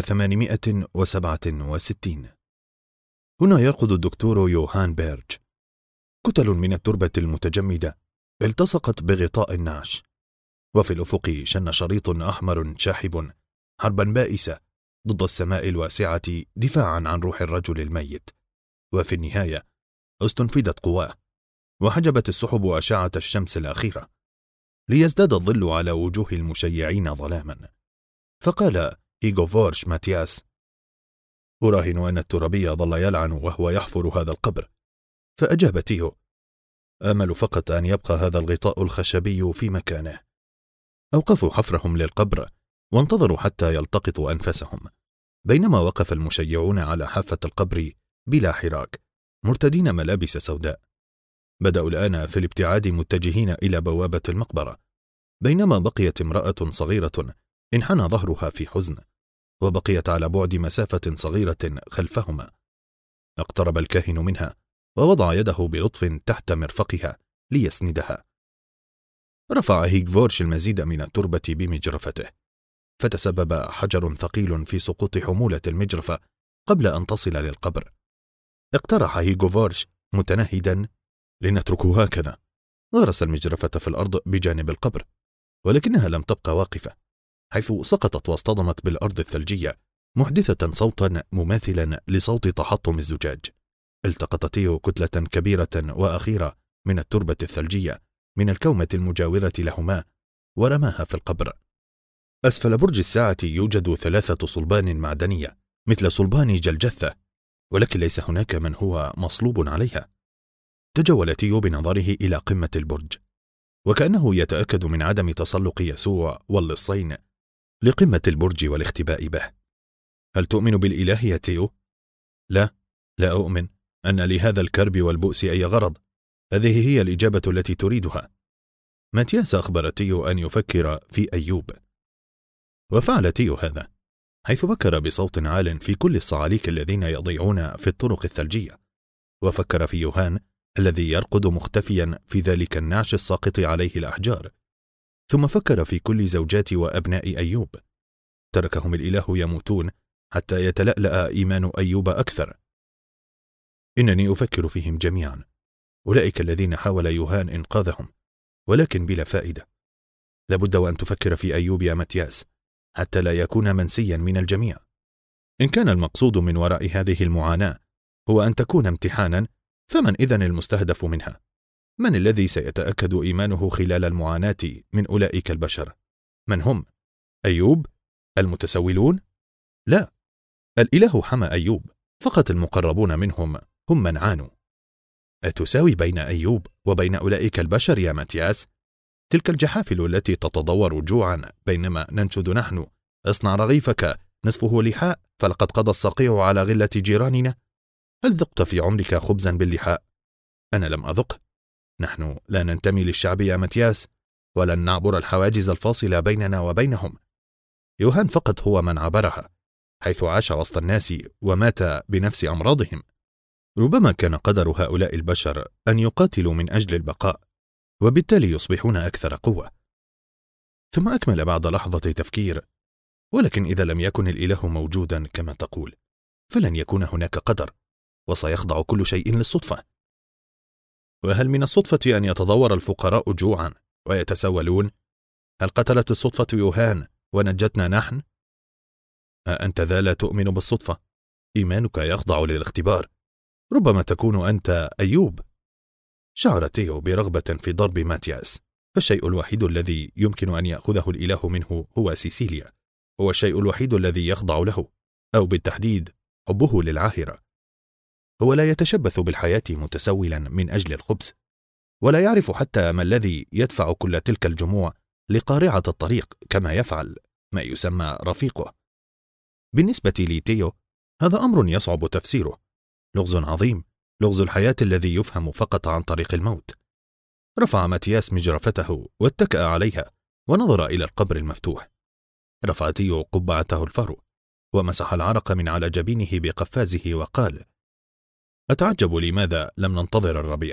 1867. هنا يرقد الدكتور يوهان بيرج. كتل من التربة المتجمدة التصقت بغطاء النعش، وفي الأفق شن شريط أحمر شاحب حربا بائسة ضد السماء الواسعة دفاعا عن روح الرجل الميت، وفي النهاية استنفدت قواه، وحجبت السحب أشعة الشمس الأخيرة، ليزداد الظل على وجوه المشيعين ظلاما. فقال هيغوفورش ماتياس: أراهن أن الترابي ظل يلعن وهو يحفر هذا القبر. فأجاب تيو: آمل فقط أن يبقى هذا الغطاء الخشبي في مكانه. أوقفوا حفرهم للقبر وانتظروا حتى يلتقطوا أنفسهم، بينما وقف المشيعون على حافة القبر بلا حراك، مرتدين ملابس سوداء. بدأوا الآن في الابتعاد متجهين إلى بوابة المقبرة، بينما بقيت امرأة صغيرة انحنى ظهرها في حزن، وبقيت على بعد مسافة صغيرة خلفهما. اقترب الكاهن منها ووضع يده بلطف تحت مرفقها ليسندها. رفع هيغفورش المزيد من التربة بمجرفته، فتسبب حجر ثقيل في سقوط حمولة المجرفة قبل أن تصل للقبر. اقترح هيغفورش متنهدا: لنتركه هكذا. غرس المجرفة في الأرض بجانب القبر، ولكنها لم تبقى واقفة، حيث سقطت واصطدمت بالأرض الثلجية، محدثة صوتا مماثلا لصوت تحطم الزجاج. التقط تيو كتلة كبيرة وأخيرة من التربة الثلجية من الكومة المجاورة لهما، ورماها في القبر. أسفل برج الساعة يوجد 3 صلبان معدنية مثل صلبان جلجثة، ولكن ليس هناك من هو مصلوب عليها. تجول تيو بنظره إلى قمة البرج، وكأنه يتأكد من عدم تسلق يسوع واللصين لقمة البرج والاختباء به. هل تؤمن بالإله يا تيو؟ لا أؤمن أن لهذا الكرب والبؤس أي غرض. هذه هي الإجابة التي تريدها. ماتياس أخبر تيو أن يفكر في أيوب، وفعل تيو هذا، حيث فكر بصوت عال في كل الصعاليك الذين يضيعون في الطرق الثلجية، وفكر في يوهان الذي يرقد مختفيا في ذلك النعش الساقط عليه الأحجار، ثم فكر في كل زوجات وأبناء أيوب. تركهم الإله يموتون حتى يتلألأ إيمان أيوب أكثر. إنني أفكر فيهم جميعا، أولئك الذين حاول يوهان إنقاذهم، ولكن بلا فائدة. لابد وأن تفكر في أيوب يا ماتياس، حتى لا يكون منسيا من الجميع. إن كان المقصود من وراء هذه المعاناة هو أن تكون امتحانا، فمن إذن المستهدف منها؟ من الذي سيتأكد إيمانه خلال المعاناة من أولئك البشر؟ من هم؟ أيوب؟ المتسولون؟ لا، الإله حمى أيوب، فقط المقربون منهم هم من عانوا. أتساوي بين أيوب وبين أولئك البشر يا ماتياس؟ تلك الجحافل التي تتضور جوعا بينما ننشد نحن: اصنع رغيفك نصفه لحاء فلقد قضى الصقيع على غلة جيراننا. هل ذقت في عمرك خبزا باللحاء؟ أنا لم أذق. نحن لا ننتمي للشعب يا ماتياس، ولن نعبر الحواجز الفاصلة بيننا وبينهم. يوهان فقط هو من عبرها، حيث عاش وسط الناس ومات بنفس أمراضهم. ربما كان قدر هؤلاء البشر أن يقاتلوا من أجل البقاء، وبالتالي يصبحون أكثر قوة. ثم أكمل بعد لحظة تفكير: ولكن إذا لم يكن الإله موجودا كما تقول، فلن يكون هناك قدر، وسيخضع كل شيء للصدفة. وهل من الصدفة أن يتضور الفقراء جوعا ويتسولون؟ هل قتلت الصدفة يوهان ونجتنا نحن؟ أنت ذا لا تؤمن بالصدفة، إيمانك يخضع للاختبار. ربما تكون أنت أيوب. شعر تيو برغبة في ضرب ماتياس، فالشيء الوحيد الذي يمكن أن يأخذه الإله منه هو سيسيليا، هو الشيء الوحيد الذي يخضع له، أو بالتحديد حبه للعاهرة. هو لا يتشبث بالحياة متسولا من أجل الخبز، ولا يعرف حتى ما الذي يدفع كل تلك الجموع لقارعة الطريق كما يفعل ما يسمى رفيقه. بالنسبة لي تيو، هذا أمر يصعب تفسيره، لغز عظيم، لغز الحياة الذي يفهم فقط عن طريق الموت. رفع ماتياس مجرفته واتكأ عليها ونظر إلى القبر المفتوح. رفع تيو قبعته الفرو ومسح العرق من على جبينه بقفازه وقال: أتعجب لماذا لم ننتظر الربيع.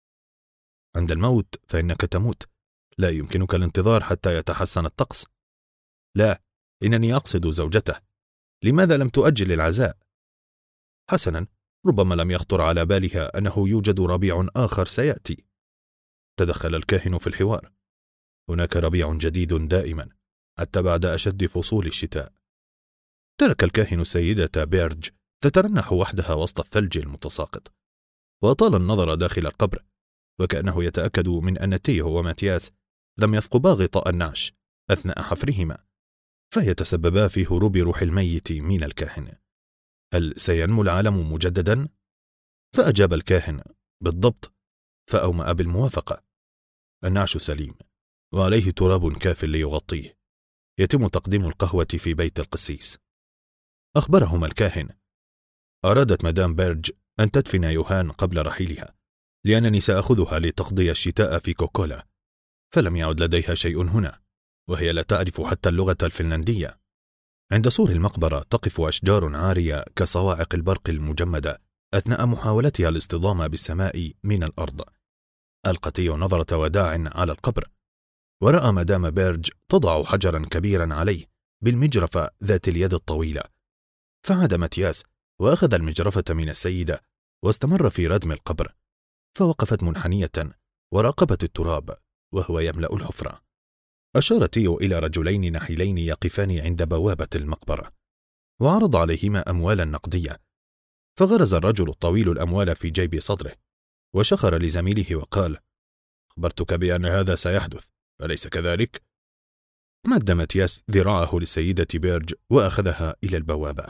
عند الموت فإنك تموت، لا يمكنك الانتظار حتى يتحسن الطقس. لا، إنني أقصد زوجته. لماذا لم تؤجل العزاء؟ حسنا، ربما لم يخطر على بالها أنه يوجد ربيع آخر سيأتي. تدخل الكاهن في الحوار: هناك ربيع جديد دائما، حتى بعد أشد فصول الشتاء. ترك الكاهن السيدة بيرج تترنح وحدها وسط الثلج المتساقط، وأطال النظر داخل القبر، وكأنه يتأكد من أن تيو وماتياس لم يثقبا غطاء النعش أثناء حفرهما فيتسببا في هروب روح الميت من الكاهن. هل سينمو العالم مجددا؟ فأجاب الكاهن: بالضبط. فأومأ بالموافقة. النعش سليم وعليه تراب كاف ليغطيه. يتم تقديم القهوة في بيت القسيس. أخبرهما الكاهن: أرادت مدام بيرج أن تدفن يوهان قبل رحيلها، لأنني سأخذها لتقضي الشتاء في كوكولا، فلم يعد لديها شيء هنا، وهي لا تعرف حتى اللغة الفنلندية. عند سور المقبرة تقف أشجار عارية كصواعق البرق المجمدة أثناء محاولتها الاصطدام بالسماء من الأرض. ألقت تيو نظرة وداع على القبر، ورأى مدام بيرج تضع حجرا كبيرا عليه بالمجرفة ذات اليد الطويلة. فعاد ماتياس وأخذ المجرفة من السيدة واستمر في ردم القبر، فوقفت منحنية وراقبت التراب وهو يملأ الحفرة. أشار تيو إلى رجلين نحيلين يقفان عند بوابة المقبرة، وعرض عليهما أموالا نقدية. فغرز الرجل الطويل الأموال في جيب صدره، وشخر لزميله وقال: أخبرتك بأن هذا سيحدث، أليس كذلك؟ مد ماتياس ذراعه للسيدة بيرج وأخذها إلى البوابة.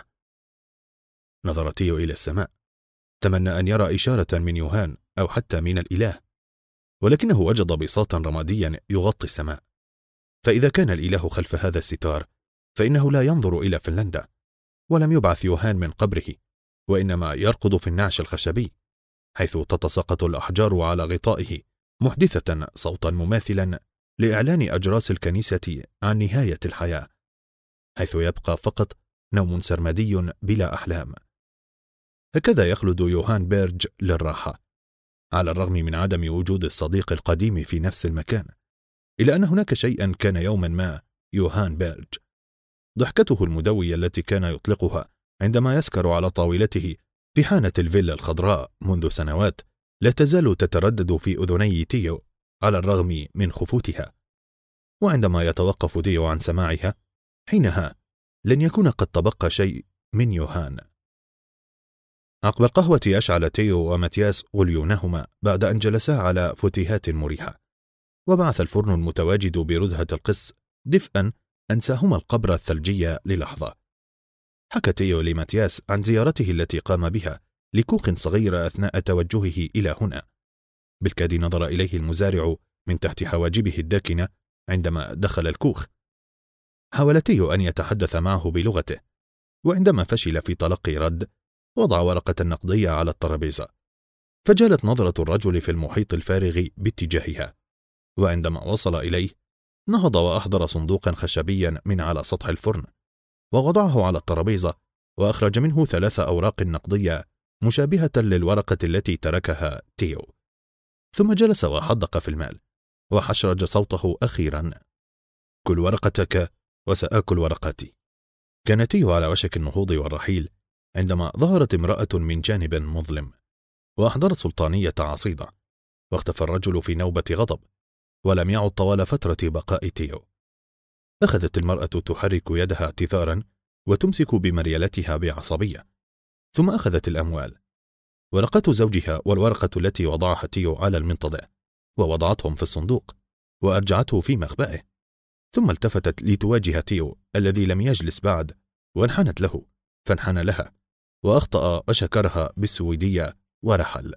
نظر تيو إلى السماء، تمنى أن يرى إشارة من يوهان أو حتى من الإله، ولكنه وجد بساطا رماديا يغطي السماء. فإذا كان الإله خلف هذا الستار فإنه لا ينظر إلى فنلندا، ولم يبعث يوهان من قبره، وإنما يرقد في النعش الخشبي، حيث تتساقط الأحجار على غطائه محدثة صوتا مماثلا لإعلان أجراس الكنيسة عن نهاية الحياة، حيث يبقى فقط نوم سرمدي بلا أحلام. هكذا يخلد يوهان بيرج للراحة، على الرغم من عدم وجود الصديق القديم في نفس المكان، إلا أن هناك شيئا كان يوما ما يوهان بيرج. ضحكته المدوية التي كان يطلقها عندما يسكر على طاولته في حانة الفيلا الخضراء منذ سنوات لا تزال تتردد في أذني تيو على الرغم من خفوتها، وعندما يتوقف تيو عن سماعها حينها لن يكون قد تبقى شيء من يوهان. عقب القهوة أشعل تيو وماتياس غليونهما بعد أن جلسا على فتيهات مريحة، وبعث الفرن المتواجد بردهة القس دفئا أنساهما القبر الثلجي للحظة. حكى تيو لماتياس عن زيارته التي قام بها لكوخ صغير أثناء توجهه إلى هنا. بالكاد نظر إليه المزارع من تحت حواجبه الداكنة عندما دخل الكوخ. حاول تيو أن يتحدث معه بلغته، وعندما فشل في تلقي رد وضع ورقة نقدية على الترابيزة، فجالت نظرة الرجل في المحيط الفارغ باتجاهها، وعندما وصل إليه نهض وأحضر صندوقا خشبيا من على سطح الفرن، ووضعه على الترابيزة، وأخرج منه 3 أوراق نقدية مشابهة للورقة التي تركها تيو. ثم جلس وحدق في المال، وحشرج صوته أخيرا: كل ورقتك وسآكل ورقاتي. كان تيو على وشك النهوض والرحيل عندما ظهرت امرأة من جانب مظلم وأحضرت سلطانية عصيدة، واختفى الرجل في نوبة غضب، ولم يعد طوال فترة بقاء تيو. أخذت المرأة تحرك يدها اعتذارا وتمسك بمريلتها بعصبية، ثم أخذت الأموال، ورقة زوجها والورقة التي وضعها تيو على المنتدى، ووضعتهم في الصندوق وأرجعته في مخبأه. ثم التفتت لتواجه تيو الذي لم يجلس بعد، وانحنت له فانحنى لها، وأخطأ وشكرها بالسويدية ورحل.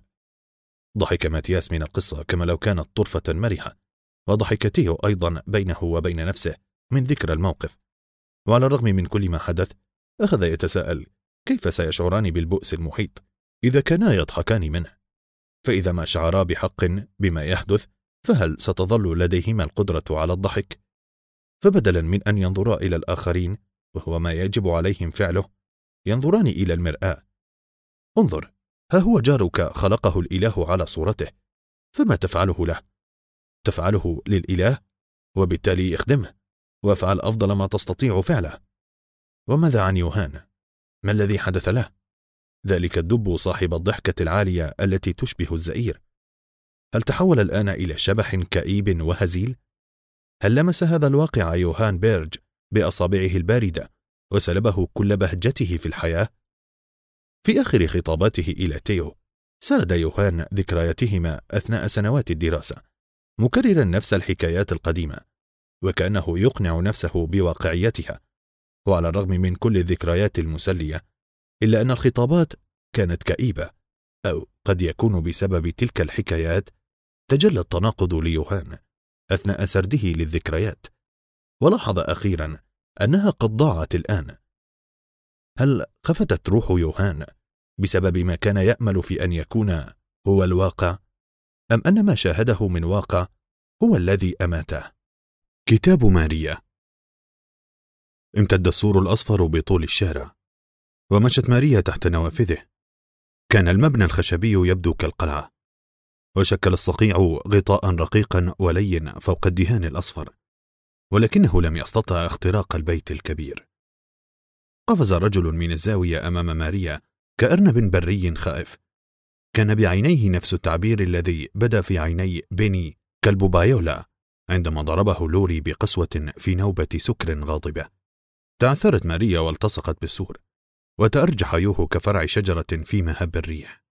ضحك ماتياس من القصة كما لو كانت طرفة مرحة، وضحك تيو أيضا بينه وبين نفسه من ذكر الموقف. وعلى الرغم من كل ما حدث أخذ يتساءل كيف سيشعران بالبؤس المحيط إذا كانا يضحكان منه، فإذا ما شعرا بحق بما يحدث فهل ستظل لديهما القدرة على الضحك؟ فبدلا من أن ينظرا إلى الآخرين وهو ما يجب عليهم فعله، ينظران إلى المرآة. انظر، ها هو جارك خلقه الإله على صورته، فما تفعله له؟ تفعله للإله، وبالتالي اخدمه وافعل أفضل ما تستطيع فعله. وماذا عن يوهان؟ ما الذي حدث له؟ ذلك الدب صاحب الضحكة العالية التي تشبه الزئير، هل تحول الآن إلى شبح كئيب وهزيل؟ هل لمس هذا الواقع يوهان بيرج بأصابعه الباردة وسلبه كل بهجته في الحياة؟ في آخر خطاباته إلى تيو سرد يوهان ذكرياتهما أثناء سنوات الدراسة، مكررا نفس الحكايات القديمة وكأنه يقنع نفسه بواقعيتها. وعلى الرغم من كل الذكريات المسلية إلا أن الخطابات كانت كئيبة، أو قد يكون بسبب تلك الحكايات تجلى التناقض ليوهان أثناء سرده للذكريات، ولاحظ أخيرا أنها قد ضاعت الآن. هل خفتت روح يوهان بسبب ما كان يأمل في أن يكون هو الواقع، أم أن ما شاهده من واقع هو الذي أماته؟ كتاب ماريا. امتد السور الأصفر بطول الشارع، ومشت ماريا تحت نوافذه. كان المبنى الخشبي يبدو كالقلعة، وشكل الصقيع غطاء رقيقا ولين فوق الدهان الأصفر، ولكنه لم يستطع اختراق البيت الكبير. قفز رجل من الزاوية أمام ماريا كأرنب بري خائف، كان بعينيه نفس التعبير الذي بدا في عيني بيني كلب بايولا عندما ضربه لوري بقسوة في نوبة سكر غاضبة. تعثرت ماريا والتصقت بالسور، وتأرجح يوهو كفرع شجرة في مهب الريح.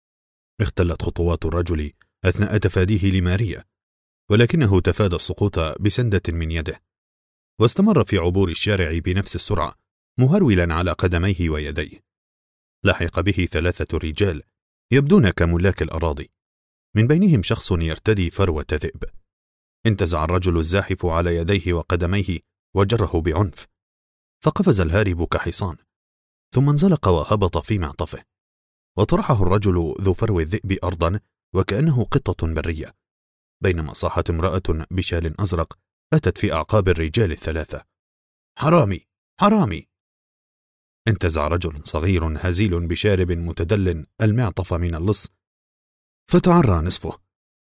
اختلت خطوات الرجل أثناء تفاديه لماريا، ولكنه تفادى السقوط بسندة من يده، واستمر في عبور الشارع بنفس السرعة مهرولا على قدميه ويديه. لحق به 3 رجال يبدون كملاك الأراضي، من بينهم شخص يرتدي فروة ذئب. انتزع الرجل الزاحف على يديه وقدميه وجره بعنف، فقفز الهارب كحصان، ثم انزلق وهبط في معطفه، وطرحه الرجل ذو فرو الذئب أرضا وكأنه قطة برية، بينما صاحت امرأة بشال أزرق أتت في أعقاب الرجال ال3: حرامي حرامي! انتزع رجل صغير هزيل بشارب متدل المعطف من اللص، فتعرى نصفه.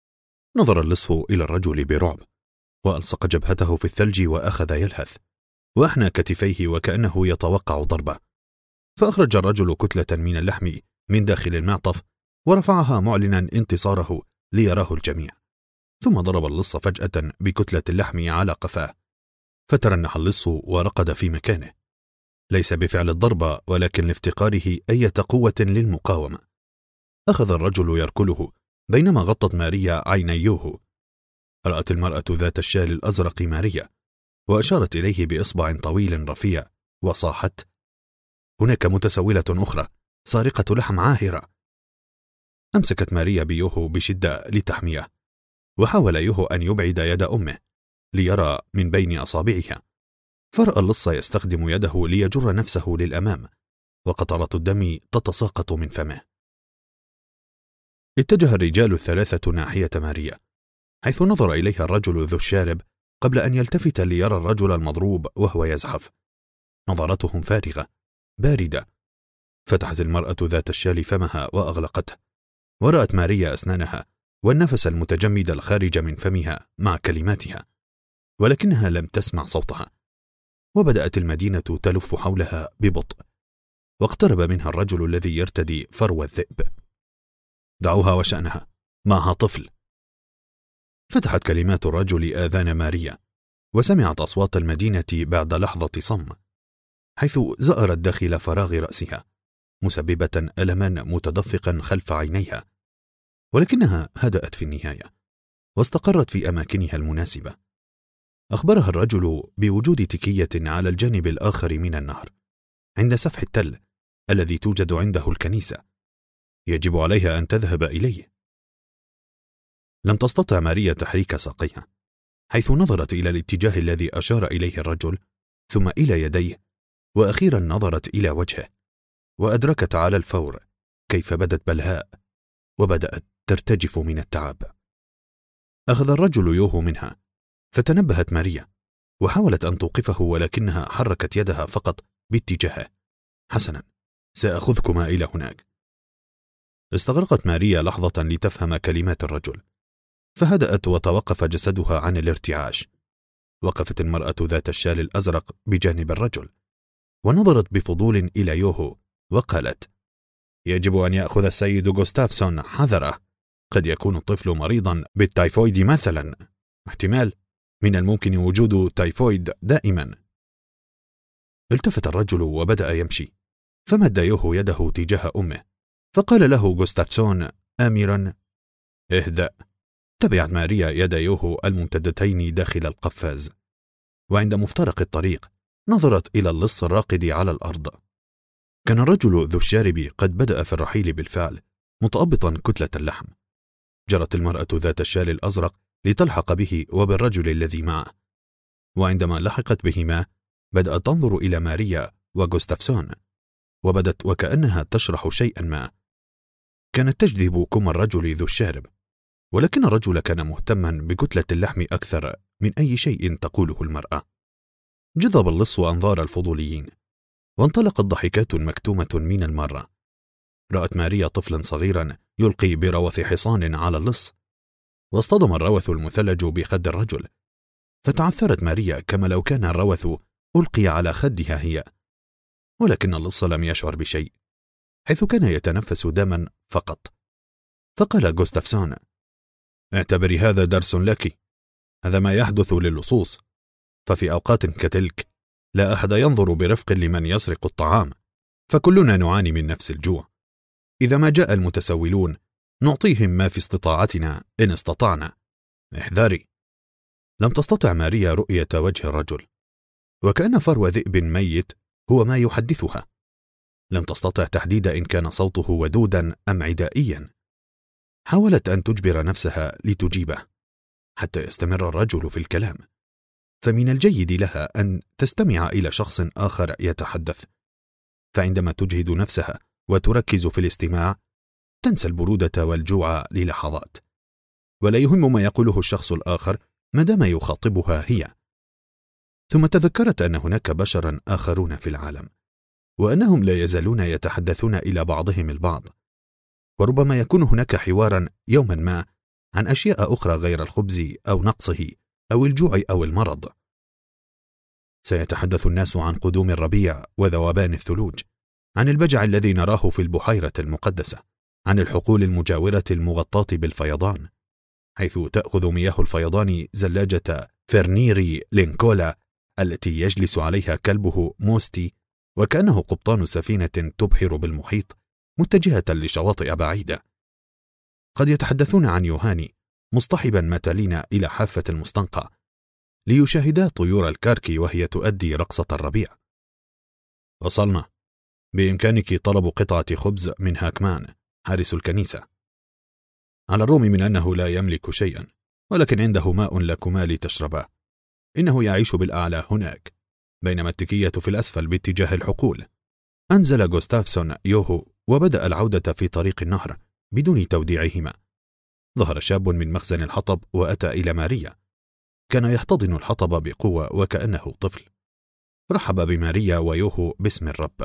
نظر اللص إلى الرجل برعب، وألصق جبهته في الثلج وأخذ يلهث، وأحنى كتفيه وكأنه يتوقع ضربة. فأخرج الرجل كتلة من اللحم من داخل المعطف ورفعها معلنا انتصاره ليراه الجميع، ثم ضرب اللص فجأة بكتلة اللحم على قفاه، فترنح اللص ورقد في مكانه، ليس بفعل الضربة ولكن لافتقاره أي قوة للمقاومة. أخذ الرجل يركله بينما غطت ماريا عينيوه. رأت المرأة ذات الشال الأزرق ماريا، وأشارت إليه بإصبع طويل رفيع وصاحت: هناك متسولة أخرى سارقة لحم عاهرة. أمسكت ماريا بيوهو بشدة لتحميه، وحاول يوهو أن يبعد يد أمه ليرى من بين أصابعها، فرأى اللص يستخدم يده ليجر نفسه للأمام، وقطرات الدم تتساقط من فمه. اتجه الرجال ال3 ناحية ماريا، حيث نظر إليها الرجل ذو الشارب قبل أن يلتفت ليرى الرجل المضروب وهو يزحف. نظرتهم فارغة باردة. فتحت المرأة ذات الشال فمها وأغلقته، ورأت ماريا أسنانها والنفس المتجمد الخارج من فمها مع كلماتها، ولكنها لم تسمع صوتها. وبدأت المدينة تلف حولها ببطء، واقترب منها الرجل الذي يرتدي فرو الذئب. دعوها وشأنها، معها طفل. فتحت كلمات الرجل آذان ماريا، وسمعت أصوات المدينة بعد لحظة صم، حيث زأرت داخل فراغ رأسها مسببة ألما متدفقا خلف عينيها، ولكنها هدأت في النهاية واستقرت في أماكنها المناسبة. أخبرها الرجل بوجود تكية على الجانب الآخر من النهر عند سفح التل الذي توجد عنده الكنيسة، يجب عليها أن تذهب إليه. لم تستطع ماريا تحريك ساقيها، حيث نظرت إلى الاتجاه الذي أشار إليه الرجل، ثم إلى يديه، وأخيرا نظرت إلى وجهه، وأدركت على الفور كيف بدت بلهاء وبدأت ترتجف من التعب. أخذ الرجل يوهو منها، فتنبهت ماريا وحاولت أن توقفه، ولكنها حركت يدها فقط باتجاهه. حسنا، سأخذكما إلى هناك. استغرقت ماريا لحظة لتفهم كلمات الرجل، فهدأت وتوقف جسدها عن الارتعاش. وقفت المرأة ذات الشال الأزرق بجانب الرجل، ونظرت بفضول إلى يوهو وقالت: يجب أن يأخذ السيد غوستافسون حذره، قد يكون الطفل مريضا بالتايفويد مثلا، احتمال، من الممكن وجود تايفويد دائما. التفت الرجل وبدأ يمشي، فمد يوهو يده تجاه أمه، فقال له غوستافسون آمرا: اهدأ. تبعت ماريا يد يوهو الممتدتين داخل القفاز، وعند مفترق الطريق نظرت إلى اللص الراقد على الأرض. كان الرجل ذو الشارب قد بدأ في الرحيل بالفعل، متأبطا كتلة اللحم. جرت المرأة ذات الشال الأزرق لتلحق به وبالرجل الذي معه، وعندما لحقت بهما بدأت تنظر إلى ماريا وغوستافسون، وبدت وكأنها تشرح شيئا ما. كانت تجذب كم الرجل ذو الشارب، ولكن الرجل كان مهتما بكتلة اللحم أكثر من أي شيء تقوله المرأة. جذب اللص أنظار الفضوليين، وانطلقت ضحكات مكتومة من المرة. رأت ماريا طفلا صغيرا يلقي بروث حصان على اللص، واصطدم الروث المثلج بخد الرجل، فتعثرت ماريا كما لو كان الروث ألقي على خدها هي. ولكن اللص لم يشعر بشيء، حيث كان يتنفس دما فقط. فقال غوستافسون: اعتبري هذا درس لك، هذا ما يحدث للصوص، ففي أوقات كتلك لا أحد ينظر برفق لمن يسرق الطعام، فكلنا نعاني من نفس الجوع. إذا ما جاء المتسولون نعطيهم ما في استطاعتنا إن استطعنا. احذري. لم تستطع ماريا رؤية وجه الرجل، وكأن فرو ذئب ميت هو ما يحدثها. لم تستطع تحديد إن كان صوته ودودا أم عدائيا. حاولت أن تجبر نفسها لتجيبه حتى يستمر الرجل في الكلام، فمن الجيد لها أن تستمع إلى شخص آخر يتحدث، فعندما تجهد نفسها وتركز في الاستماع تنسى البرودة والجوع للحظات، ولا يهم ما يقوله الشخص الآخر ما دام يخاطبها هي. ثم تذكرت أن هناك بشرا آخرون في العالم، وأنهم لا يزالون يتحدثون إلى بعضهم البعض، وربما يكون هناك حوارا يوما ما عن أشياء أخرى غير الخبز أو نقصه أو الجوع أو المرض. سيتحدث الناس عن قدوم الربيع وذوبان الثلوج، عن البجع الذي نراه في البحيرة المقدسة، عن الحقول المجاورة المغطاة بالفيضان، حيث تأخذ مياه الفيضان زلاجة فرنيري لينكولا التي يجلس عليها كلبه موستي، وكأنه قبطان سفينة تبحر بالمحيط متجهة لشواطئ بعيدة. قد يتحدثون عن يوهاني مصطحبا ماتالينا إلى حافة المستنقع ليشاهدا طيور الكاركي وهي تؤدي رقصة الربيع. وصلنا، بإمكانك طلب قطعة خبز من هاكمان حارس الكنيسة. على الرغم من أنه لا يملك شيئا، ولكن عنده ماء لكما لتشربا. إنه يعيش بالأعلى هناك، بينما التكية في الأسفل باتجاه الحقول. أنزل غوستافسون يوهو وبدأ العودة في طريق النهر بدون توديعهما. ظهر شاب من مخزن الحطب وأتى إلى ماريا. كان يحتضن الحطب بقوة وكأنه طفل. رحب بماريا ويوهو باسم الرب.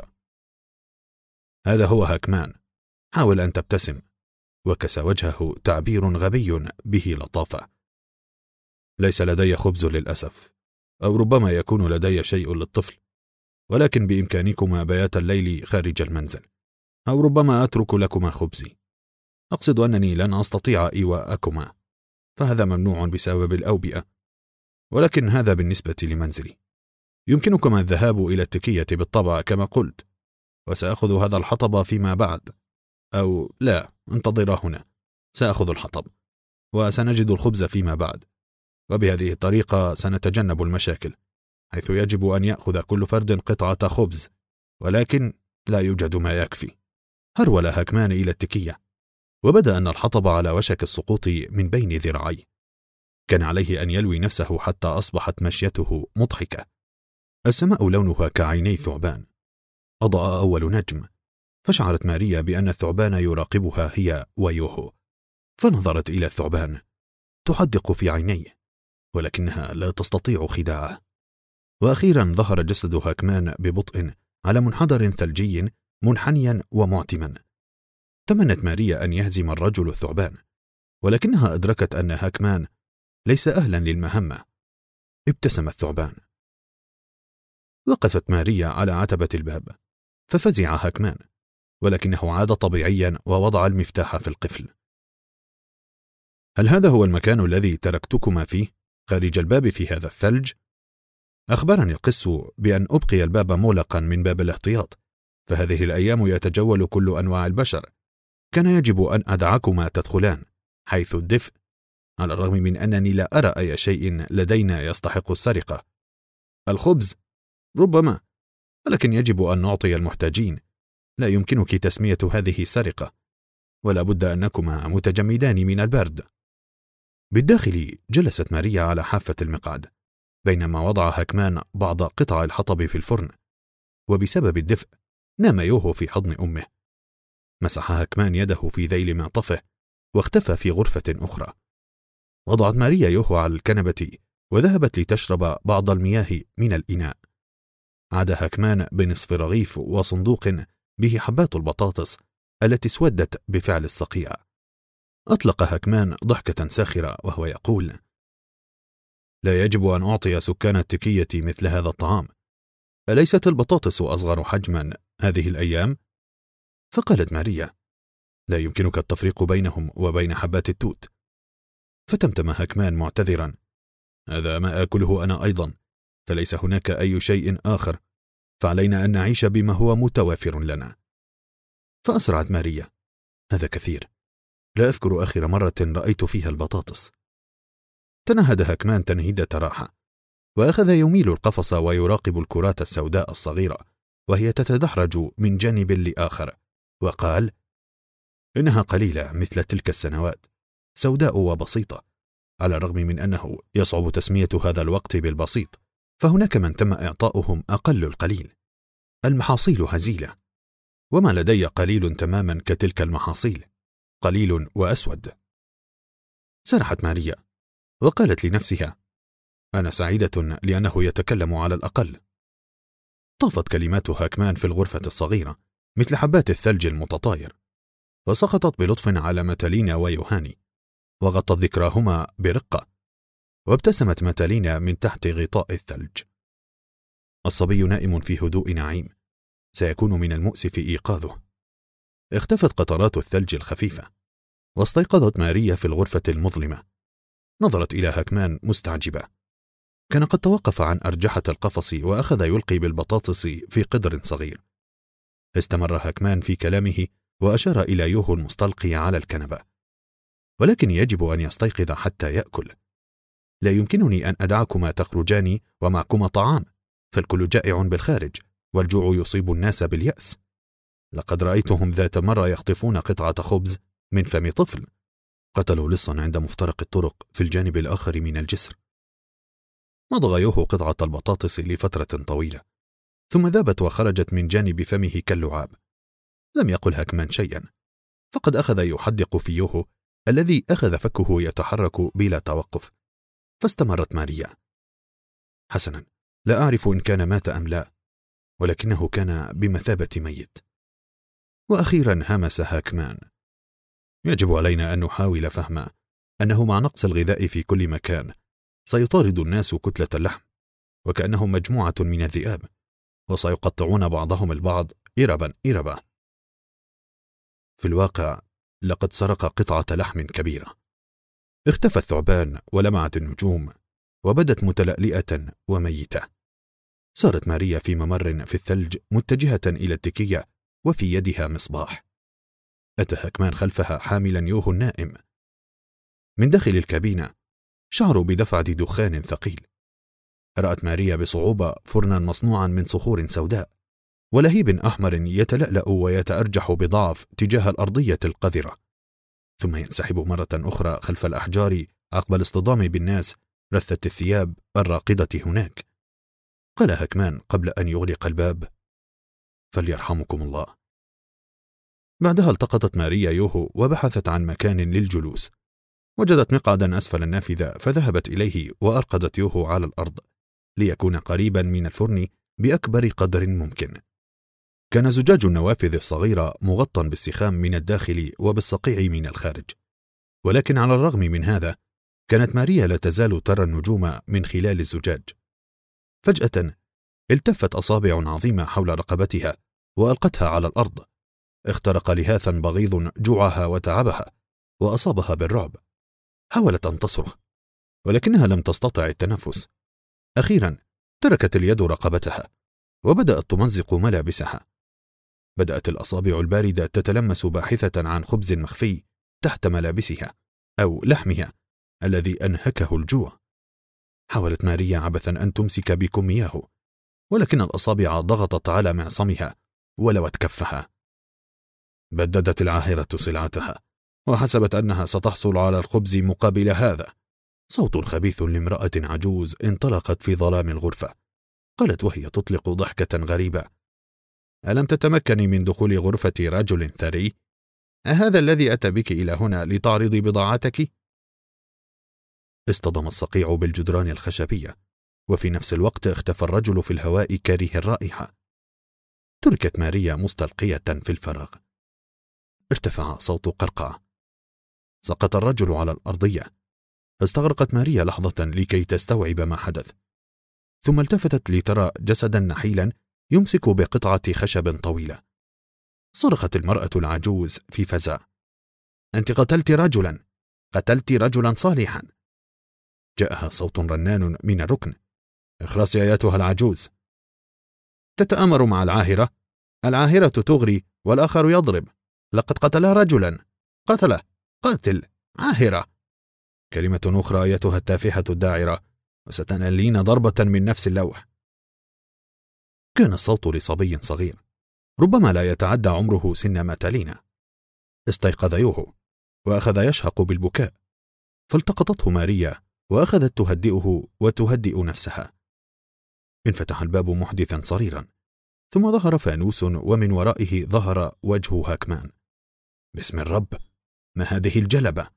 هذا هو هاكمان، حاول أن تبتسم. وكسى وجهه تعبير غبي به لطافة. ليس لدي خبز للأسف، أو ربما يكون لدي شيء للطفل، ولكن بإمكانكما بيات الليل خارج المنزل، أو ربما أترك لكما خبزي. أقصد أنني لن أستطيع إيواءكما، فهذا ممنوع بسبب الأوبئة، ولكن هذا بالنسبة لمنزلي. يمكنكما الذهاب إلى التكية بالطبع كما قلت، وسأخذ هذا الحطب فيما بعد، أو لا، انتظرا هنا، سأخذ الحطب وسنجد الخبز فيما بعد، وبهذه الطريقة سنتجنب المشاكل، حيث يجب أن يأخذ كل فرد قطعة خبز، ولكن لا يوجد ما يكفي. هرول هاكمان إلى التكية، وبدأ أن الحطب على وشك السقوط من بين ذراعيه. كان عليه أن يلوي نفسه حتى أصبحت مشيته مضحكة. السماء لونها كعيني ثعبان. أضاء أول نجم، فشعرت ماريا بأن الثعبان يراقبها هي ويوهو، فنظرت إلى الثعبان تحدق في عينيه، ولكنها لا تستطيع خداعه. وأخيرا ظهر جسد هاكمان ببطء على منحدر ثلجي منحنيا ومعتما. تمنت ماريا أن يهزم الرجل الثعبان، ولكنها أدركت أن هاكمان ليس أهلا للمهمة. ابتسم الثعبان. وقفت ماريا على عتبة الباب، ففزع هاكمان، ولكنه عاد طبيعيا ووضع المفتاح في القفل. هل هذا هو المكان الذي تركتكما فيه، خارج الباب في هذا الثلج؟ أخبرني القس بأن أبقي الباب مغلقا من باب الاحتياط، فهذه الأيام يتجول كل أنواع البشر. كان يجب أن أدعكما تدخلان حيث الدفء، على الرغم من أنني لا أرى أي شيء لدينا يستحق السرقة. الخبز ربما، ولكن يجب أن نعطي المحتاجين. لا يمكنك تسمية هذه سرقة، ولا بد أنكما متجمدان من البرد. بالداخل جلست ماريا على حافة المقعد، بينما وضع هكمان بعض قطع الحطب في الفرن، وبسبب الدفء نام يوهو في حضن أمه. مسح هكمان يده في ذيل معطفه واختفى في غرفة أخرى. وضعت ماريا يوهو على الكنبة وذهبت لتشرب بعض المياه من الإناء. عاد هكمان بنصف رغيف وصندوق به حبات البطاطس التي اسودت بفعل الصقيع. أطلق هكمان ضحكة ساخرة وهو يقول: لا يجب أن أعطي سكان التكية مثل هذا الطعام. أليست البطاطس أصغر حجما هذه الأيام؟ فقالت ماريا: لا يمكنك التفريق بينهم وبين حبات التوت. فتمتم هكمان معتذرا: هذا ما آكله أنا أيضا، فليس هناك أي شيء آخر، فعلينا أن نعيش بما هو متوافر لنا. فأسرعت ماريا: هذا كثير، لا أذكر آخر مرة رأيت فيها البطاطس. تنهد هكمان تنهيدة راحة، وأخذ يميل القفص ويراقب الكرات السوداء الصغيرة وهي تتدحرج من جانب لآخر، وقال: إنها قليلة مثل تلك السنوات، سوداء وبسيطة، على الرغم من أنه يصعب تسمية هذا الوقت بالبسيط، فهناك من تم إعطاؤهم أقل القليل. المحاصيل هزيلة، وما لدي قليل تماما كتلك المحاصيل، قليل وأسود. سرحت ماريا وقالت لنفسها: أنا سعيدة لأنه يتكلم على الأقل. طافت كلمات هاكمان في الغرفة الصغيرة مثل حبات الثلج المتطاير، وسقطت بلطف على متالينا ويوهاني، وغطت ذكراهما برقة، وابتسمت متالينا من تحت غطاء الثلج. الصبي نائم في هدوء نعيم، سيكون من المؤسف إيقاظه. اختفت قطرات الثلج الخفيفة، واستيقظت ماريا في الغرفة المظلمة. نظرت إلى هاكمان مستعجبة. كان قد توقف عن أرجحة القفص وأخذ يلقي بالبطاطس في قدر صغير. استمر هاكمان في كلامه وأشار إلى يوهو المستلقي على الكنبة: ولكن يجب أن يستيقظ حتى يأكل. لا يمكنني أن أدعكما تخرجان ومعكما طعام، فالكل جائع بالخارج، والجوع يصيب الناس باليأس. لقد رأيتهم ذات مرة يخطفون قطعة خبز من فم طفل. قتلوا لصا عند مفترق الطرق في الجانب الآخر من الجسر. مضغ يوهو قطعة البطاطس لفترة طويلة، ثم ذابت وخرجت من جانب فمه كاللعاب. لم يقل هاكمان شيئا، فقد أخذ يحدق في يوهو الذي أخذ فكه يتحرك بلا توقف. فاستمرت ماريا: حسنا، لا أعرف إن كان مات أم لا، ولكنه كان بمثابة ميت. وأخيرا همس هاكمان: يجب علينا أن نحاول فهم أنه مع نقص الغذاء في كل مكان سيطارد الناس كتلة اللحم، وكأنهم مجموعة من الذئاب، وسيقطعون بعضهم البعض إربا إربا. في الواقع لقد سرق قطعة لحم كبيرة. اختفى الثعبان ولمعت النجوم، وبدت متلألئة وميتة. صارت ماريا في ممر في الثلج متجهة إلى التكية، وفي يدها مصباح. أتى هاكمان خلفها حاملا يوهو النائم. من داخل الكابينة شعروا بدفعة دخان ثقيل. رأت ماريا بصعوبة فرنا مصنوعا من صخور سوداء، ولهيب أحمر يتلألأ ويتأرجح بضعف تجاه الأرضية القذرة، ثم ينسحب مرة أخرى خلف الأحجار عقب الاصطدام بالناس رثة الثياب الراقدة هناك. قال هاكمان قبل أن يغلق الباب: فليرحمكم الله. بعدها التقطت ماريا يوهو وبحثت عن مكان للجلوس. وجدت مقعدا أسفل النافذة، فذهبت إليه وأرقدت يوهو على الأرض ليكون قريبا من الفرن بأكبر قدر ممكن. كان زجاج النوافذ الصغيرة مغطى بالسخام من الداخل وبالصقيع من الخارج، ولكن على الرغم من هذا كانت ماريا لا تزال ترى النجوم من خلال الزجاج. فجأة التفت أصابع عظيمة حول رقبتها وألقتها على الأرض. اخترق لهاثا بغيض جوعها وتعبها وأصابها بالرعب. حاولت أن تصرخ، ولكنها لم تستطع التنفس. أخيرا تركت اليد رقبتها وبدأت تمزق ملابسها. بدأت الأصابع الباردة تتلمس باحثة عن خبز مخفي تحت ملابسها أو لحمها الذي أنهكه الجوع. حاولت ماريا عبثا أن تمسك بكم مياه، ولكن الأصابع ضغطت على معصمها ولوت كفها. بددت العاهرة سلعتها وحسبت أنها ستحصل على الخبز مقابل هذا. صوت خبيث لامرأة عجوز انطلقت في ظلام الغرفة. قالت وهي تطلق ضحكة غريبة: ألم تتمكني من دخول غرفة رجل ثري؟ أهذا الذي أتى بك إلى هنا لتعرضي بضاعتك؟ اصطدم الصقيع بالجدران الخشبية، وفي نفس الوقت اختفى الرجل في الهواء كريه الرائحة. تركت ماريا مستلقية في الفراغ. ارتفع صوت قرقعة. سقط الرجل على الأرضية. استغرقت ماريا لحظة لكي تستوعب ما حدث، ثم التفتت لترى جسدا نحيلا يمسك بقطعة خشب طويلة. صرخت المرأة العجوز في فزع: أنت قتلت رجلا صالحا. جاءها صوت رنان من الركن: اخرسي أيتها العجوز. تتآمر مع العاهرة تغري والآخر يضرب. لقد قتلا رجلا. قاتل عاهرة. كلمة أخرى أيتها التافهة الداعرة، وستنالين ضربة من نفس اللوح. كان الصوت لصبي صغير ربما لا يتعدى عمره سن ماتالينا. استيقظ يوهو وأخذ يشهق بالبكاء، فالتقطته ماريا وأخذت تهدئه وتهدئ نفسها. انفتح الباب محدثا صريرا، ثم ظهر فانوس ومن ورائه ظهر وجه هاكمان. باسم الرب، ما هذه الجلبة؟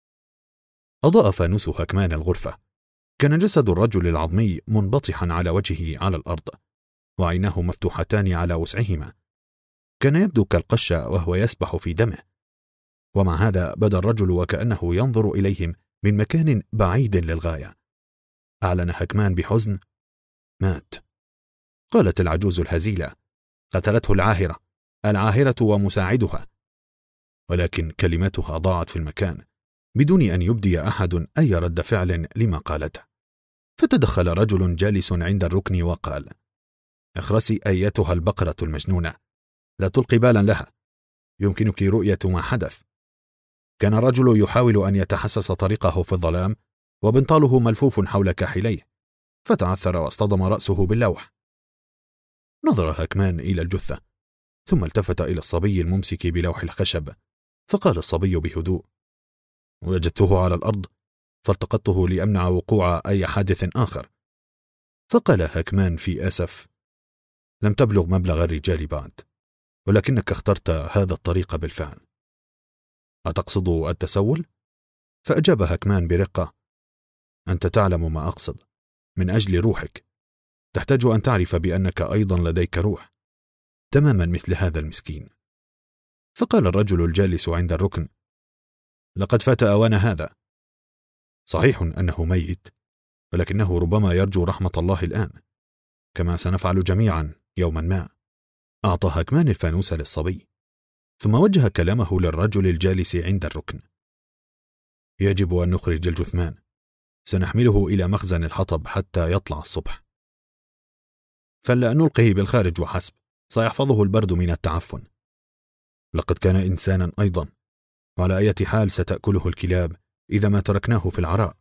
أضاء فانوس هاكمان الغرفة. كان جسد الرجل العظمي منبطحا على وجهه على الأرض، وعيناه مفتوحتان على وسعهما. كان يبدو كالقش وهو يسبح في دمه، ومع هذا بدا الرجل وكأنه ينظر إليهم من مكان بعيد للغاية. أعلن هاكمان بحزن: مات. قالت العجوز الهزيلة: قتلته العاهرة ومساعدها. ولكن كلماتها ضاعت في المكان بدون أن يبدي أحد أي رد فعل لما قالته. فتدخل رجل جالس عند الركن وقال: اخرسي أيتها البقرة المجنونة، لا تلقي بالا لها، يمكنك رؤية ما حدث. كان الرجل يحاول أن يتحسس طريقه في الظلام، وبنطاله ملفوف حول كاحليه، فتعثر واصطدم رأسه باللوح. نظر هاكمان إلى الجثة، ثم التفت إلى الصبي الممسك بلوح الخشب، فقال الصبي بهدوء: وجدته على الأرض فالتقطته لأمنع وقوع أي حادث آخر. فقال هاكمان في أسف: لم تبلغ مبلغ الرجال بعد، ولكنك اخترت هذا الطريق بالفعل. أتقصد التسول؟ فأجاب هاكمان برقة: أنت تعلم ما أقصد. من أجل روحك تحتاج أن تعرف بأنك أيضا لديك روح، تماما مثل هذا المسكين. فقال الرجل الجالس عند الركن: لقد فات أوان هذا. صحيح أنه ميت، ولكنه ربما يرجو رحمة الله الآن، كما سنفعل جميعا يوما ما. أعطى هاكمان الفانوس للصبي، ثم وجه كلامه للرجل الجالس عند الركن: يجب أن نخرج الجثمان، سنحمله إلى مخزن الحطب حتى يطلع الصبح. فلا نلقه بالخارج وحسب، سيحفظه البرد من التعفن. لقد كان إنسانا أيضا، وعلى أي حال ستأكله الكلاب إذا ما تركناه في العراء.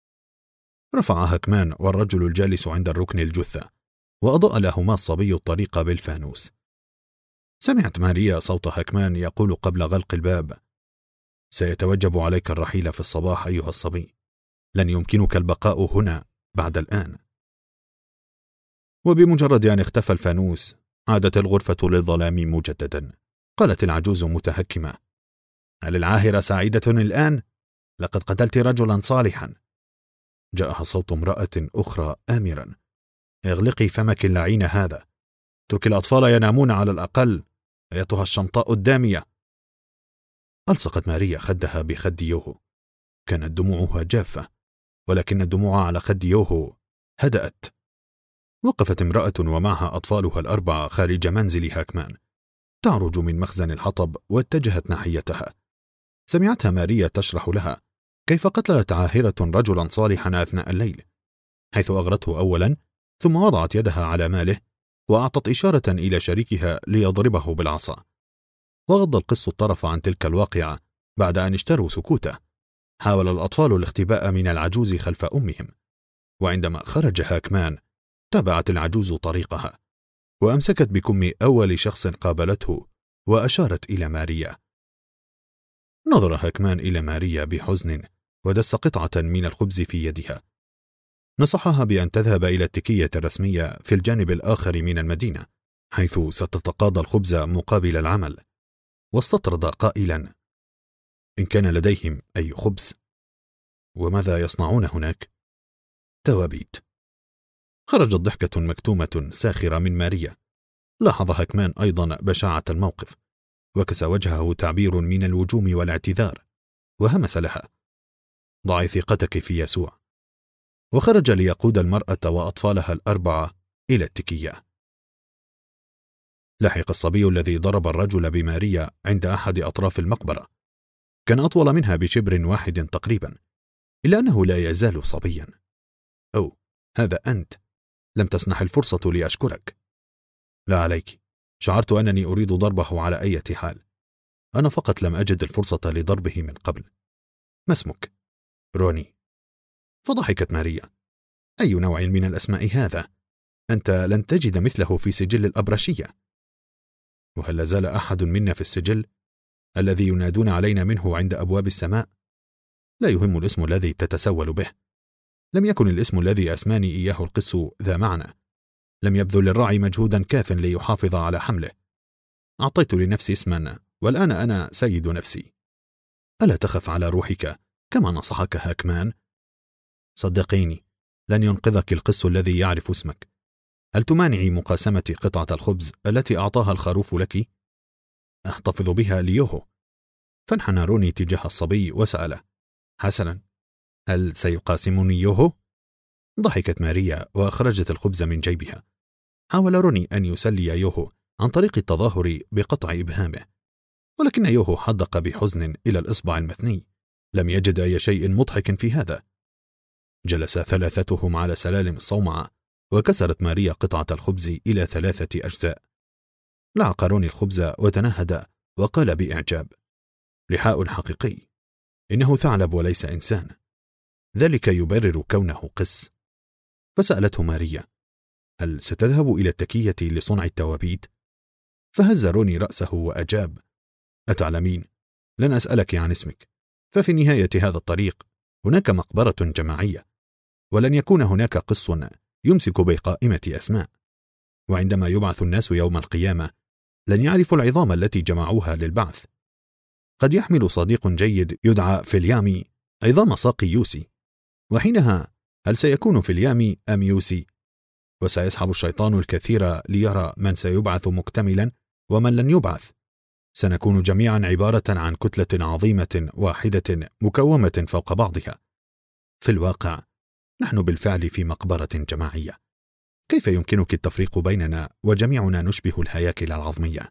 رفع هاكمان والرجل الجالس عند الركن الجثة، وأضاء لهما الصبي الطريق بالفانوس. سمعت ماريا صوت هاكمان يقول قبل غلق الباب: سيتوجب عليك الرحيل في الصباح أيها الصبي، لن يمكنك البقاء هنا بعد الآن. وبمجرد أن اختفى الفانوس عادت الغرفة للظلام مجددا. قالت العجوز متهكمة: هل العاهرة سعيدة الآن؟ لقد قتلت رجلا صالحا. جاءها صوت امرأة أخرى آمرا: اغلقي فمك اللعين هذا، اترك الأطفال ينامون على الأقل، أيتها الشمطاء الدامية. ألصقت ماريا خدها بخد يوهو. كانت دموعها جافة، ولكن الدموع على خد يوهو هدأت. وقفت امرأة ومعها أطفالها الأربعة خارج منزل هاكمان، تعرج من مخزن الحطب واتجهت ناحيتها. سمعتها ماريا تشرح لها كيف قتلت عاهرة رجلا صالحا أثناء الليل، حيث أغرته أولا ثم وضعت يدها على ماله وأعطت إشارة إلى شريكها ليضربه بالعصا. وغض القس الطرف عن تلك الواقعة بعد أن اشتروا سكوته. حاول الأطفال الاختباء من العجوز خلف أمهم، وعندما خرج هاكمان تابعت العجوز طريقها وأمسكت بكم أول شخص قابلته وأشارت إلى ماريا. نظر هاكمان إلى ماريا بحزن ودس قطعة من الخبز في يدها. نصحها بأن تذهب إلى التكية الرسمية في الجانب الآخر من المدينة حيث ستتقاضى الخبز مقابل العمل، واستطرد قائلا: إن كان لديهم أي خبز، وماذا يصنعون هناك؟ توابيت. خرجت ضحكة مكتومة ساخرة من ماريا. لاحظ هاكمان أيضا بشاعة الموقف، وكسى وجهه تعبير من الوجوم والاعتذار، وهمس لها: ضعي ثقتك في يسوع. وخرج ليقود المرأة وأطفالها الأربعة إلى التكية. لحق الصبي الذي ضرب الرجل بماريا عند أحد أطراف المقبرة. كان أطول منها بشبر واحد تقريبا، إلا أنه لا يزال صبيا. أو هذا أنت، لم تسنح الفرصة لأشكرك. لا عليك، شعرت أنني أريد ضربه على أي حال. أنا فقط لم أجد الفرصة لضربه من قبل. ما اسمك؟ روني. فضحكت ماريا. أي نوع من الأسماء هذا؟ أنت لن تجد مثله في سجل الأبرشية. وهل لازال أحد منا في السجل الذي ينادون علينا منه عند أبواب السماء؟ لا يهم الاسم الذي تتسول به. لم يكن الاسم الذي أسماني إياه القس ذا معنى. لم يبذل الراعي مجهودا كاف ليحافظ على حمله. أعطيت لنفسي اسما، والآن أنا سيد نفسي. ألا تخف على روحك كما نصحك هاكمان؟ صدقيني، لن ينقذك القس الذي يعرف اسمك. هل تمانعي مقاسمة قطعة الخبز التي أعطاها الخروف لك؟ أحتفظ بها ليوهو. فانحنى روني تجاه الصبي وسأله: حسنا، هل سيقاسمني يوهو؟ ضحكت ماريا وأخرجت الخبز من جيبها. حاول روني أن يسلي يوهو عن طريق التظاهر بقطع إبهامه، ولكن يوهو حدق بحزن إلى الإصبع المثني. لم يجد أي شيء مضحك في هذا. جلس ثلاثتهم على سلالم الصومعة، وكسرت ماريا قطعة الخبز إلى 3 أجزاء. لعق روني الخبز وتنهد وقال بإعجاب: لحاء حقيقي، إنه ثعلب وليس إنسان، ذلك يبرر كونه قس. فسألته ماريا: هل ستذهب إلى التكية لصنع التوابيت؟ فهز روني رأسه وأجاب: أتعلمين، لن أسألك عن اسمك، ففي نهاية هذا الطريق هناك مقبرة جماعية، ولن يكون هناك قس يمسك بقائمة أسماء، وعندما يبعث الناس يوم القيامة لن يعرفوا العظام التي جمعوها للبعث. قد يحمل صديق جيد يدعى فيليامي عظام ساق يوسي، وحينها هل سيكون فيليامي أم يوسي؟ وسيسحب الشيطان الكثير ليرى من سيبعث مكتملا ومن لن يبعث. سنكون جميعا عبارة عن كتلة عظيمة واحدة مكومة فوق بعضها. في الواقع نحن بالفعل في مقبرة جماعية. كيف يمكنك التفريق بيننا وجميعنا نشبه الهياكل العظمية؟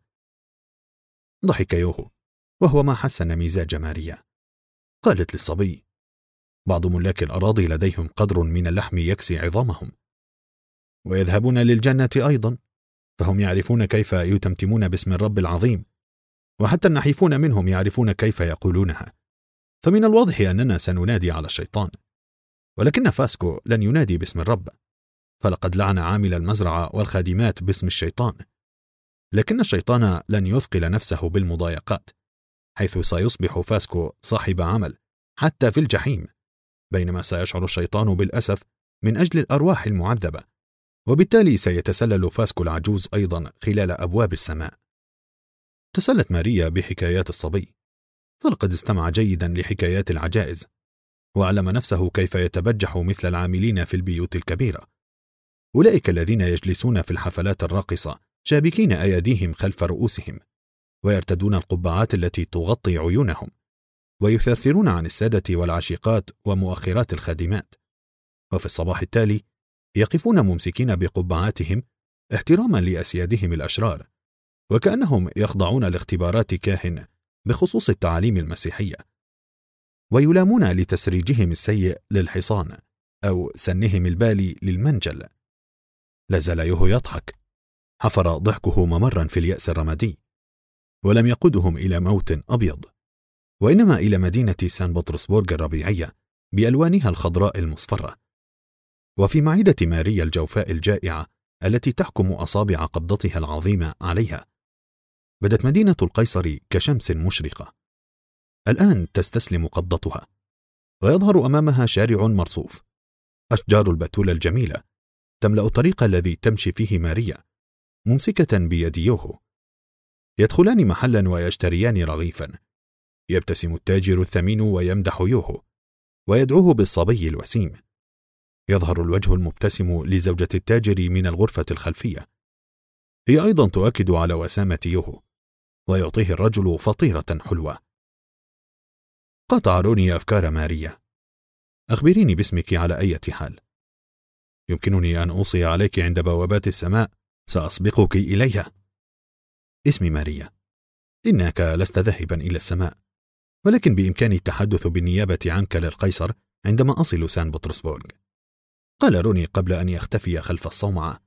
ضحك يوهو وهو ما حسن مزاج ماريا. قالت للصبي: بعض ملاك الأراضي لديهم قدر من اللحم يكسي عظامهم، ويذهبون للجنة أيضا، فهم يعرفون كيف يتمتمون باسم الرب العظيم، وحتى النحيفون منهم يعرفون كيف يقولونها. فمن الواضح أننا سننادي على الشيطان، ولكن فاسكو لن ينادي باسم الرب، فلقد لعن عامل المزرعة والخادمات باسم الشيطان. لكن الشيطان لن يثقل نفسه بالمضايقات، حيث سيصبح فاسكو صاحب عمل حتى في الجحيم، بينما سيشعر الشيطان بالأسف من أجل الأرواح المعذبة، وبالتالي سيتسلل فاسكو العجوز أيضا خلال أبواب السماء. تسلت ماريا بحكايات الصبي، فلقد استمع جيدا لحكايات العجائز، وعلم نفسه كيف يتبجح مثل العاملين في البيوت الكبيرة، أولئك الذين يجلسون في الحفلات الراقصة شابكين أيديهم خلف رؤوسهم، ويرتدون القبعات التي تغطي عيونهم، ويثثرون عن السادة والعشيقات ومؤخرات الخادمات، وفي الصباح التالي يقفون ممسكين بقبعاتهم احتراما لأسيادهم الأشرار، وكأنهم يخضعون لاختبارات كاهن بخصوص التعاليم المسيحية، ويلامون لتسريجهم السيء للحصان أو سنهم البالي للمنجل. لا زال يوهو يضحك. حفر ضحكه ممرا في اليأس الرمادي، ولم يقودهم إلى موت أبيض، وإنما إلى مدينة سان بطرسبورغ الربيعية بألوانها الخضراء المصفرة. وفي معدة ماريا الجوفاء الجائعة التي تحكم أصابع قبضتها العظيمة عليها، بدت مدينة القيصر كشمس مشرقة. الآن تستسلم قبضتها، ويظهر أمامها شارع مرصوف، أشجار البتول الجميلة تملأ الطريق الذي تمشي فيه ماريا ممسكة بيد يوهو. يدخلان محلا ويشتريان رغيفا. يبتسم التاجر الثمين ويمدح يوهو ويدعوه بالصبي الوسيم. يظهر الوجه المبتسم لزوجة التاجر من الغرفة الخلفية، هي أيضا تؤكد على وسامة يوهو، ويعطيه الرجل فطيرة حلوة. قاطع روني أفكار ماريا. أخبريني باسمك على أي حال. يمكنني أن أوصي عليك عند بوابات السماء، سأسبقك إليها. اسمي ماريا. إنك لست ذاهبا إلى السماء، ولكن بإمكاني التحدث بالنيابة عنك للقيصر عندما أصل سان بطرسبورغ. قال روني قبل أن يختفي خلف الصومعة.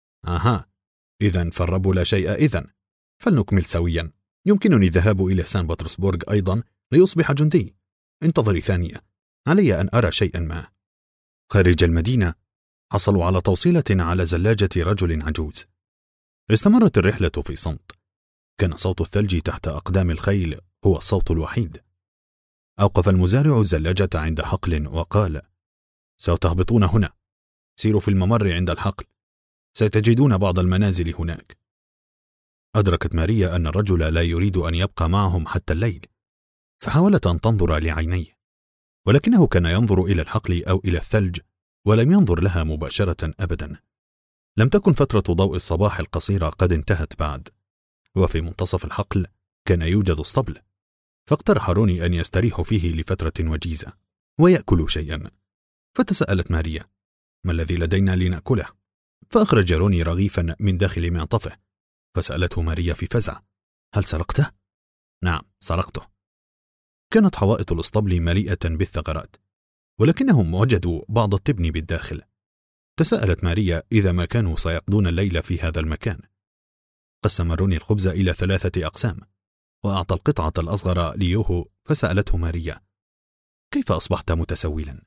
إذن فالرب لا شيء. إذن فلنكمل سويا. يمكنني الذهاب إلى سان بطرسبورغ أيضا ليصبح جندي. انتظري ثانية، علي أن أرى شيئا ما. خارج المدينة حصلوا على توصيلة على زلاجة رجل عجوز. استمرت الرحلة في صمت. كان صوت الثلج تحت أقدام الخيل هو الصوت الوحيد. أوقف المزارع الزلاجة عند حقل وقال: ستهبطون هنا، سيروا في الممر عند الحقل، ستجدون بعض المنازل هناك. أدركت ماريا أن الرجل لا يريد أن يبقى معهم حتى الليل، فحاولت أن تنظر لعينيه، ولكنه كان ينظر إلى الحقل أو إلى الثلج ولم ينظر لها مباشرة أبدا. لم تكن فترة ضوء الصباح القصيرة قد انتهت بعد، وفي منتصف الحقل كان يوجد اسطبل، فاقترح روني أن يستريحوا فيه لفترة وجيزة ويأكلوا شيئا. فتساءلت ماريا: ما الذي لدينا لنأكله؟ فأخرج روني رغيفا من داخل معطفه، فسألته ماريا في فزع: هل سرقته؟ نعم، سرقته. كانت حوائط الاسطبل مليئة بالثغرات، ولكنهم وجدوا بعض التبن بالداخل. تساءلت ماريا إذا ما كانوا سيقضون الليل في هذا المكان. قسم روني الخبز إلى 3 أقسام، وأعطى القطعة الأصغر ليوهو، فسألته ماريا: كيف أصبحت متسولا؟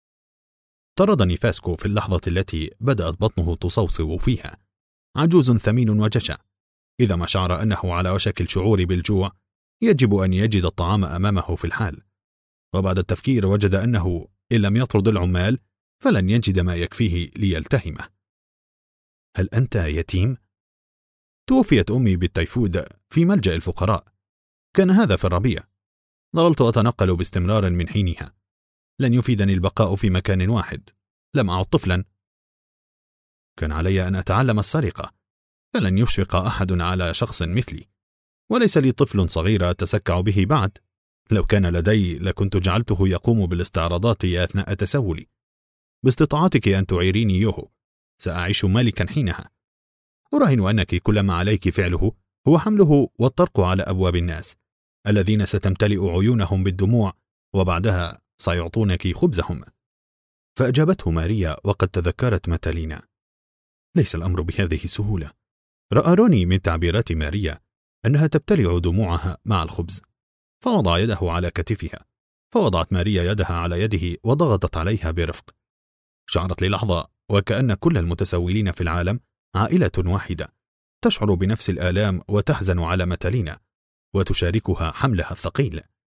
طردني فاسكو في اللحظة التي بدأت بطنه تصوصو فيها. عجوز ثمين وجشع، إذا ما شعر أنه على وشك الشعور بالجوع يجب أن يجد الطعام أمامه في الحال، وبعد التفكير وجد أنه إن لم يطرد العمال فلن يجد ما يكفيه ليلتهمه. هل أنت يتيم؟ توفيت أمي بالتيفود في ملجأ الفقراء، كان هذا في الربيع. ظللت أتنقل باستمرار من حينها. لن يفيدني البقاء في مكان واحد، لم أعد طفلا. كان علي أن أتعلم السرقة، فلن يشفق أحد على شخص مثلي، وليس لي طفل صغير أتسكع به بعد. لو كان لدي لكنت جعلته يقوم بالاستعراضات أثناء تسولي. باستطاعتك أن تعيريني يوهو، سأعيش مالكا حينها. أراهن أنك كل ما عليك فعله هو حمله والطرق على أبواب الناس الذين ستمتلئ عيونهم بالدموع، وبعدها سيعطونك خبزهم. فأجابته ماريا وقد تذكرت متالينا: ليس الأمر بهذه السهولة. رأى روني من تعبيرات ماريا أنها تبتلع دموعها مع الخبز، فوضع يده على كتفها، فوضعت ماريا يدها على يده وضغطت عليها برفق. شعرت للحظة وكأن كل المتسولين في العالم عائلة واحدة، تشعر بنفس الآلام وتحزن على متالينا وتشاركها حملها الثقيل.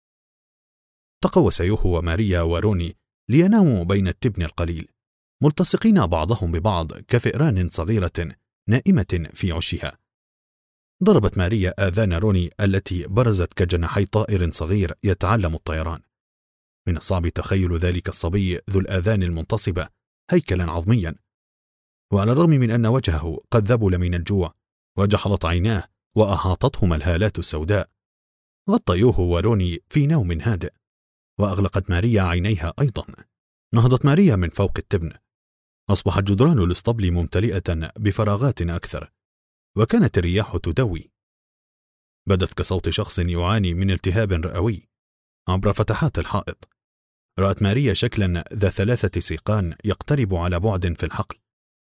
تقوس يوهو وماريا وروني ليناموا بين التبن القليل، ملتصقين بعضهم ببعض كفئران صغيرة نائمة في عشها. ضربت ماريا آذان روني التي برزت كجناحي طائر صغير يتعلم الطيران. من الصعب تخيل ذلك الصبي ذو الآذان المنتصبة هيكلا عظميا، وعلى الرغم من أن وجهه قد ذبل من الجوع وجحظت عيناه وأحاطتهما الهالات السوداء، غطى يوهو وروني في نوم هادئ، وأغلقت ماريا عينيها أيضا. نهضت ماريا من فوق التبن. أصبحت جدران الاسطبل ممتلئة بفراغات أكثر، وكانت الرياح تدوي. بدت كصوت شخص يعاني من التهاب رئوي عبر فتحات الحائط. رأت ماريا شكلا ذا 3 سيقان يقترب على بعد في الحقل،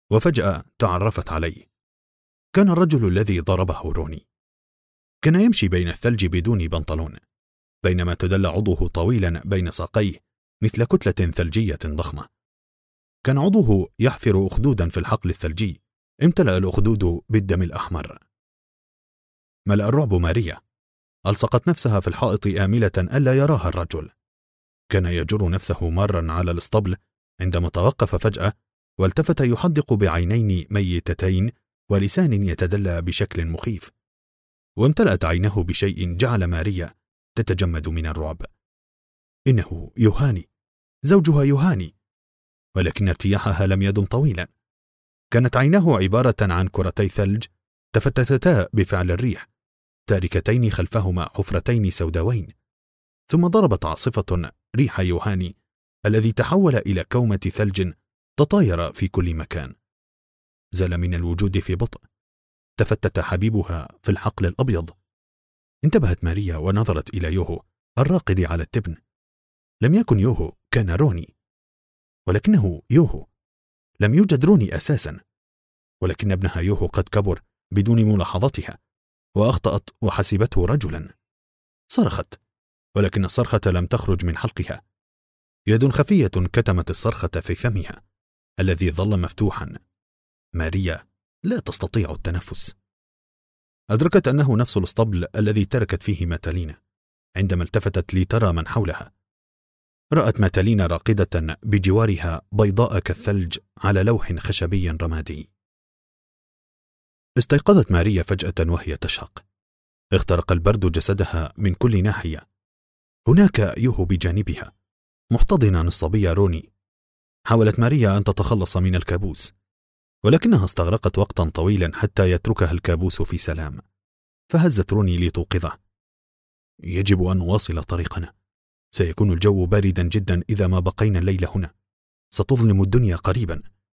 وفجأة تعرفت عليه. كان الرجل الذي ضربه روني. كان يمشي بين الثلج بدون بنطلون، بينما تدلى عضوه طويلا بين ساقيه مثل كتلة ثلجية ضخمة. كان عضوه يحفر أخدودا في الحقل الثلجي، امتلأ الأخدود بالدم الأحمر. ملأ الرعب ماريا، ألصقت نفسها في الحائط آملة ألا يراها الرجل. كان يجر نفسه مارا على الاسطبل عندما توقف فجأة والتفت يحدق بعينين ميتتين ولسان يتدلى بشكل مخيف، وامتلأت عينه بشيء جعل ماريا تتجمد من الرعب. إنه يوهاني، زوجها يوهاني، ولكن ارتياحها لم يدم طويلا. كانت عيناه عبارة عن كرتي ثلج تفتتتا بفعل الريح، تاركتين خلفهما حفرتين سوداوين. ثم ضربت عاصفة ريح يوهاني الذي تحول إلى كومة ثلج تطاير في كل مكان. زال من الوجود في بطء. تفتت حبيبها في الحقل الأبيض. انتبهت ماريا ونظرت إلى يوهو الراقد على التبن. لم يكن يوهو، كان روني. ولكنه يوهو. لم يوجد روني أساسا، ولكن ابنها يوهو قد كبر بدون ملاحظتها، وأخطأت وحسبته رجلا. صرخت، ولكن الصرخة لم تخرج من حلقها. يد خفية كتمت الصرخة في فمها الذي ظل مفتوحا. ماريا لا تستطيع التنفس. أدركت أنه نفس الاسطبل الذي تركت فيه ماتالينا. عندما التفتت لترى من حولها، رأت ماتالينا راقدة بجوارها بيضاء كالثلج على لوح خشبي رمادي. استيقظت ماريا فجأة وهي تشهق. اخترق البرد جسدها من كل ناحية. هناك يوهو بجانبها محتضنا الصبي روني. حاولت ماريا أن تتخلص من الكابوس، ولكنها استغرقت وقتا طويلا حتى يتركها الكابوس في سلام. فهزت روني لتوقظه. يجب أن نواصل طريقنا. سيكون الجو باردا جدا إذا ما بقينا الليل هنا. ستظلم الدنيا قريبا.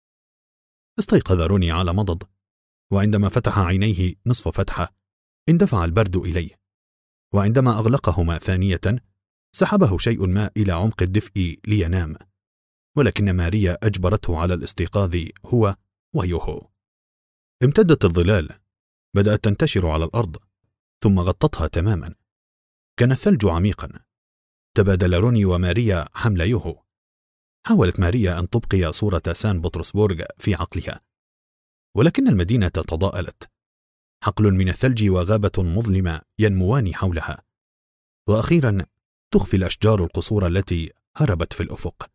استيقظ روني على مضض، وعندما فتح عينيه نصف فتحة اندفع البرد إليه، وعندما أغلقهما ثانية سحبه شيء ما إلى عمق الدفء لينام. ولكن ماريا أجبرته على الاستيقاظ هو ويوهو. امتدت الظلال، بدأت تنتشر على الأرض ثم غطتها تماما. كان الثلج عميقا. تبادل روني وماريا حمل يوهو. حاولت ماريا أن تبقي صورة سان بطرسبورغ في عقلها، ولكن المدينة تضاءلت. حقل من الثلج وغابة مظلمة ينموان حولها، وأخيرا تخفي الأشجار القصور التي هربت في الأفق.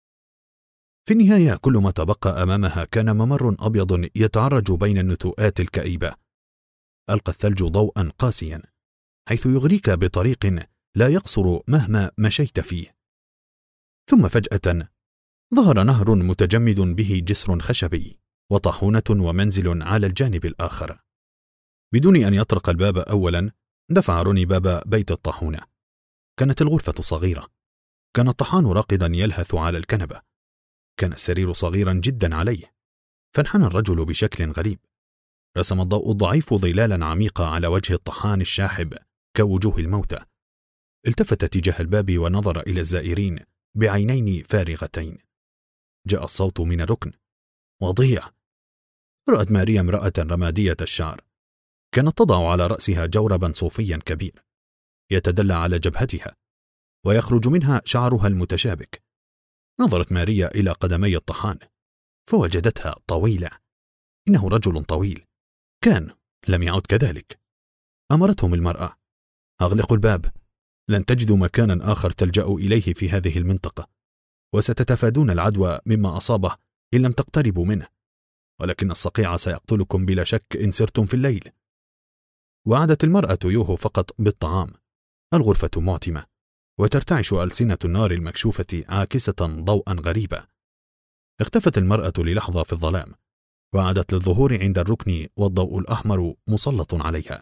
في النهاية كل ما تبقى أمامها كان ممر أبيض يتعرج بين النتوءات الكئيبة. ألقى الثلج ضوءا قاسيا حيث يغريك بطريق لا يقصر مهما مشيت فيه. ثم فجأة ظهر نهر متجمد به جسر خشبي وطاحونة ومنزل على الجانب الآخر. بدون أن يطرق الباب أولا دفع روني باب بيت الطاحونة. كانت الغرفة صغيرة. كان الطحان راقدا يلهث على الكنبة. كان السرير صغيرا جدا عليه. فانحنى الرجل بشكل غريب. رسم الضوء الضعيف ظلالا عميقة على وجه الطحان الشاحب كوجوه الموتى. التفت تجاه الباب ونظر إلى الزائرين بعينين فارغتين. جاء الصوت من الركن. وضيع. رأت ماريا امرأة رمادية الشعر. كانت تضع على رأسها جوربا صوفيا كبير يتدلى على جبهتها، ويخرج منها شعرها المتشابك. نظرت ماريا إلى قدمي الطحان فوجدتها طويلة. إنه رجل طويل. لم يعد كذلك. أمرتهم المرأة: أغلقوا الباب، لن تجدوا مكانا آخر تلجأوا إليه في هذه المنطقة، وستتفادون العدوى مما أصابه إن لم تقتربوا منه، ولكن الصقيع سيقتلكم بلا شك إن سرتم في الليل. وعدت المرأة يوهو فقط بالطعام. الغرفة معتمة، وترتعش ألسنة النار المكشوفة عاكسة ضوءا غريبا. اختفت المرأة للحظة في الظلام، وعادت للظهور عند الركن والضوء الأحمر مسلط عليها.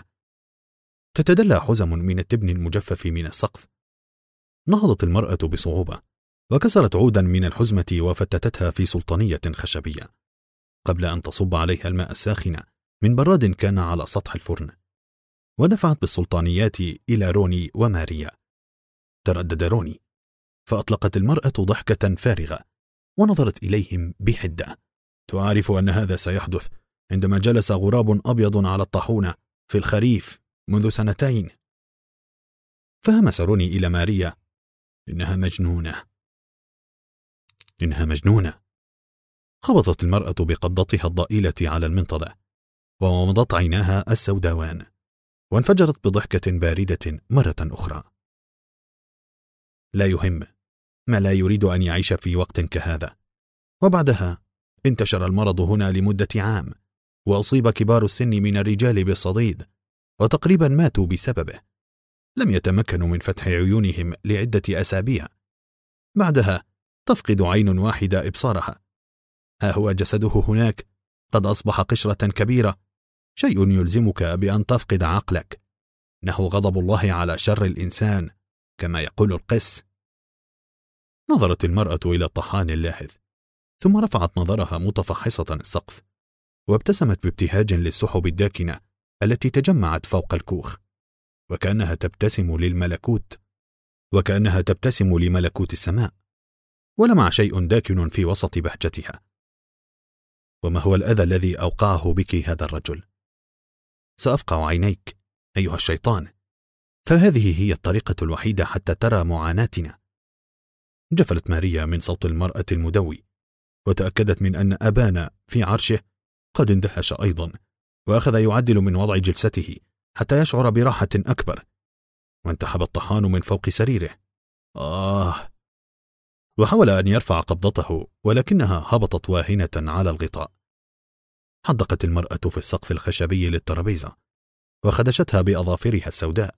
تتدلى حزم من التبن المجفف من السقف. نهضت المرأة بصعوبة وكسرت عودا من الحزمة وفتتتها في سلطانية خشبية قبل أن تصب عليها الماء الساخن من براد كان على سطح الفرن، ودفعت بالسلطانيات إلى روني وماريا. تردد روني، فأطلقت المرأة ضحكة فارغة ونظرت إليهم بحدة. تعرف أن هذا سيحدث عندما جلس غراب أبيض على الطاحونة في الخريف منذ 2 سنين. فهمس روني إلى ماريا: إنها مجنونة. خبطت المرأة بقبضتها الضئيلة على المنطدة، وومضت عيناها السوداوان، وانفجرت بضحكة باردة مرة أخرى. لا يهم، ما لا يريد أن يعيش في وقت كهذا. وبعدها انتشر المرض هنا لمدة عام، وأصيب كبار السن من الرجال بالصديد، وتقريبا ماتوا بسببه. لم يتمكنوا من فتح عيونهم لعدة أسابيع. بعدها تفقد عين واحدة إبصارها. ها هو جسده هناك قد أصبح قشرة كبيرة، شيء يلزمك بأن تفقد عقلك. إنه غضب الله على شر الإنسان كما يقول القس. نظرت المرأة إلى الطحان اللاهث، ثم رفعت نظرها متفحصة السقف، وابتسمت بابتهاج للسحب الداكنة التي تجمعت فوق الكوخ، وكأنها تبتسم لملكوت السماء. ولمع شيء داكن في وسط بهجتها. وما هو الأذى الذي أوقعه بك هذا الرجل؟ سأفقع عينيك أيها الشيطان، فهذه هي الطريقة الوحيدة حتى ترى معاناتنا. جفلت ماريا من صوت المرأة المدوي، وتأكدت من أن أبانا في عرشه قد اندهش أيضا، وأخذ يعدل من وضع جلسته حتى يشعر براحة أكبر. وانتحب الطحان من فوق سريره. وحاول أن يرفع قبضته، ولكنها هبطت واهنة على الغطاء. حدقت المرأة في السقف الخشبي للترابيزة، وخدشتها بأظافرها السوداء.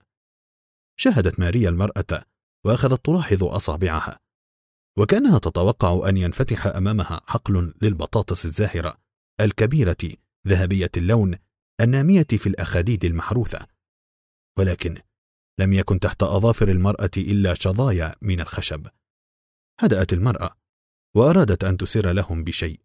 شاهدت ماريا المرأة، وأخذت تلاحظ أصابعها، وكأنها تتوقع أن ينفتح أمامها حقل للبطاطس الزاهرة الكبيرة ذهبية اللون النامية في الأخاديد المحروثة. ولكن لم يكن تحت أظافر المرأة إلا شظايا من الخشب. هدأت المرأة، وأرادت أن تسر لهم بشيء.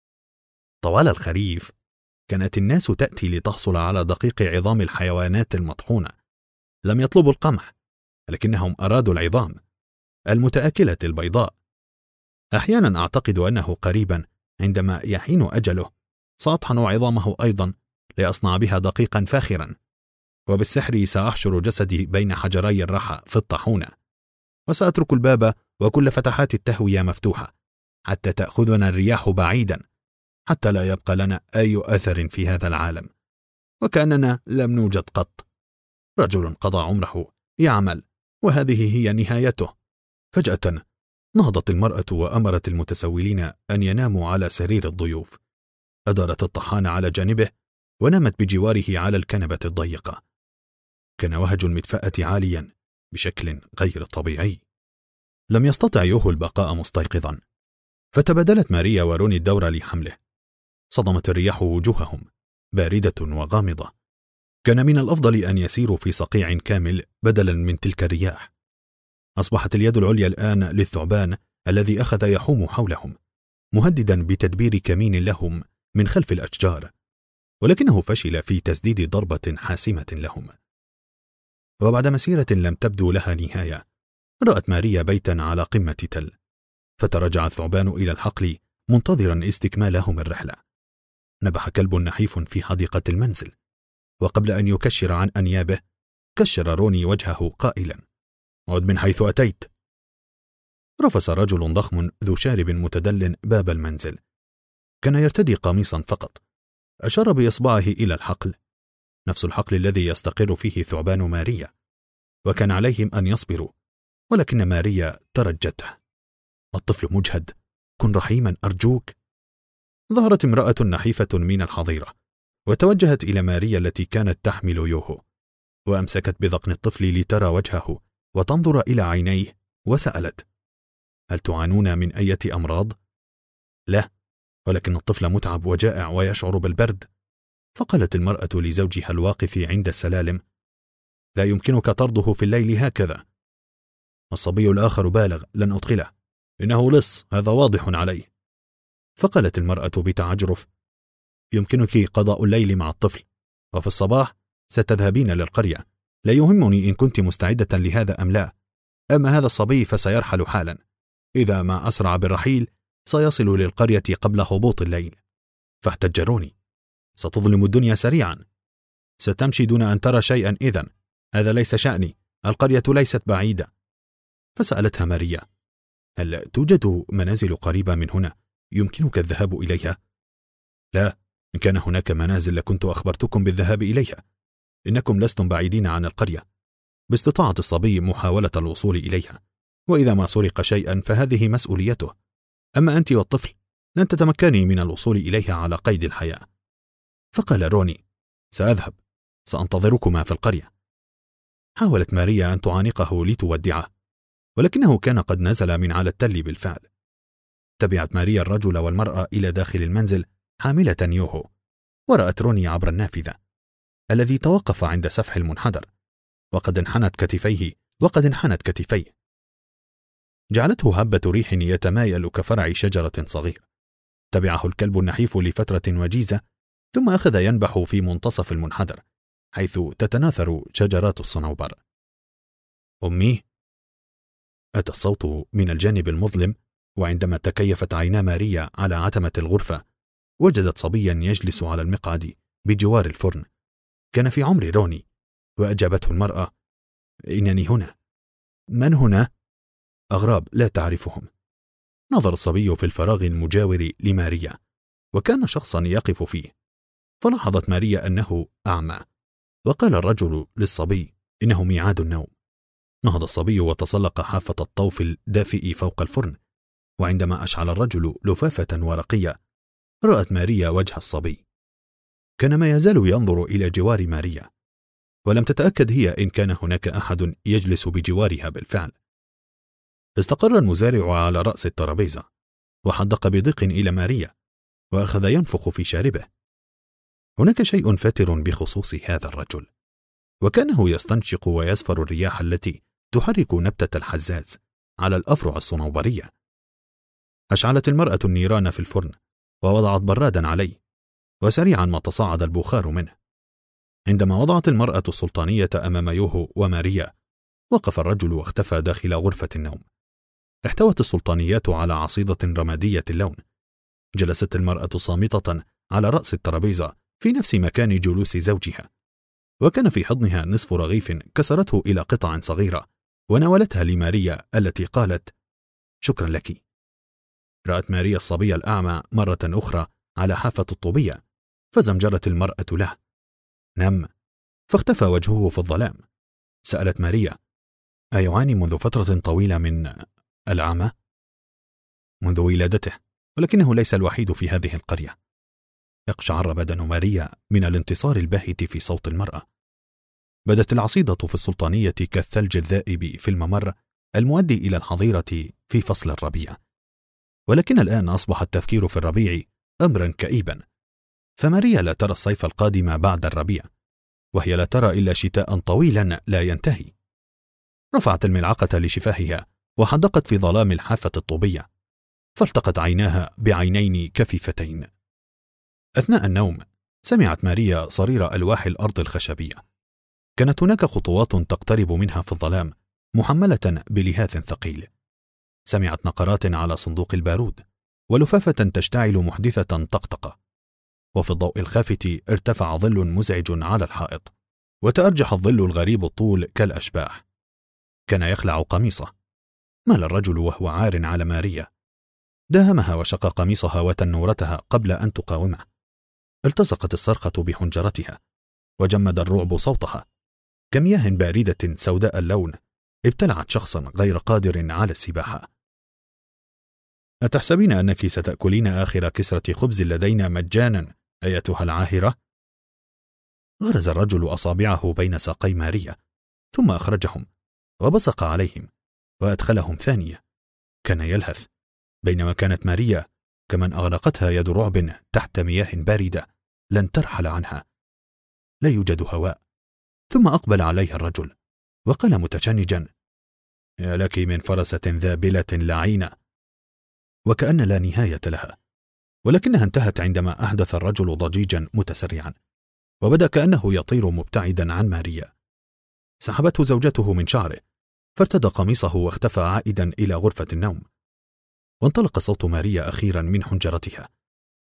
طوال الخريف كانت الناس تأتي لتحصل على دقيق عظام الحيوانات المطحونة. لم يطلبوا القمح، لكنهم أرادوا العظام المتآكلة البيضاء. أحيانا أعتقد أنه قريبا عندما يحين أجله سأطحن عظامه أيضا لأصنع بها دقيقا فاخرا، وبالسحر سأحشر جسدي بين حجري الرحى في الطاحونة، وسأترك الباب وكل فتحات التهوية مفتوحة حتى تأخذنا الرياح بعيدا، حتى لا يبقى لنا أي أثر في هذا العالم، وكأننا لم نوجد قط. رجل قضى عمره يعمل، وهذه هي نهايته. فجأة نهضت المرأة وأمرت المتسولين أن يناموا على سرير الضيوف. أدارت الطحان على جانبه، ونامت بجواره على الكنبة الضيقة. كان وهج المدفأة عاليا بشكل غير طبيعي. لم يستطع يوهو البقاء مستيقظا، فتبادلت ماريا وروني الدور لحمله. صدمت الرياح وجوههم باردة وغامضة. كان من الأفضل أن يسيروا في صقيع كامل بدلا من تلك الرياح. أصبحت اليد العليا الآن للثعبان الذي أخذ يحوم حولهم، مهددا بتدبير كمين لهم من خلف الأشجار، ولكنه فشل في تسديد ضربة حاسمة لهم. وبعد مسيرة لم تبدو لها نهاية، رأت ماريا بيتا على قمة تل، فترجع الثعبان إلى الحقل منتظرا استكمالهم الرحلة. نبح كلب نحيف في حديقة المنزل، وقبل أن يكشر عن أنيابه كشر روني وجهه قائلا: عد من حيث أتيت. رفس رجل ضخم ذو شارب متدل باب المنزل، كان يرتدي قميصا فقط. أشار بإصبعه إلى الحقل، نفس الحقل الذي يستقر فيه ثعبان ماريا، وكان عليهم أن يصبروا، ولكن ماريا ترجته. الطفل مجهد، كن رحيما أرجوك. ظهرت امرأة نحيفة من الحظيرة، وتوجهت إلى ماريا التي كانت تحمل يوهو، وأمسكت بذقن الطفل لترى وجهه وتنظر إلى عينيه، وسألت: هل تعانون من أي أمراض؟ لا، ولكن الطفل متعب وجائع ويشعر بالبرد. فقالت المرأة لزوجها الواقف عند السلالم: لا يمكنك طرده في الليل هكذا. الصبي الآخر بالغ، لن أدخله، إنه لص، هذا واضح عليه. فقالت المرأة بتعجرف: يمكنك قضاء الليل مع الطفل، وفي الصباح ستذهبين للقرية. لا يهمني إن كنت مستعدة لهذا أم لا، أما هذا الصبي فسيرحل حالا. إذا ما أسرع بالرحيل سيصل للقرية قبل هبوط الليل. فاحتج روني: ستظلم الدنيا سريعا، ستمشي دون أن ترى شيئا إذن، هذا ليس شأني، القرية ليست بعيدة. فسألتها ماريا: هل توجد منازل قريبة من هنا يمكنك الذهاب إليها؟ لا، إن كان هناك منازل لكنت أخبرتكم بالذهاب إليها، إنكم لستم بعيدين عن القرية. باستطاعة الصبي محاولة الوصول إليها، وإذا ما سرق شيئا فهذه مسؤوليته، أما أنت والطفل لن تتمكني من الوصول إليها على قيد الحياة. فقال روني: سأذهب، سأنتظركما في القرية. حاولت ماريا أن تعانقه لتودعه، ولكنه كان قد نزل من على التل بالفعل. تبعت ماريا الرجل والمرأة إلى داخل المنزل حاملة يوهو، ورأت روني عبر النافذة الذي توقف عند سفح المنحدر، وقد انحنت كتفيه. جعلته هبة ريح يتمايل كفرع شجرة صغير. تبعه الكلب النحيف لفترة وجيزة، ثم أخذ ينبح في منتصف المنحدر حيث تتناثر شجرات الصنوبر. أمي! أتى الصوت من الجانب المظلم، وعندما تكيفت عينا ماريا على عتمة الغرفة وجدت صبيا يجلس على المقعد بجوار الفرن. كان في عمر روني، وأجابته المرأة: إنني هنا. من هنا؟ أغراب لا تعرفهم. نظر الصبي في الفراغ المجاور لماريا، وكان شخصا يقف فيه، فلاحظت ماريا أنه أعمى، وقال الرجل للصبي: إنه ميعاد النوم. نهض الصبي وتسلق حافة الطوف الدافئ فوق الفرن، وعندما أشعل الرجل لفافة ورقية رأت ماريا وجه الصبي. كان ما يزال ينظر إلى جوار ماريا، ولم تتأكد هي إن كان هناك أحد يجلس بجوارها بالفعل. استقر المزارع على رأس الترابيزة، وحدق بضيق إلى ماريا، وأخذ ينفخ في شاربه. هناك شيء فاتر بخصوص هذا الرجل، وكانه يستنشق ويسفر الرياح التي تحرك نبتة الحزاز على الأفرع الصنوبرية. أشعلت المرأة النيران في الفرن، ووضعت برادا عليه، وسريعا ما تصاعد البخار منه. عندما وضعت المرأة السلطانية أمام يوهو وماريا، وقف الرجل واختفى داخل غرفة النوم. احتوت السلطانيات على عصيدة رمادية اللون. جلست المرأة صامتة على رأس الترابيزة في نفس مكان جلوس زوجها، وكان في حضنها نصف رغيف كسرته إلى قطع صغيرة وناولتها لماريا التي قالت: شكرا لك. رأت ماريا الصبي الأعمى مرة أخرى على حافة الطوبية، فزمجرت المرأة له: نم. فاختفى وجهه في الظلام. سألت ماريا: أيعاني منذ فترة طويلة من العمى؟ منذ ولادته، ولكنه ليس الوحيد في هذه القرية. اقشعر بدن ماريا من الانتصار الباهت في صوت المرأة. بدت العصيدة في السلطانية كالثلج الذائب في الممر المؤدي إلى الحظيرة في فصل الربيع، ولكن الآن أصبح التفكير في الربيع أمرا كئيبا، فماريا لا ترى الصيف القادم بعد الربيع، وهي لا ترى إلا شتاء طويلا لا ينتهي. رفعت الملعقة لشفاهها وحدقت في ظلام الحافة الطوبية، فالتقت عيناها بعينين كثيفتين. أثناء النوم سمعت ماريا صرير ألواح الأرض الخشبية. كانت هناك خطوات تقترب منها في الظلام محملة بلهاث ثقيل. سمعت نقرات على صندوق البارود، ولفافة تشتعل محدثة طقطقة. وفي الضوء الخافت ارتفع ظل مزعج على الحائط، وتأرجح الظل الغريب الطول كالأشباح. كان يخلع قميصه. مال الرجل وهو عار على ماريا. داهمها وشق قميصها وتنورتها قبل أن تقاومه. التصقت الصرخة بحنجرتها، وجمد الرعب صوتها كمياه باردة سوداء اللون ابتلعت شخصا غير قادر على السباحة. أتحسبين أنك ستأكلين آخر كسرة خبز لدينا مجانا أيتها العاهرة؟ غرز الرجل أصابعه بين ساقي ماريا، ثم أخرجهم وبصق عليهم وأدخلهم ثانية. كان يلهث، بينما كانت ماريا كمن أغلقتها يد رعب تحت مياه باردة لن ترحل عنها. لا يوجد هواء. ثم أقبل عليها الرجل وقال متشنجا: يا لك من فرسة ذابلة لعينة. وكأن لا نهاية لها، ولكنها انتهت عندما أحدث الرجل ضجيجا متسرعا، وبدأ كأنه يطير مبتعدا عن ماريا. سحبته زوجته من شعره، فارتدى قميصه واختفى عائدا إلى غرفة النوم. وانطلق صوت ماريا أخيرا من حنجرتها: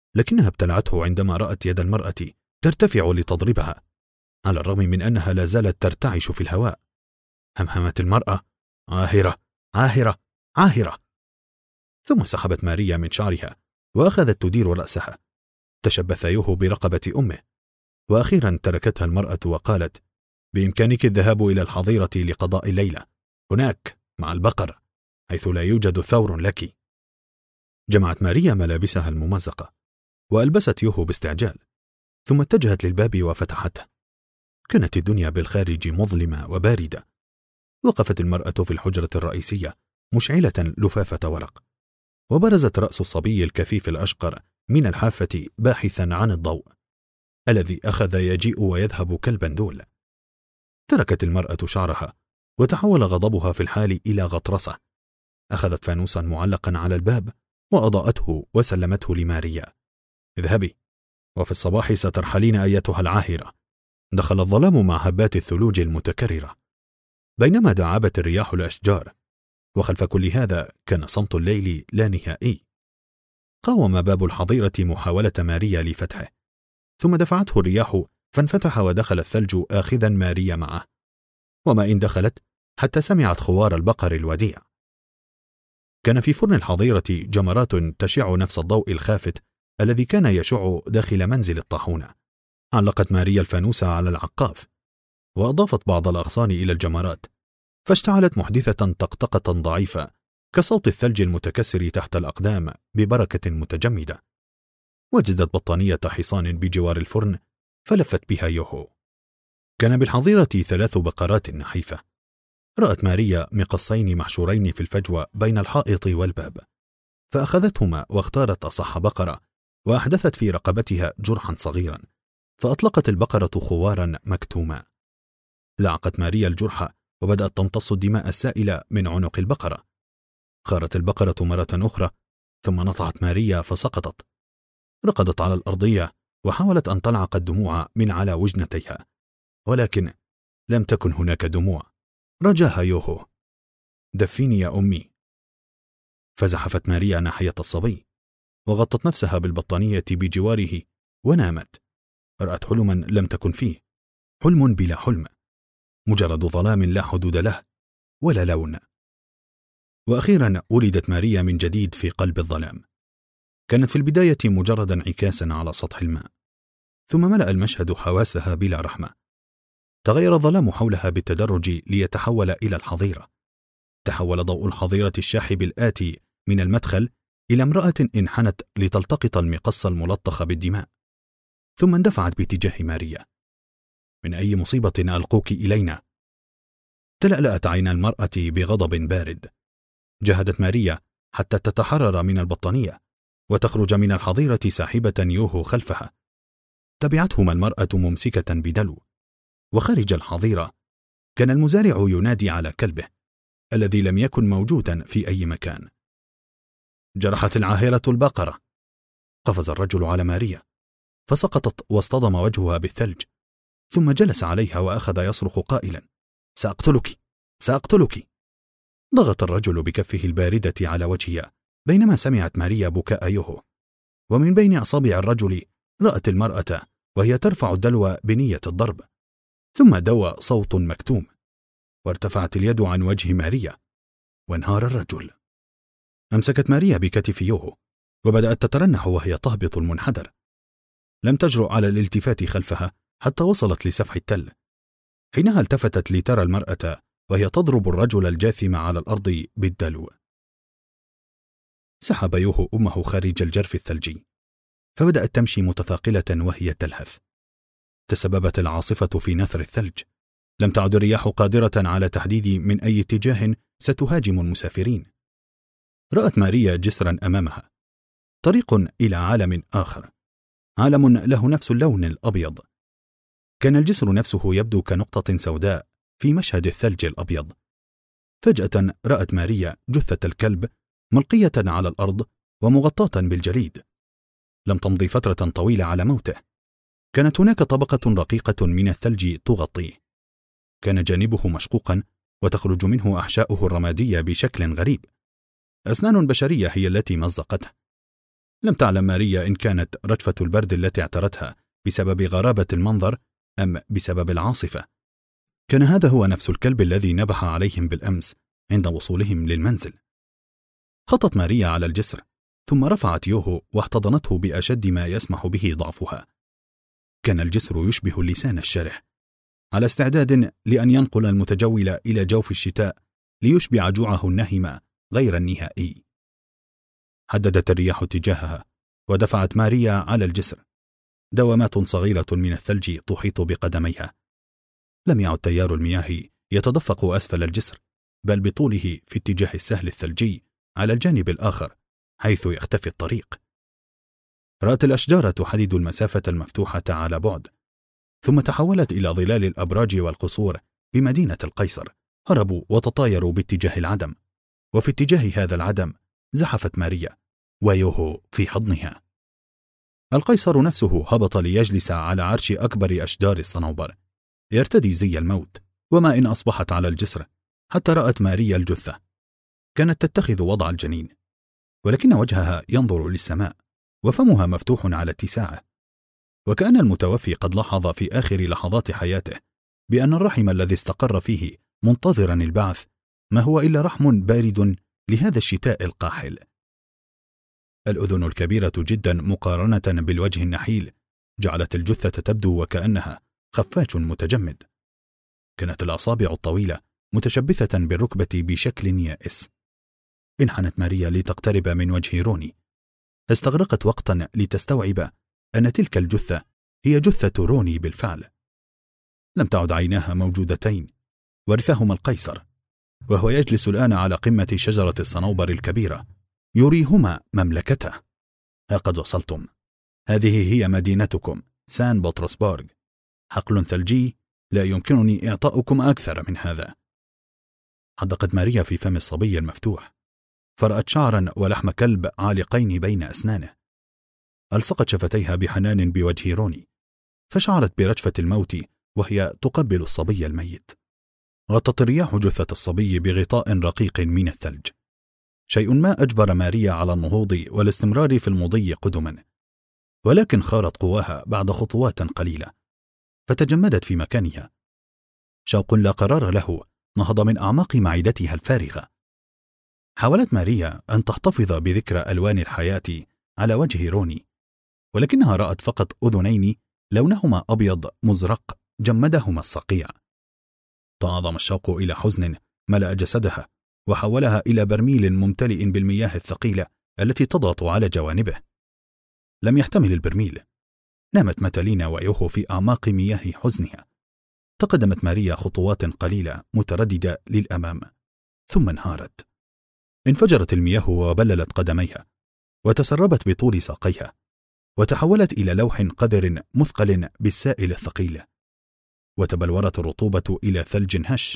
لكنها ابتلعته عندما رأت يد المرأة ترتفع لتضربها، على الرغم من أنها لا زالت ترتعش في الهواء. همهمت المرأة: عاهرة، عاهرة، عاهرة. ثم سحبت ماريا من شعرها وأخذت تدير رأسها. تشبث يوهو برقبة أمه، وأخيرا تركتها المرأة وقالت: بإمكانك الذهاب إلى الحظيرة لقضاء الليلة، هناك مع البقر، حيث لا يوجد ثور لك. جمعت ماريا ملابسها الممزقة وألبست يوهو باستعجال، ثم اتجهت للباب وفتحته. كانت الدنيا بالخارج مظلمة وباردة. وقفت المرأة في الحجرة الرئيسية مشعلة لفافة ورق، وبرزت رأس الصبي الكثيف الأشقر من الحافة باحثا عن الضوء الذي أخذ يجيء ويذهب كالبندول. تركت المرأة شعرها، وتحول غضبها في الحال إلى غطرسة. أخذت فانوسا معلقا على الباب وأضاءته وسلمته لماريا: اذهبي، وفي الصباح سترحلين أيتها العاهرة. دخل الظلام مع هبات الثلوج المتكررة، بينما دعابت الرياح الأشجار، وخلف كل هذا كان صمت الليل لا نهائي. قاوم باب الحظيرة محاولة ماريا لفتحه، ثم دفعته الرياح فانفتح ودخل الثلج آخذا ماريا معه، وما إن دخلت حتى سمعت خوار البقر الوديع. كان في فرن الحظيرة جمرات تشع نفس الضوء الخافت الذي كان يشع داخل منزل الطاحونة. علقت ماريا الفانوس على العقاف، وأضافت بعض الأغصان إلى الجمرات، فاشتعلت محدثة طقطقة ضعيفة كصوت الثلج المتكسر تحت الأقدام ببركة متجمدة. وجدت بطانية حصان بجوار الفرن فلفت بها يوهو. كان بالحظيرة 3 بقرات نحيفة. رأت ماريا مقصين محشورين في الفجوة بين الحائط والباب، فأخذتهما واختارت أصح بقرة، وأحدثت في رقبتها جرحا صغيرا، فأطلقت البقرة خوارا مكتوما. لعقت ماريا الجرح وبدأت تمتص الدماء السائلة من عنق البقرة. خارت البقرة مرة أخرى، ثم نطعت ماريا فسقطت. رقدت على الأرضية وحاولت أن تلعق الدموع من على وجنتيها، ولكن لم تكن هناك دموع. رجاها يوهو: دفيني يا أمي. فزحفت ماريا ناحية الصبي، وغطت نفسها بالبطانية بجواره ونامت. رأت حلما لم تكن فيه، حلم بلا حلم، مجرد ظلام لا حدود له ولا لون. وأخيرا ولدت ماريا من جديد في قلب الظلام. كانت في البداية مجرد انعكاسا على سطح الماء، ثم ملأ المشهد حواسها بلا رحمة. تغير الظلام حولها بالتدرج ليتحول إلى الحظيرة. تحول ضوء الحظيرة الشاحب الآتي من المدخل إلى امرأة انحنت لتلتقط المقص الملطخ بالدماء، ثم اندفعت باتجاه ماريا: من أي مصيبة ألقوك إلينا؟ تلألأت عين المرأة بغضب بارد. جهدت ماريا حتى تتحرر من البطانية وتخرج من الحظيرة ساحبة يوهو خلفها. تبعتهما المرأة ممسكة بدلو. وخارج الحظيرة كان المزارع ينادي على كلبه الذي لم يكن موجودا في أي مكان. جرحت العاهرة البقرة. قفز الرجل على ماريا فسقطت واصطدم وجهها بالثلج، ثم جلس عليها وأخذ يصرخ قائلا: سأقتلك، سأقتلك. ضغط الرجل بكفه الباردة على وجهها بينما سمعت ماريا بكاء يوهو، ومن بين أصابع الرجل رأت المرأة وهي ترفع الدلو بنية الضرب، ثم دوى صوت مكتوم، وارتفعت اليد عن وجه ماريا وانهار الرجل. أمسكت ماريا بكتف يوهو وبدأت تترنح وهي تهبط المنحدر. لم تجرؤ على الالتفات خلفها حتى وصلت لسفح التل. حينها التفتت لترى المرأة وهي تضرب الرجل الجاثم على الأرض بالدلو. سحب يوهو أمه خارج الجرف الثلجي، فبدأت تمشي متثاقلة وهي تلهث. تسببت العاصفة في نثر الثلج. لم تعد الرياح قادرة على تحديد من أي اتجاه ستهاجم المسافرين. رأت ماريا جسرا أمامها، طريق إلى عالم آخر، عالم له نفس اللون الأبيض. كان الجسر نفسه يبدو كنقطة سوداء في مشهد الثلج الأبيض. فجأة رأت ماريا جثة الكلب ملقية على الأرض ومغطاة بالجليد. لم تمضي فترة طويلة على موته. كانت هناك طبقة رقيقة من الثلج تغطيه. كان جانبه مشقوقا وتخرج منه أحشاؤه الرمادية بشكل غريب. أسنان بشرية هي التي مزقته. لم تعلم ماريا إن كانت رجفة البرد التي اعترتها بسبب غرابة المنظر أم بسبب العاصفة. كان هذا هو نفس الكلب الذي نبح عليهم بالأمس عند وصولهم للمنزل. خطت ماريا على الجسر، ثم رفعت يوهو واحتضنته بأشد ما يسمح به ضعفها. كان الجسر يشبه اللسان الشرح، على استعداد لأن ينقل المتجول إلى جوف الشتاء ليشبع جوعه النهم غير النهائي. حددت الرياح اتجاهها ودفعت ماريا على الجسر. دوامات صغيرة من الثلج تحيط بقدميها. لم يعد تيار المياه يتدفق أسفل الجسر، بل بطوله في اتجاه السهل الثلجي على الجانب الآخر حيث يختفي الطريق. رأت الأشجار تحدد المسافة المفتوحة على بعد، ثم تحولت إلى ظلال الأبراج والقصور بمدينة القيصر. هربوا وتطايروا باتجاه العدم، وفي اتجاه هذا العدم زحفت ماريا ويوهو في حضنها. القيصر نفسه هبط ليجلس على عرش أكبر أشجار الصنوبر يرتدي زي الموت. وما إن أصبحت على الجسر حتى رأت ماريا الجثة. كانت تتخذ وضع الجنين، ولكن وجهها ينظر للسماء وفمها مفتوح على اتساعه، وكأن المتوفي قد لاحظ في آخر لحظات حياته بأن الرحم الذي استقر فيه منتظرا البعث ما هو إلا رحم بارد لهذا الشتاء القاحل. الأذن الكبيرة جدا مقارنة بالوجه النحيل جعلت الجثة تبدو وكأنها خفاش متجمد. كانت الأصابع الطويلة متشبثة بالركبة بشكل يائس. انحنت ماريا لتقترب من وجه روني. استغرقت وقتا لتستوعب أن تلك الجثة هي جثة روني بالفعل. لم تعد عيناها موجودتين، ورثهما القيصر، وهو يجلس الآن على قمة شجرة الصنوبر الكبيرة يريهما مملكته. ها قد وصلتم، هذه هي مدينتكم سان بطرسبورغ. حقل ثلجي لا يمكنني إعطاؤكم أكثر من هذا. حدقت ماريا في فم الصبي المفتوح، فرأت شعرا ولحم كلب عالقين بين أسنانه. ألصقت شفتيها بحنان بوجه روني، فشعرت برجفة الموت وهي تقبل الصبي الميت. غطت الرياح جثة الصبي بغطاء رقيق من الثلج، شيء ما أجبر ماريا على النهوض والاستمرار في المضي قدما، ولكن خارت قواها بعد خطوات قليلة فتجمدت في مكانها. شوق لا قرار له نهض من أعماق معدتها الفارغة. حاولت ماريا أن تحتفظ بذكرى ألوان الحياة على وجه روني، ولكنها رأت فقط أذنين لونهما أبيض مزرق جمدهما الصقيع. تعاظم الشوق إلى حزن ملأ جسدها وحولها إلى برميل ممتلئ بالمياه الثقيلة التي تضغط على جوانبه. لم يحتمل البرميل. نامت ماتالينا ويوهو في أعماق مياه حزنها. تقدمت ماريا خطوات قليلة مترددة للأمام، ثم انهارت. انفجرت المياه وبللت قدميها، وتسربت بطول ساقيها، وتحولت إلى لوح قذر مثقل بالسائل الثقيل، وتبلورت الرطوبة إلى ثلج هش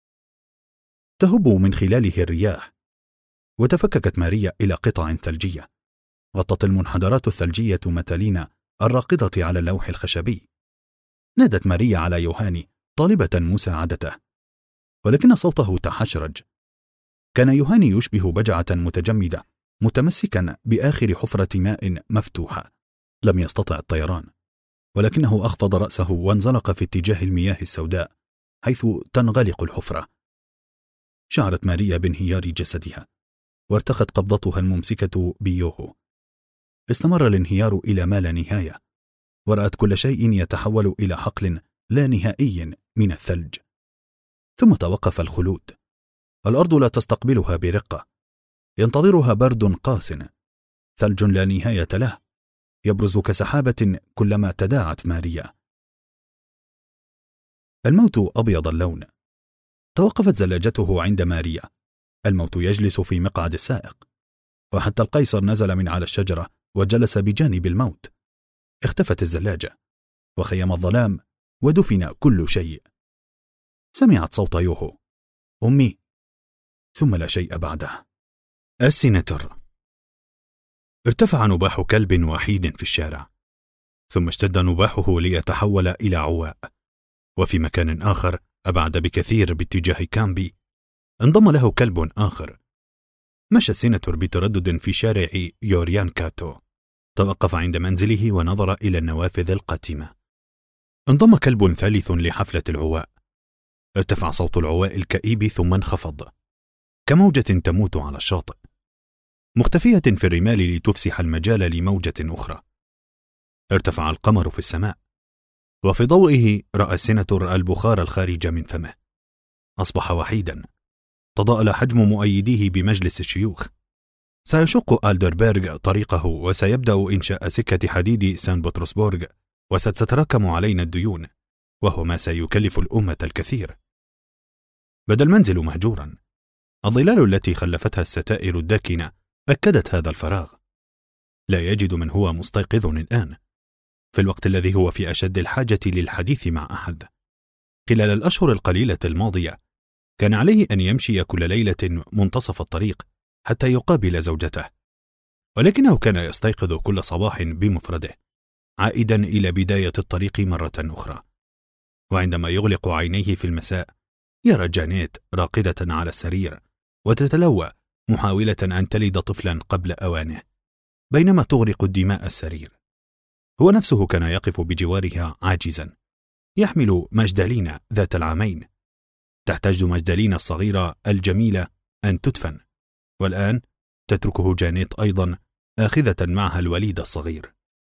تهب من خلاله الرياح. وتفككت ماريا إلى قطع ثلجية. غطت المنحدرات الثلجية ماتالينا الراقدة على اللوح الخشبي. نادت ماريا على يوهاني طالبة مساعدته، ولكن صوته تحشرج. كان يوهاني يشبه بجعة متجمدة متمسكا بآخر حفرة ماء مفتوحة. لم يستطع الطيران، ولكنه أخفض رأسه وانزلق في اتجاه المياه السوداء حيث تنغلق الحفرة. شعرت ماريا بانهيار جسدها، وارتخت قبضتها الممسكة بيوهو. استمر الانهيار إلى ما لا نهاية، ورأت كل شيء يتحول إلى حقل لا نهائي من الثلج. ثم توقف الخلود. الأرض لا تستقبلها برقة، ينتظرها برد قاس، ثلج لا نهاية له يبرز كسحابة كلما تداعت ماريا. الموت أبيض اللون. توقفت زلاجته عند ماريا. الموت يجلس في مقعد السائق، وحتى القيصر نزل من على الشجرة وجلس بجانب الموت. اختفت الزلاجة، وخيم الظلام، ودفن كل شيء. سمعت صوت يوهو: أمي. ثم لا شيء بعده. السيناتور. ارتفع نباح كلب وحيد في الشارع، ثم اشتد نباحه ليتحول إلى عواء. وفي مكان آخر أبعد بكثير باتجاه كامبي انضم له كلب آخر. مشى السيناتور بتردد في شارع يوريان كاتو. توقف عند منزله ونظر إلى النوافذ القاتمة. انضم كلب ثالث لحفلة العواء. ارتفع صوت العواء الكئيب ثم انخفض كموجة تموت على الشاطئ، مختفية في الرمال لتفسح المجال لموجة أخرى. ارتفع القمر في السماء، وفي ضوئه رأى السيناتور البخار الخارج من فمه. أصبح وحيدا. تضاءل حجم مؤيديه بمجلس الشيوخ. سيشق ألدربيرغ طريقه، وسيبدأ إنشاء سكة حديد سان بطرسبورغ، وستتراكم علينا الديون، وهو ما سيكلف الأمة الكثير. بدا المنزل مهجورا. الظلال التي خلفتها الستائر الداكنة أكدت هذا الفراغ. لا يجد من هو مستيقظ الآن، في الوقت الذي هو في أشد الحاجة للحديث مع أحد. خلال الأشهر القليلة الماضية كان عليه أن يمشي كل ليلة منتصف الطريق حتى يقابل زوجته، ولكنه كان يستيقظ كل صباح بمفرده، عائدا إلى بداية الطريق مرة أخرى. وعندما يغلق عينيه في المساء يرى جانيت راقدة على السرير وتتلوى محاولة أن تلد طفلا قبل أوانه، بينما تغرق الدماء السرير. هو نفسه كان يقف بجوارها عاجزا، يحمل مجدالين ذات العامين. تحتاج مجدالين الصغيرة الجميلة أن تدفن، والآن تتركه جانيت أيضا آخذة معها الوليد الصغير.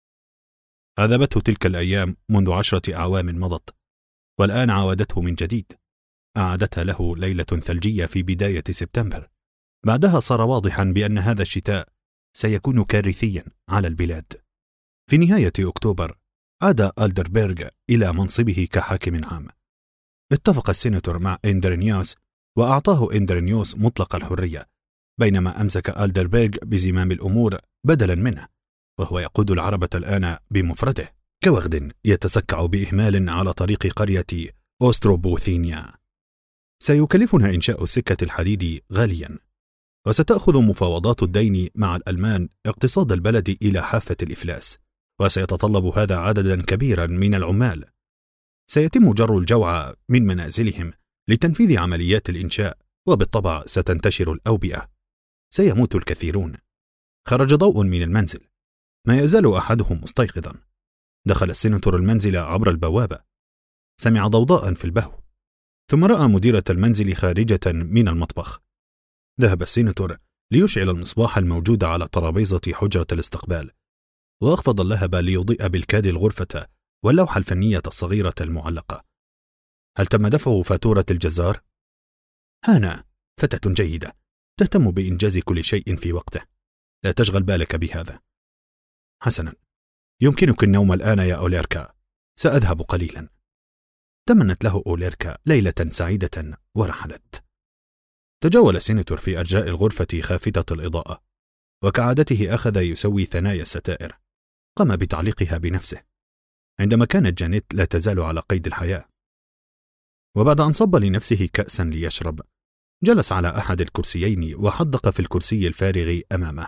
عذبته تلك الأيام منذ 10 أعوام مضت، والآن عاودته من جديد. أعادتها له ليلة ثلجية في بداية سبتمبر. بعدها صار واضحا بأن هذا الشتاء سيكون كارثيا على البلاد. في نهاية أكتوبر عاد ألدربيرغ إلى منصبه كحاكم عام. اتفق السيناتور مع إندرينيوس وأعطاه إندرينيوس مطلق الحرية، بينما أمسك ألدربيرغ بزمام الأمور بدلا منه، وهو يقود العربة الآن بمفرده كوغد يتسكع بإهمال على طريق قرية أوستروبوثينيا. سيكلفنا إنشاء سكة الحديد غاليا، وستأخذ مفاوضات الدين مع الألمان اقتصاد البلد إلى حافة الإفلاس، وسيتطلب هذا عددا كبيرا من العمال. سيتم جر الجوع من منازلهم لتنفيذ عمليات الإنشاء، وبالطبع ستنتشر الأوبئة. سيموت الكثيرون. خرج ضوء من المنزل، ما يزال أحدهم مستيقظا. دخل السيناتور المنزل عبر البوابة. سمع ضوضاء في البهو، ثم رأى مديرة المنزل خارجة من المطبخ. ذهب السيناتور ليشعل المصباح الموجود على ترابيزة حجرة الاستقبال، وأخفض اللهب ليضيء بالكاد الغرفة واللوحة الفنية الصغيرة المعلقة. هل تم دفع فاتورة الجزار؟ هانا فتاة جيدة، تهتم بإنجاز كل شيء في وقته، لا تشغل بالك بهذا. حسنا، يمكنك النوم الآن يا أوليركا، سأذهب قليلا. تمنت له أوليركا ليلة سعيدة ورحلت. تجول السيناتور في أرجاء الغرفة خافتة الإضاءة، وكعادته أخذ يسوي ثنايا الستائر. قام بتعليقها بنفسه عندما كانت جانيت لا تزال على قيد الحياة. وبعد أن صب لنفسه كأسا ليشرب، جلس على أحد الكرسيين وحدق في الكرسي الفارغ أمامه.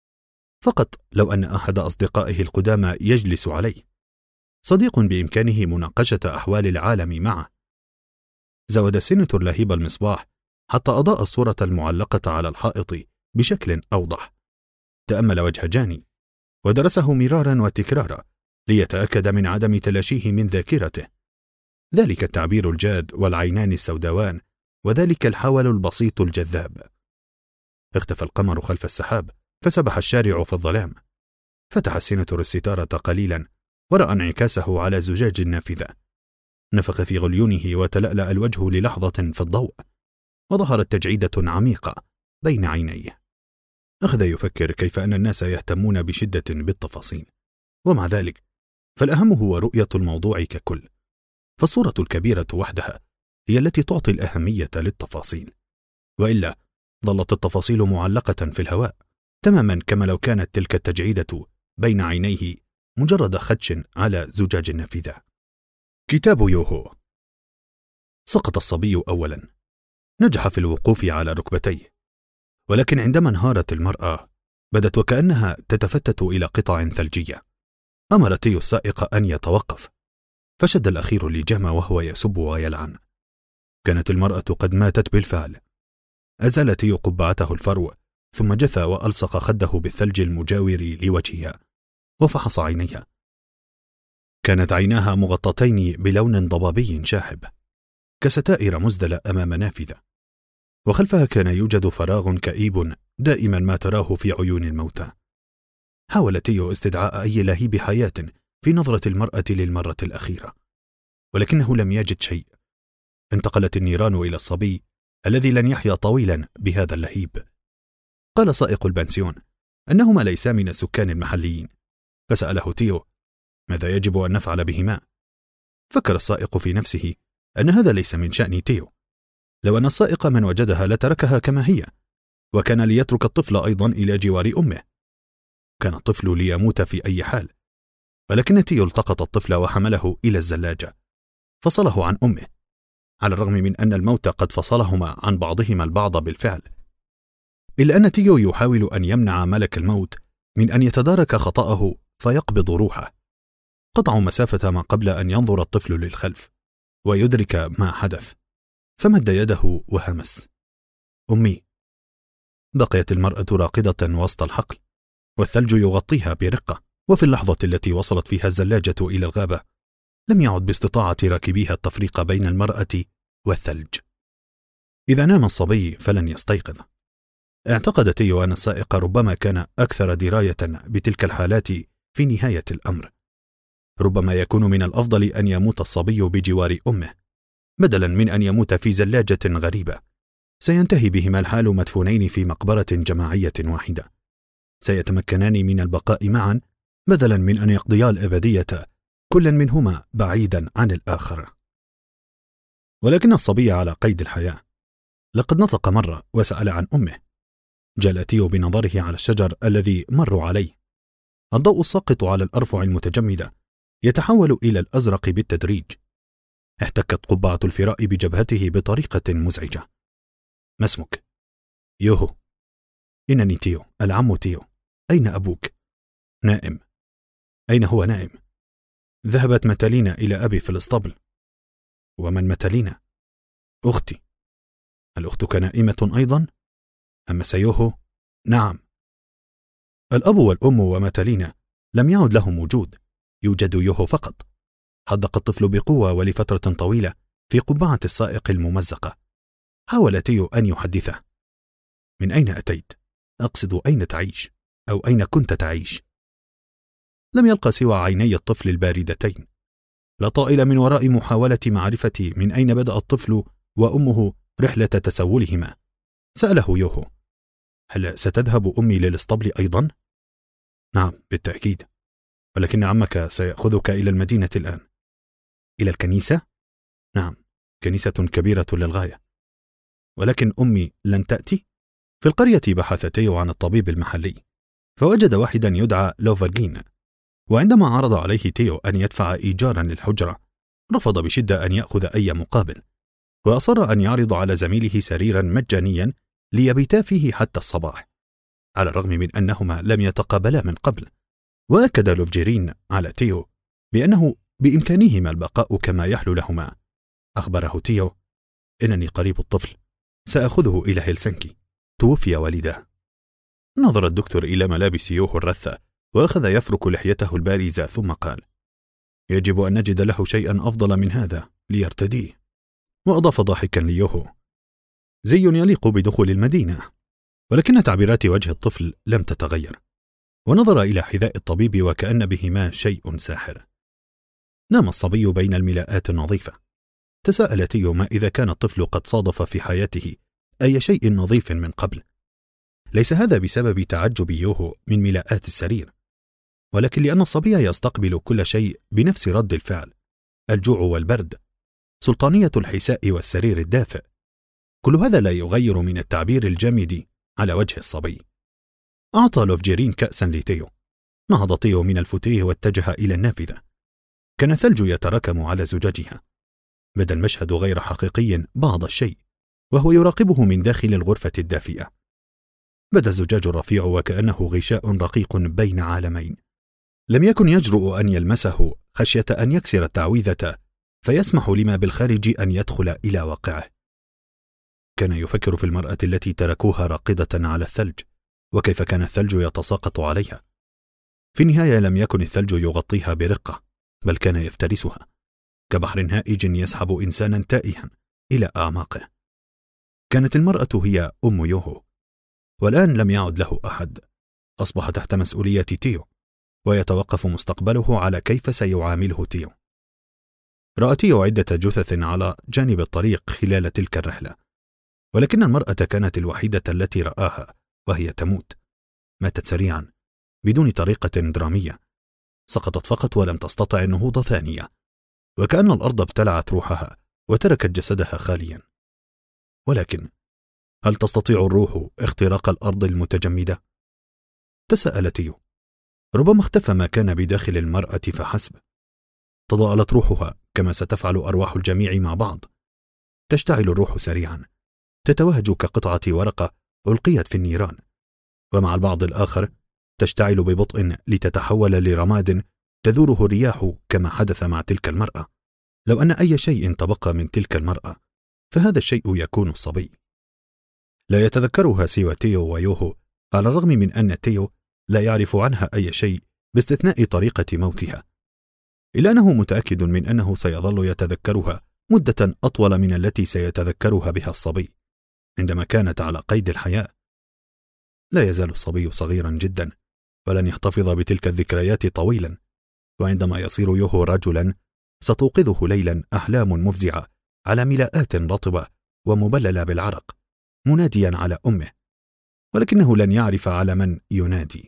فقط لو أن أحد أصدقائه القدامى يجلس عليه، صديق بإمكانه مناقشة أحوال العالم معه. زود السيناتور لهيب المصباح حتى أضاء الصورة المعلقة على الحائط بشكل أوضح. تأمل وجه جاني ودرسه مرارا وتكرارا ليتأكد من عدم تلاشيه من ذاكرته. ذلك التعبير الجاد والعينان السوداوان، وذلك الحول البسيط الجذاب. اختفى القمر خلف السحاب، فسبح الشارع في الظلام. فتح السيناتور الستارة قليلا ورأى انعكاسه على زجاج النافذة. نفخ في غليونه وتلألأ الوجه للحظة في الضوء، وظهرت تجعيدة عميقة بين عينيه. أخذ يفكر كيف أن الناس يهتمون بشدة بالتفاصيل، ومع ذلك فالأهم هو رؤية الموضوع ككل. فالصورة الكبيرة وحدها هي التي تعطي الأهمية للتفاصيل، وإلا ظلت التفاصيل معلقة في الهواء، تماما كما لو كانت تلك التجعيدة بين عينيه مجرد خدش على زجاج النافذة. كتاب يوهو. سقط الصبي أولا، نجح في الوقوف على ركبتيه، ولكن عندما انهارت المرأة بدت وكأنها تتفتت إلى قطع ثلجية. أمر تيو السائق أن يتوقف، فشد الأخير اللجام وهو يسب ويلعن. كانت المرأة قد ماتت بالفعل. أزال تيو قبعته الفرو، ثم جثى وألصق خده بالثلج المجاور لوجهها، وفحص عينيها. كانت عيناها مغطتين بلون ضبابي شاحب كستائر مزدلة أمام نافذة، وخلفها كان يوجد فراغ كئيب دائما ما تراه في عيون الموتى. حاول تيو استدعاء أي لهيب حياة في نظرة المرأة للمرة الأخيرة، ولكنه لم يجد شيء. انتقلت النيران إلى الصبي الذي لن يحيا طويلا بهذا اللهيب. قال سائق البنسيون أنهما ليسا من السكان المحليين، فسأله تيو ماذا يجب أن نفعل بهما. فكر السائق في نفسه أن هذا ليس من شأن تيو، لو أن السائق من وجدها لتركها كما هي، وكان ليترك الطفل أيضا إلى جوار أمه. كان الطفل ليموت في أي حال، ولكن تيو التقط الطفل وحمله إلى الزلاجة، فصله عن أمه، على الرغم من أن الموت قد فصلهما عن بعضهما البعض بالفعل، إلا أن تيو يحاول أن يمنع ملك الموت من أن يتدارك خطأه فيقبض روحه. قطعوا مسافة ما قبل أن ينظر الطفل للخلف ويدرك ما حدث، فمد يده وهمس: أمي. بقيت المرأة راقدة وسط الحقل، والثلج يغطيها برقة، وفي اللحظة التي وصلت فيها الزلاجة إلى الغابة لم يعد باستطاعة راكبيها التفريق بين المرأة والثلج. إذا نام الصبي فلن يستيقظ. اعتقد تيو أن السائق ربما كان أكثر دراية بتلك الحالات في نهاية الأمر. ربما يكون من الأفضل أن يموت الصبي بجوار أمه بدلا من أن يموت في زلاجة غريبة. سينتهي بهما الحال مدفونين في مقبرة جماعية واحدة، سيتمكنان من البقاء معا بدلا من أن يقضيا الأبدية كل منهما بعيدا عن الآخر. ولكن الصبي على قيد الحياة. لقد نطق مرة وسأل عن أمه. جال تيو بنظره على الشجر الذي مروا عليه. الضوء الساقط على الأرفع المتجمدة يتحول إلى الأزرق بالتدريج. احتكت قبعة الفراء بجبهته بطريقة مزعجة. ما اسمك؟ يوهو. إنني تيو، العم تيو. أين أبوك؟ نائم. أين هو نائم؟ ذهبت متالينا إلى أبي في الاسطبل. ومن متالينا؟ أختي. هل أختك نائمة أيضا؟ أما سيوهو؟ نعم. الأب والأم ومتالينا لم يعد لهم وجود، يوجد يوهو فقط. حدق الطفل بقوة ولفترة طويلة في قبعة السائق الممزقة. حاول تيو أن يحدثه. من أين أتيت؟ أقصد أين تعيش؟ أو أين كنت تعيش؟ لم يلقى سوى عيني الطفل الباردتين. لا طائل من وراء محاولة معرفة من أين بدأ الطفل وأمه رحلة تسولهما. سأله يوهو: هل ستذهب أمي للاسطبل أيضا؟ نعم بالتأكيد، ولكن عمك سيأخذك إلى المدينة الآن. إلى الكنيسة؟ نعم، كنيسة كبيرة للغاية. ولكن أمي لن تأتي؟ في القرية بحث تيو عن الطبيب المحلي، فوجد واحدا يدعى لوفرجين، وعندما عرض عليه تيو أن يدفع إيجارا للحجرة رفض بشدة أن يأخذ أي مقابل، وأصر أن يعرض على زميله سريرا مجانيا ليبيتا فيه حتى الصباح، على الرغم من أنهما لم يتقابلا من قبل. وأكد لوفجيرين على تيو بأنه بإمكانهما البقاء كما يحلو لهما. أخبره تيو: إنني قريب الطفل، سأخذه إلى هلسنكي، توفي والده. نظر الدكتور إلى ملابس يوهو الرثة وأخذ يفرك لحيته البارزة، ثم قال: يجب أن نجد له شيئا أفضل من هذا ليرتديه. وأضاف ضاحكا ليوهو: زي يليق بدخول المدينة. ولكن تعبيرات وجه الطفل لم تتغير، ونظر إلى حذاء الطبيب وكأن بهما شيء ساحر. نام الصبي بين الملاءات النظيفة. تساءل تيو ما إذا كان الطفل قد صادف في حياته أي شيء نظيف من قبل. ليس هذا بسبب تعجب يوهو من ملاءات السرير، ولكن لأن الصبي يستقبل كل شيء بنفس رد الفعل: الجوع والبرد، سلطانية الحساء والسرير الدافئ. كل هذا لا يغير من التعبير الجامد على وجه الصبي. أعطى لوفجيرين كأسا لتيو. نهض تيو من الفتيه واتجه إلى النافذة. كان الثلج يتراكم على زجاجها. بدا المشهد غير حقيقي بعض الشيء، وهو يراقبه من داخل الغرفة الدافئة. بدا الزجاج الرفيع وكأنه غشاء رقيق بين عالمين. لم يكن يجرؤ أن يلمسه خشية أن يكسر التعويذة فيسمح لما بالخارج أن يدخل إلى واقعه. كان يفكر في المرأة التي تركوها راقدة على الثلج، وكيف كان الثلج يتساقط عليها. في النهاية لم يكن الثلج يغطيها برقة، بل كان يفترسها كبحر هائج يسحب إنسانا تائها إلى أعماقه. كانت المرأة هي أم يوهو، والآن لم يعد له أحد. أصبح تحت مسؤولية تيو، ويتوقف مستقبله على كيف سيعامله تيو. رأى تيو عدة جثث على جانب الطريق خلال تلك الرحلة، ولكن المرأة كانت الوحيدة التي رآها وهي تموت. ماتت سريعا بدون طريقة درامية، سقطت فقط ولم تستطع النهوض ثانية، وكأن الأرض ابتلعت روحها وتركت جسدها خاليا. ولكن هل تستطيع الروح اختراق الأرض المتجمدة؟ تساءل تيو. ربما اختفى ما كان بداخل المرأة فحسب. تضاءلت روحها كما ستفعل أرواح الجميع مع بعض. تشتعل الروح سريعا، تتوهج كقطعة ورقة ألقيت في النيران، ومع البعض الآخر تشتعل ببطء لتتحول لرماد تذوره الرياح كما حدث مع تلك المرأة. لو أن أي شيء تبقى من تلك المرأة فهذا الشيء يكون الصبي. لا يتذكرها سوى تيو ويوهو، على الرغم من أن تيو لا يعرف عنها أي شيء باستثناء طريقة موتها، إلا أنه متأكد من أنه سيظل يتذكرها مدة أطول من التي سيتذكرها بها الصبي عندما كانت على قيد الحياة. لا يزال الصبي صغيرا جدا، ولن يحتفظ بتلك الذكريات طويلا، وعندما يصير يوهو رجلا ستوقظه ليلا أحلام مفزعة على ملاءات رطبة ومبللة بالعرق، مناديا على أمه، ولكنه لن يعرف على من ينادي.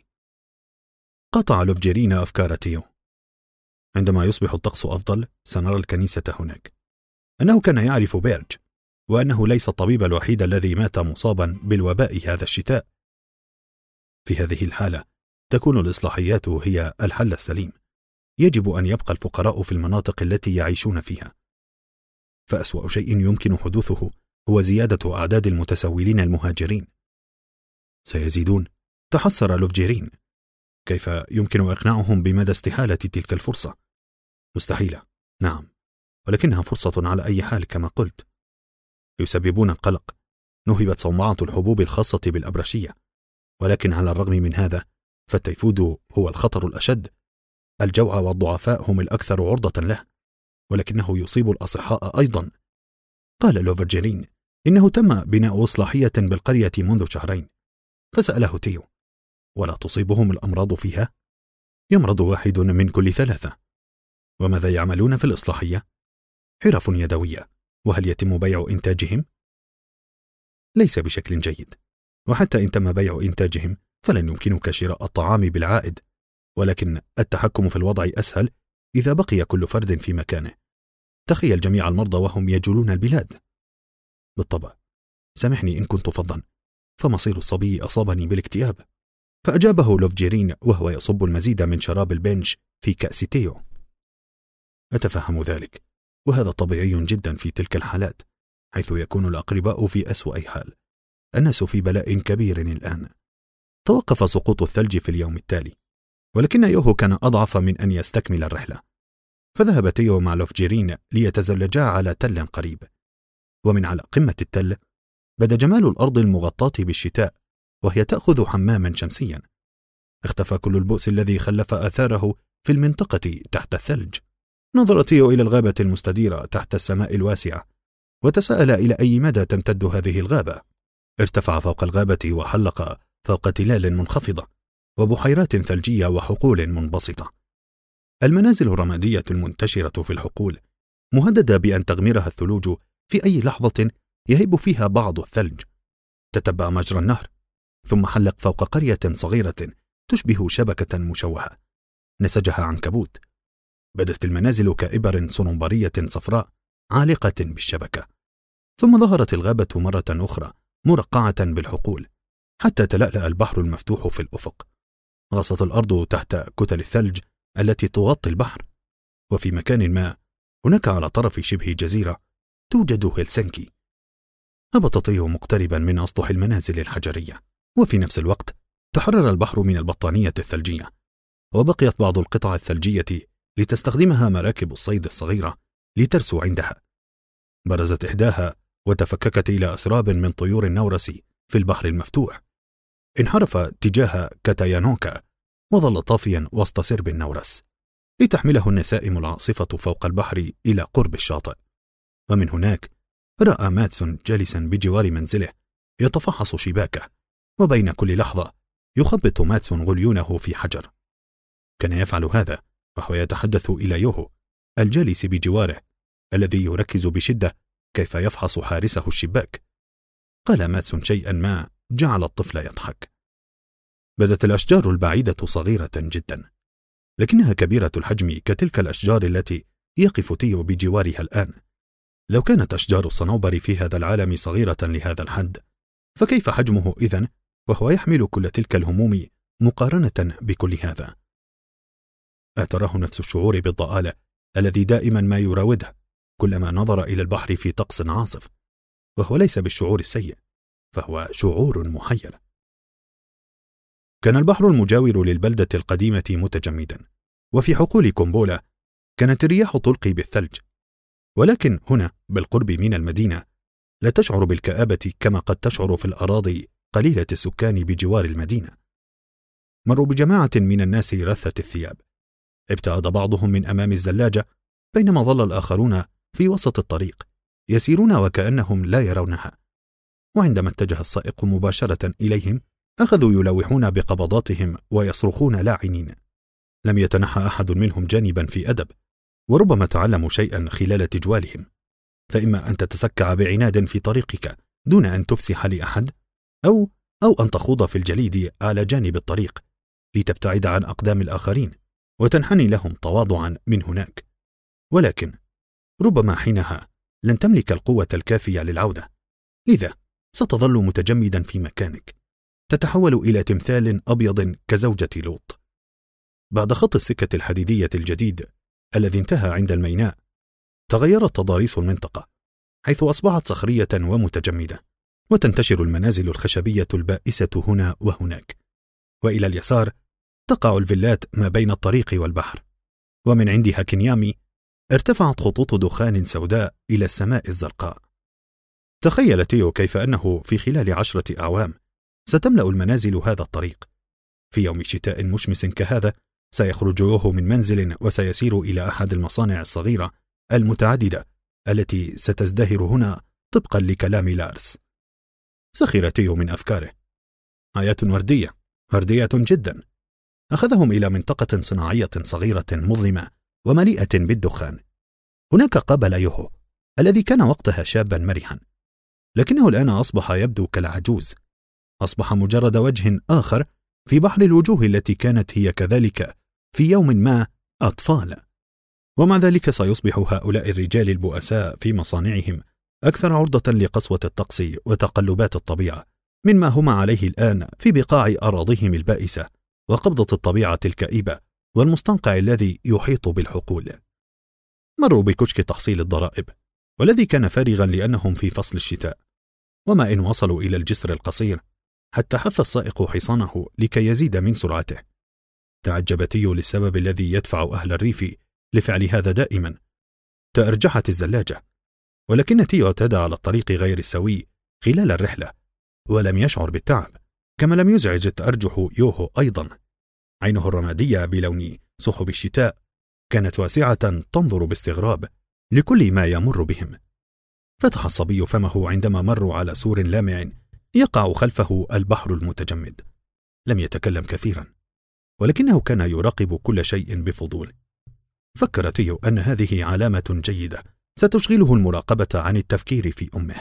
قطع لوفجيرين أفكار تيو. عندما يصبح الطقس أفضل سنرى الكنيسة هناك. أنه كان يعرف بيرج، وأنه ليس الطبيب الوحيد الذي مات مصابا بالوباء هذا الشتاء. في هذه الحالة تكون الإصلاحيات هي الحل السليم. يجب أن يبقى الفقراء في المناطق التي يعيشون فيها، فأسوأ شيء يمكن حدوثه هو زيادة أعداد المتسولين المهاجرين. سيزيدون، تحسر لوفجيرين. كيف يمكن إقناعهم بمدى استحالة تلك الفرصة؟ مستحيلة، نعم، ولكنها فرصة على أي حال كما قلت. يسببون القلق. نهبت صومعة الحبوب الخاصة بالأبرشية، ولكن على الرغم من هذا فالتيفود هو الخطر الأشد. الجوع والضعفاء هم الأكثر عرضة له، ولكنه يصيب الأصحاء أيضا. قال لوفجيرين إنه تم بناء إصلاحية بالقرية منذ شهرين. فسأله تيو: ولا تصيبهم الأمراض فيها؟ يمرض واحد من كل 3. وماذا يعملون في الإصلاحية؟ حرف يدوية. وهل يتم بيع إنتاجهم؟ ليس بشكل جيد، وحتى إن تم بيع إنتاجهم فلن يمكنك شراء الطعام بالعائد، ولكن التحكم في الوضع أسهل إذا بقي كل فرد في مكانه. تخيل جميع المرضى وهم يجولون البلاد. بالطبع، سامحني إن كنت فظا، فمصير الصبي أصابني بالاكتئاب. فأجابه لوفجيرين وهو يصب المزيد من شراب البنش في كأس تيو. أتفهم ذلك، وهذا طبيعي جدا في تلك الحالات، حيث يكون الأقرباء في أسوأ حال. الناس في بلاء كبير الآن. توقف سقوط الثلج في اليوم التالي، ولكن يوهو كان أضعف من أن يستكمل الرحلة. فذهب تيو مع لوفجيرين ليتزلجا على تل قريب، ومن على قمة التل بدا جمال الأرض المغطاة بالشتاء وهي تأخذ حماما شمسيا. اختفى كل البؤس الذي خلف آثاره في المنطقة تحت الثلج. نظر تيو إلى الغابة المستديرة تحت السماء الواسعة، وتساءل إلى أي مدى تمتد هذه الغابة. ارتفع فوق الغابة وحلق فوق تلال منخفضة وبحيرات ثلجية وحقول منبسطة. المنازل الرمادية المنتشرة في الحقول مهددة بأن تغمرها الثلوج في أي لحظة يهب فيها بعض الثلج. تتبع مجرى النهر، ثم حلق فوق قرية صغيرة تشبه شبكة مشوهة نسجها عنكبوت. بدت المنازل كإبر صنوبرية صفراء عالقة بالشبكة. ثم ظهرت الغابة مرة أخرى مرقعة بالحقول، حتى تلألأ البحر المفتوح في الأفق. غصت الأرض تحت كتل الثلج التي تغطي البحر، وفي مكان ما هناك على طرف شبه جزيرة توجد هلسنكي. هبط تيو مقتربا من أسطح المنازل الحجرية، وفي نفس الوقت تحرر البحر من البطانية الثلجية، وبقيت بعض القطع الثلجية لتستخدمها مراكب الصيد الصغيرة لترسو عندها. برزت إحداها وتفككت إلى أسراب من طيور النورس في البحر المفتوح. انحرف تجاه كاتايانوكا وظل طافيا وسط سرب النورس لتحمله النسائم العاصفة فوق البحر إلى قرب الشاطئ. ومن هناك رأى ماتسون جالسا بجوار منزله يتفحص شباكه، وبين كل لحظة يخبط ماتسون غليونه في حجر. كان يفعل هذا وهو يتحدث إلى يوهو الجالس بجواره الذي يركز بشدة كيف يفحص حارسه الشباك. قال ماتسون شيئا ما جعل الطفل يضحك. بدت الأشجار البعيدة صغيرة جدا، لكنها كبيرة الحجم كتلك الأشجار التي يقف تيو بجوارها الآن. لو كانت أشجار الصنوبر في هذا العالم صغيرة لهذا الحد، فكيف حجمه إذن وهو يحمل كل تلك الهموم مقارنة بكل هذا؟ اعتراه نفس الشعور بالضآلة الذي دائما ما يراوده كلما نظر إلى البحر في طقس عاصف، وهو ليس بالشعور السيء، فهو شعور محير. كان البحر المجاور للبلدة القديمة متجمدا، وفي حقول كومبولا كانت الرياح تلقي بالثلج، ولكن هنا بالقرب من المدينة لا تشعر بالكآبة كما قد تشعر في الأراضي قليلة السكان بجوار المدينة. مروا بجماعة من الناس رثة الثياب، ابتعد بعضهم من أمام الزلاجة، بينما ظل الآخرون في وسط الطريق يسيرون وكأنهم لا يرونها. وعندما اتجه السائق مباشرة إليهم أخذوا يلوحون بقبضاتهم ويصرخون لاعنين. لم يتنحى أحد منهم جانبا في أدب، وربما تعلموا شيئا خلال تجوالهم، فإما أن تتسكع بعناد في طريقك دون أن تفسح لأحد، أو أن تخوض في الجليد على جانب الطريق لتبتعد عن أقدام الآخرين وتنحني لهم تواضعا من هناك. ولكن ربما حينها لن تملك القوة الكافية للعودة، لذا ستظل متجمدا في مكانك، تتحول إلى تمثال أبيض كزوجة لوط. بعد خط السكة الحديدية الجديد الذي انتهى عند الميناء، تغيرت تضاريس المنطقة، حيث أصبحت صخرية ومتجمدة، وتنتشر المنازل الخشبية البائسة هنا وهناك. وإلى اليسار تقع الفيلات ما بين الطريق والبحر، ومن عند هاكينيامي ارتفعت خطوط دخان سوداء إلى السماء الزرقاء. تخيل تيو كيف أنه في خلال 10 أعوام ستملأ المنازل هذا الطريق. في يوم شتاء مشمس كهذا سيخرج يوهو من منزل وسيسير إلى أحد المصانع الصغيرة المتعددة التي ستزدهر هنا طبقا لكلام لارس. سخر تيو من أفكاره. حياة وردية جدا. أخذهم إلى منطقة صناعية صغيرة مظلمة ومليئة بالدخان. هناك قابل يوهو الذي كان وقتها شابا مرحا، لكنه الآن أصبح يبدو كالعجوز. أصبح مجرد وجه آخر في بحر الوجوه التي كانت هي كذلك في يوم ما أطفال. ومع ذلك سيصبح هؤلاء الرجال البؤساء في مصانعهم أكثر عرضة لقسوة الطقس وتقلبات الطبيعة مما هم عليه الآن في بقاع أراضيهم البائسة وقبضة الطبيعة الكئيبة والمستنقع الذي يحيط بالحقول. مروا بكشك تحصيل الضرائب، والذي كان فارغا لأنهم في فصل الشتاء، وما إن وصلوا إلى الجسر القصير حتى حث السائق حصانه لكي يزيد من سرعته. تعجب تيو للسبب الذي يدفع أهل الريف لفعل هذا دائما. تأرجحت الزلاجة، ولكن تيو اعتاد على الطريق غير السوي خلال الرحلة ولم يشعر بالتعب، كما لم يزعج التأرجح يوهو أيضا. عينه الرمادية بلون سحب الشتاء كانت واسعة تنظر باستغراب لكل ما يمر بهم. فتح الصبي فمه عندما مروا على سور لامع يقع خلفه البحر المتجمد. لم يتكلم كثيرا، ولكنه كان يراقب كل شيء بفضول. فكر تيو أن هذه علامة جيدة ستشغله المراقبة عن التفكير في أمه.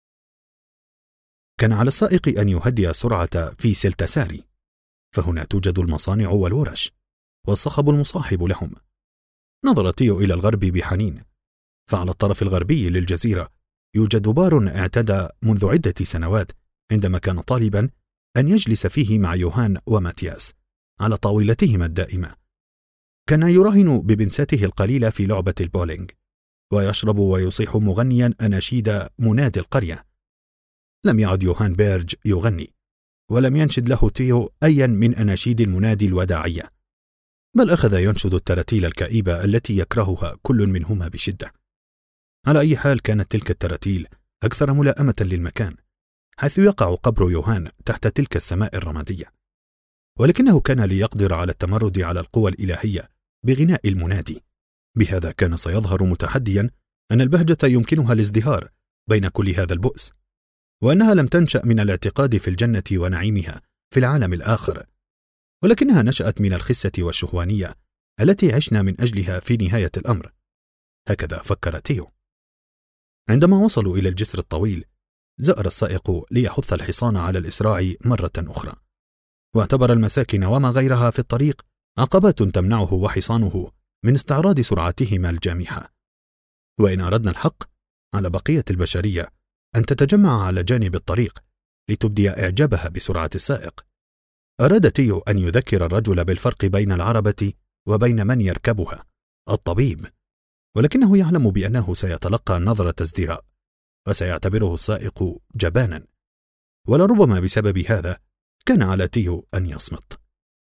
كان على السائق أن يهدئ السرعة في سلتساري، فهنا توجد المصانع والورش والصخب المصاحب لهم. نظر تيو إلى الغرب بحنين، فعلى الطرف الغربي للجزيرة يوجد بار اعتاد منذ عدة سنوات عندما كان طالبا أن يجلس فيه مع يوهان وماتياس على طاولتهما الدائمة. كان يراهن ببنساته القليلة في لعبة البولينج، ويشرب ويصيح مغنيا أناشيد منادي القرية. لم يعد يوهان بيرج يغني، ولم ينشد له تيو أيا من أناشيد المنادي الوداعية، بل أخذ ينشد التراتيل الكئيبة التي يكرهها كل منهما بشدة. على أي حال كانت تلك التراتيل أكثر ملائمة للمكان، حيث يقع قبر يوهان تحت تلك السماء الرمادية. ولكنه كان ليقدر على التمرد على القوى الإلهية بغناء المنادي. بهذا كان سيظهر متحديا أن البهجة يمكنها الازدهار بين كل هذا البؤس، وأنها لم تنشأ من الاعتقاد في الجنة ونعيمها في العالم الآخر، ولكنها نشأت من الخسة والشهوانية التي عشنا من أجلها في نهاية الأمر. هكذا فكر تيو. عندما وصلوا إلى الجسر الطويل، زأر السائق ليحث الحصان على الإسراع مرة أخرى، واعتبر المساكن وما غيرها في الطريق عقبات تمنعه وحصانه من استعراض سرعتهما الجامحة. وإن أردنا الحق، على بقية البشرية أن تتجمع على جانب الطريق لتبدي إعجابها بسرعة السائق. أراد تيو أن يذكر الرجل بالفرق بين العربة وبين من يركبها، الطبيب، ولكنه يعلم بأنه سيتلقى نظرة ازدراء، وسيعتبره السائق جبانا، ولربما بسبب هذا كان على تيو أن يصمت.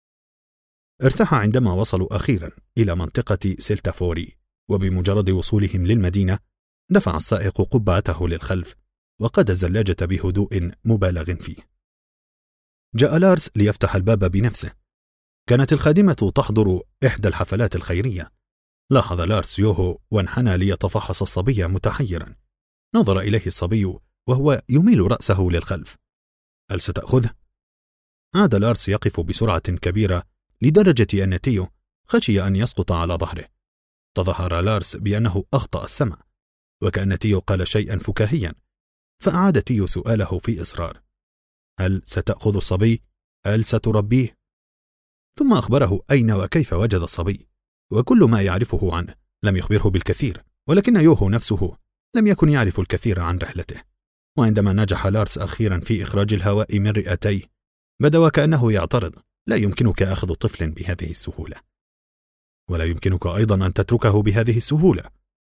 ارتاح عندما وصلوا أخيرا إلى منطقة سيلتافوري، وبمجرد وصولهم للمدينة دفع السائق قبعته للخلف وقاد الزلاجة بهدوء مبالغ فيه. جاء لارس ليفتح الباب بنفسه. كانت الخادمة تحضر إحدى الحفلات الخيرية. لاحظ لارس يوهو وانحنى ليتفحص الصبي متحيرا. نظر إليه الصبي وهو يميل رأسه للخلف. هل ستأخذه؟ عاد لارس يقف بسرعة كبيرة لدرجة أن تيو خشي أن يسقط على ظهره. تظاهر لارس بأنه أخطأ السمع، وكأن تيو قال شيئا فكاهيا، فأعاد تيو سؤاله في إصرار: هل ستأخذ الصبي؟ هل ستربيه؟ ثم أخبره أين وكيف وجد الصبي، وكل ما يعرفه عنه. لم يخبره بالكثير، ولكن يوهو نفسه لم يكن يعرف الكثير عن رحلته. وعندما نجح لارس أخيرا في إخراج الهواء من رئتيه، بدا وكأنه يعترض: لا يمكنك أخذ طفل بهذه السهولة، ولا يمكنك أيضا أن تتركه بهذه السهولة.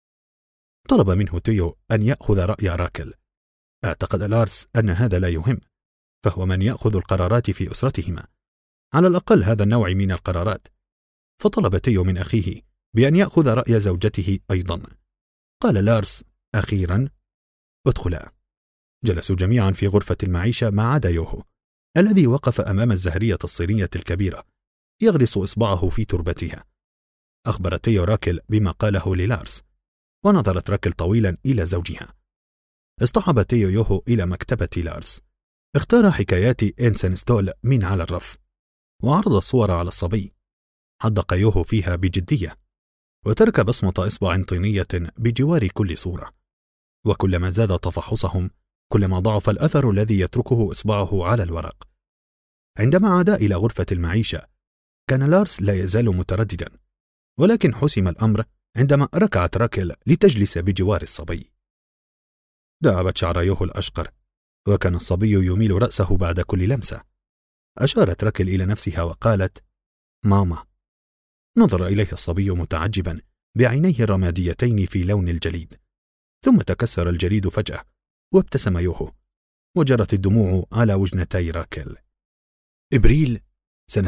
طلب منه تيو أن يأخذ رأي راكل. اعتقد لارس أن هذا لا يهم، فهو من يأخذ القرارات في أسرتهما، على الأقل هذا النوع من القرارات. فطلب تيو من أخيه بأن يأخذ رأي زوجته أيضا. قال لارس أخيرا: ادخلا. جلسوا جميعا في غرفة المعيشة ما عدا يوهو، الذي وقف أمام الزهرية الصينية الكبيرة يغرس إصبعه في تربتها. أخبر تيو راكل بما قاله للارس، ونظرت راكل طويلا إلى زوجها. اصطحب تيو يوهو إلى مكتبة لارس. اختار حكايات إنسن ستول من على الرف، وعرض الصور على الصبي. حدق يوهو فيها بجدية، وترك بصمة إصبع طينية بجوار كل صورة. وكلما زاد تفحصهم، كلما ضعف الأثر الذي يتركه إصبعه على الورق. عندما عادا إلى غرفة المعيشة، كان لارس لا يزال مترددا، ولكن حسم الأمر عندما ركعت راكل لتجلس بجوار الصبي. دعبت شعر يوهو الأشقر، وكان الصبي يميل رأسه بعد كل لمسة. أشارت راكل إلى نفسها وقالت: ماما. نظر إليه الصبي متعجبا بعينيه الرماديتين في لون الجليد، ثم تكسر الجليد فجأة، وابتسم يوهو، وجرت الدموع على وجنتي راكل. إبريل سنة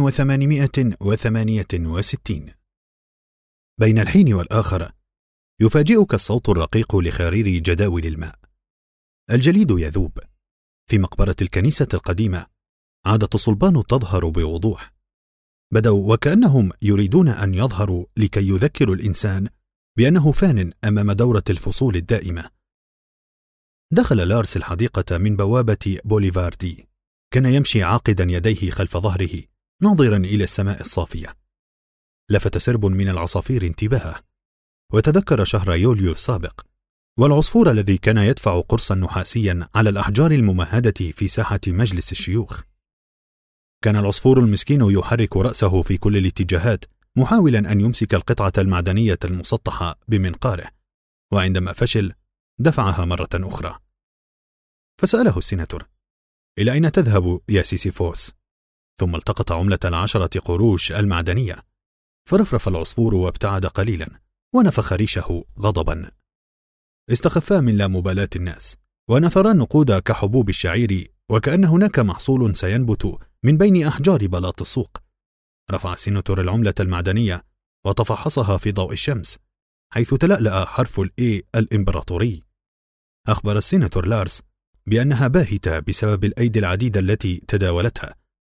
1868. بين الحين والآخر يفاجئك الصوت الرقيق لخرير جداول الماء. الجليد يذوب. في مقبرة الكنيسة القديمة عادة الصلبان تظهر بوضوح. بدوا وكأنهم يريدون أن يظهروا لكي يذكروا الإنسان بأنه فان أمام دورة الفصول الدائمة. دخل لارس الحديقة من بوابة بوليفاردي. كان يمشي عاقدا يديه خلف ظهره ناظرا إلى السماء الصافية. لفت سرب من العصافير انتباهه، وتذكر شهر يوليو السابق، والعصفور الذي كان يدفع قرصا نحاسيا على الأحجار الممهدة في ساحة مجلس الشيوخ. كان العصفور المسكين يحرك رأسه في كل الاتجاهات، محاولا أن يمسك القطعة المعدنية المسطحة بمنقاره، وعندما فشل دفعها مرة أخرى. فسأله السيناتور: إلى أين تذهب يا سيسيفوس؟ ثم التقط عملة 10 قروش المعدنية، فرفرف العصفور وابتعد قليلا، ونفخ ريشه غضبا. استخفا من لا مبالاة الناس، ونثرا النقود كحبوب الشعير، وكأن هناك محصول سينبت من بين أحجار بلاط السوق. رفع السيناتور العملة المعدنية وتفحصها في ضوء الشمس، حيث تلألأ حرف الإي الإمبراطوري. أخبر السيناتور لارس بأنها باهتة بسبب الأيدي العديدة التي تداولتها،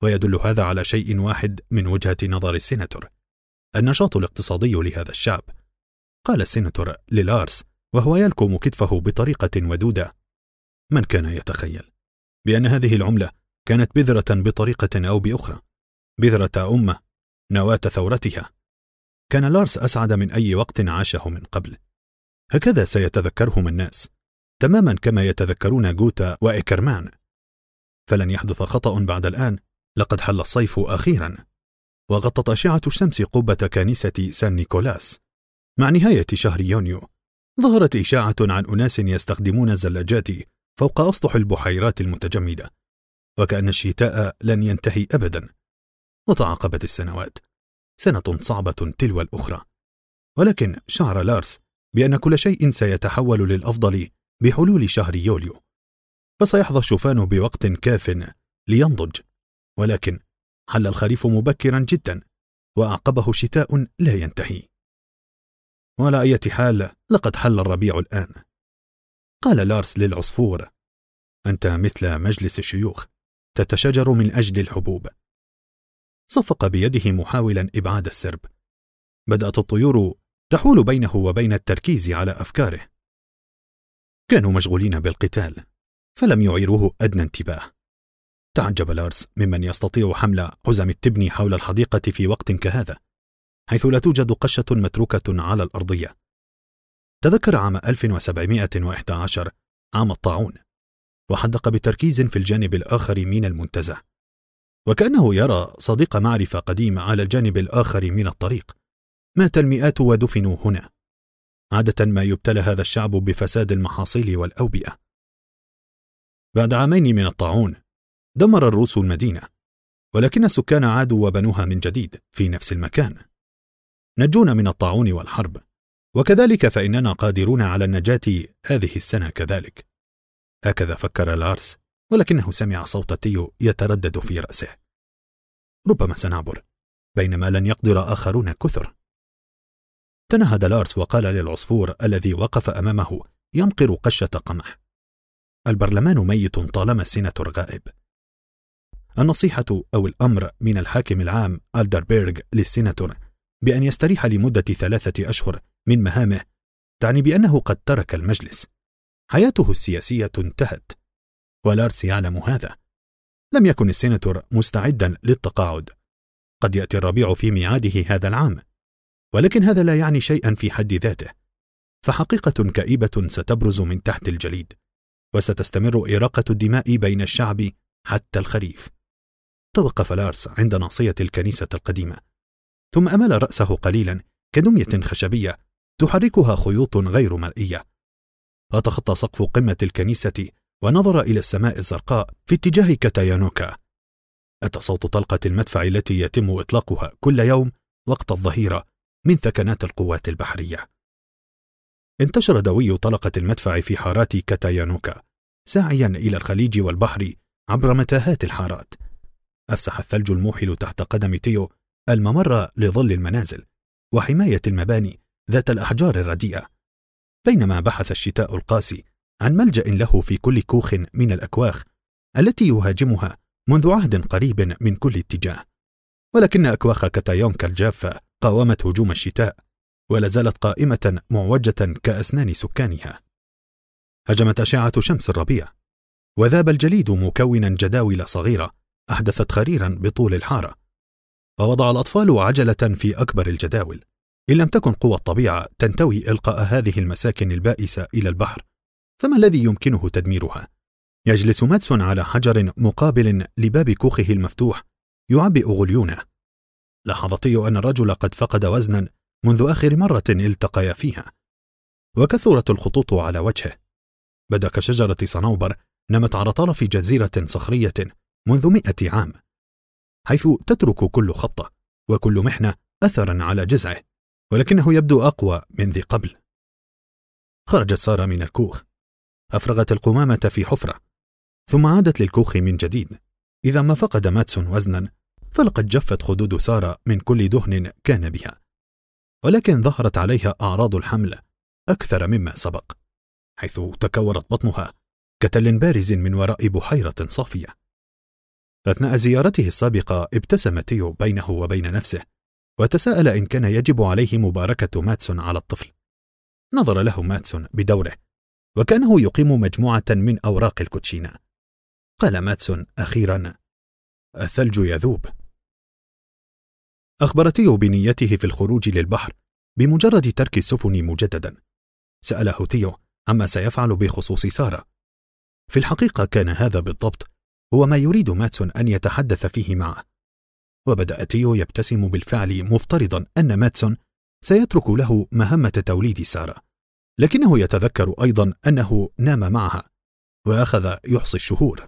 ويدل هذا على شيء واحد من وجهة نظر السيناتور: النشاط الاقتصادي لهذا الشعب. قال السيناتور للارس وهو يلكم كتفه بطريقة ودودة: من كان يتخيل بأن هذه العملة كانت بذرة بطريقة أو بأخرى، بذرة أمة، نواة ثورتها. كان لارس أسعد من أي وقت عاشه من قبل. هكذا سيتذكرهم الناس، تماما كما يتذكرون جوتا وإكرمان. فلن يحدث خطأ بعد الآن، لقد حل الصيف أخيرا، وغطت أشعة الشمس قبة كنيسة سان نيكولاس. مع نهاية شهر يونيو ظهرت إشاعة عن أناس يستخدمون الزلاجات فوق أسطح البحيرات المتجمدة، وكأن الشتاء لن ينتهي أبدا. وتعاقبت السنوات، سنة صعبة تلو الأخرى، ولكن شعر لارس بأن كل شيء سيتحول للأفضل بحلول شهر يوليو، فسيحظى الشوفان بوقت كاف لينضج. ولكن حل الخريف مبكرا جدا، وأعقبه شتاء لا ينتهي. وعلى أي حال لقد حل الربيع الآن. قال لارس للعصفور: أنت مثل مجلس الشيوخ، تتشجر من أجل الحبوب. صفق بيده محاولا إبعاد السرب. بدأت الطيور تحول بينه وبين التركيز على أفكاره. كانوا مشغولين بالقتال، فلم يعيروه أدنى انتباه. تعجب لارس ممن يستطيع حمل حزم التبن حول الحديقة في وقت كهذا، حيث لا توجد قشة متروكة على الأرضية. تذكر عام 1711، عام الطاعون، وحدق بتركيز في الجانب الآخر من المنتزه، وكأنه يرى صديق معرفة قديم على الجانب الآخر من الطريق. مات المئات ودفنوا هنا. عادة ما يبتلى هذا الشعب بفساد المحاصيل والأوبئة. بعد عامين من الطاعون دمر الروس المدينة، ولكن السكان عادوا وبنوها من جديد في نفس المكان. نجونا من الطاعون والحرب، وكذلك فإننا قادرون على النجاة هذه السنة كذلك. هكذا فكر لارس، ولكنه سمع صوت تيو يتردد في رأسه: ربما سنعبر، بينما لن يقدر آخرون كثر. تنهد لارس وقال للعصفور الذي وقف أمامه يمقر قشة قمح: البرلمان ميت طالما السيناتور غائب. النصيحة أو الأمر من الحاكم العام ألدربيرغ للسيناتور بأن يستريح لمدة 3 أشهر من مهامه تعني بأنه قد ترك المجلس. حياته السياسية انتهت، ولارس يعلم هذا. لم يكن السيناتور مستعدا للتقاعد. قد يأتي الربيع في ميعاده هذا العام، ولكن هذا لا يعني شيئا في حد ذاته، فحقيقة كئيبة ستبرز من تحت الجليد، وستستمر إراقة الدماء بين الشعب حتى الخريف. توقف لارس عند ناصية الكنيسة القديمة، ثم أمل رأسه قليلا كدمية خشبية تحركها خيوط غير مرئية، وتخطى سقف قمة الكنيسة ونظر إلى السماء الزرقاء في اتجاه كاتايانوكا. أتى صوت طلقة المدفع التي يتم إطلاقها كل يوم وقت الظهيرة من ثكنات القوات البحرية. انتشر دوي طلقة المدفع في حارات كاتايانوكا، ساعيا إلى الخليج والبحر عبر متاهات الحارات. أفسح الثلج الموحل تحت قدم تيو الممر لظل المنازل وحماية المباني ذات الأحجار الرديئة، بينما بحث الشتاء القاسي عن ملجأ له في كل كوخ من الأكواخ التي يهاجمها منذ عهد قريب من كل اتجاه. ولكن أكواخ كاتايونكا الجافة قاومت هجوم الشتاء، ولا زالت قائمة معوجة كأسنان سكانها. هجمت أشعة شمس الربيع، وذاب الجليد مكونا جداول صغيرة أحدثت خريرا بطول الحارة، ووضع الأطفال عجلة في أكبر الجداول. إن لم تكن قوى الطبيعة تنتوي إلقاء هذه المساكن البائسة إلى البحر، فما الذي يمكنه تدميرها؟ يجلس ماتسون على حجر مقابل لباب كوخه المفتوح يعبئ غليونه. لاحظ تيو أن الرجل قد فقد وزنا منذ آخر مرة التقيا فيها، وكثرت الخطوط على وجهه. بدا كشجرة صنوبر نمت على طرف جزيرة صخرية منذ 100 عام، حيث تترك كل خبطة وكل محنة أثرا على جذعه، ولكنه يبدو أقوى من ذي قبل. خرجت سارة من الكوخ، أفرغت القمامة في حفرة، ثم عادت للكوخ من جديد. إذا ما فقد ماتسون وزنا فلقد جفت خدود سارة من كل دهن كان بها، ولكن ظهرت عليها أعراض الحمل أكثر مما سبق، حيث تكورت بطنها كتل بارز من وراء بحيرة صافية. أثناء زيارته السابقة ابتسم تيو بينه وبين نفسه، وتساءل إن كان يجب عليه مباركة ماتسون على الطفل. نظر له ماتسون بدوره، وكأنه يقيم مجموعة من أوراق الكوتشينة. قال ماتسون أخيرا: الثلج يذوب. أخبر تيو بنيته في الخروج للبحر بمجرد ترك السفن مجددا. سأله تيو عما سيفعل بخصوص سارة. في الحقيقة كان هذا بالضبط هو ما يريد ماتسون أن يتحدث فيه معه، وبدأ تيو يبتسم بالفعل مفترضا أن ماتسون سيترك له مهمة توليد سارة، لكنه يتذكر أيضا أنه نام معها وأخذ يحصي الشهور.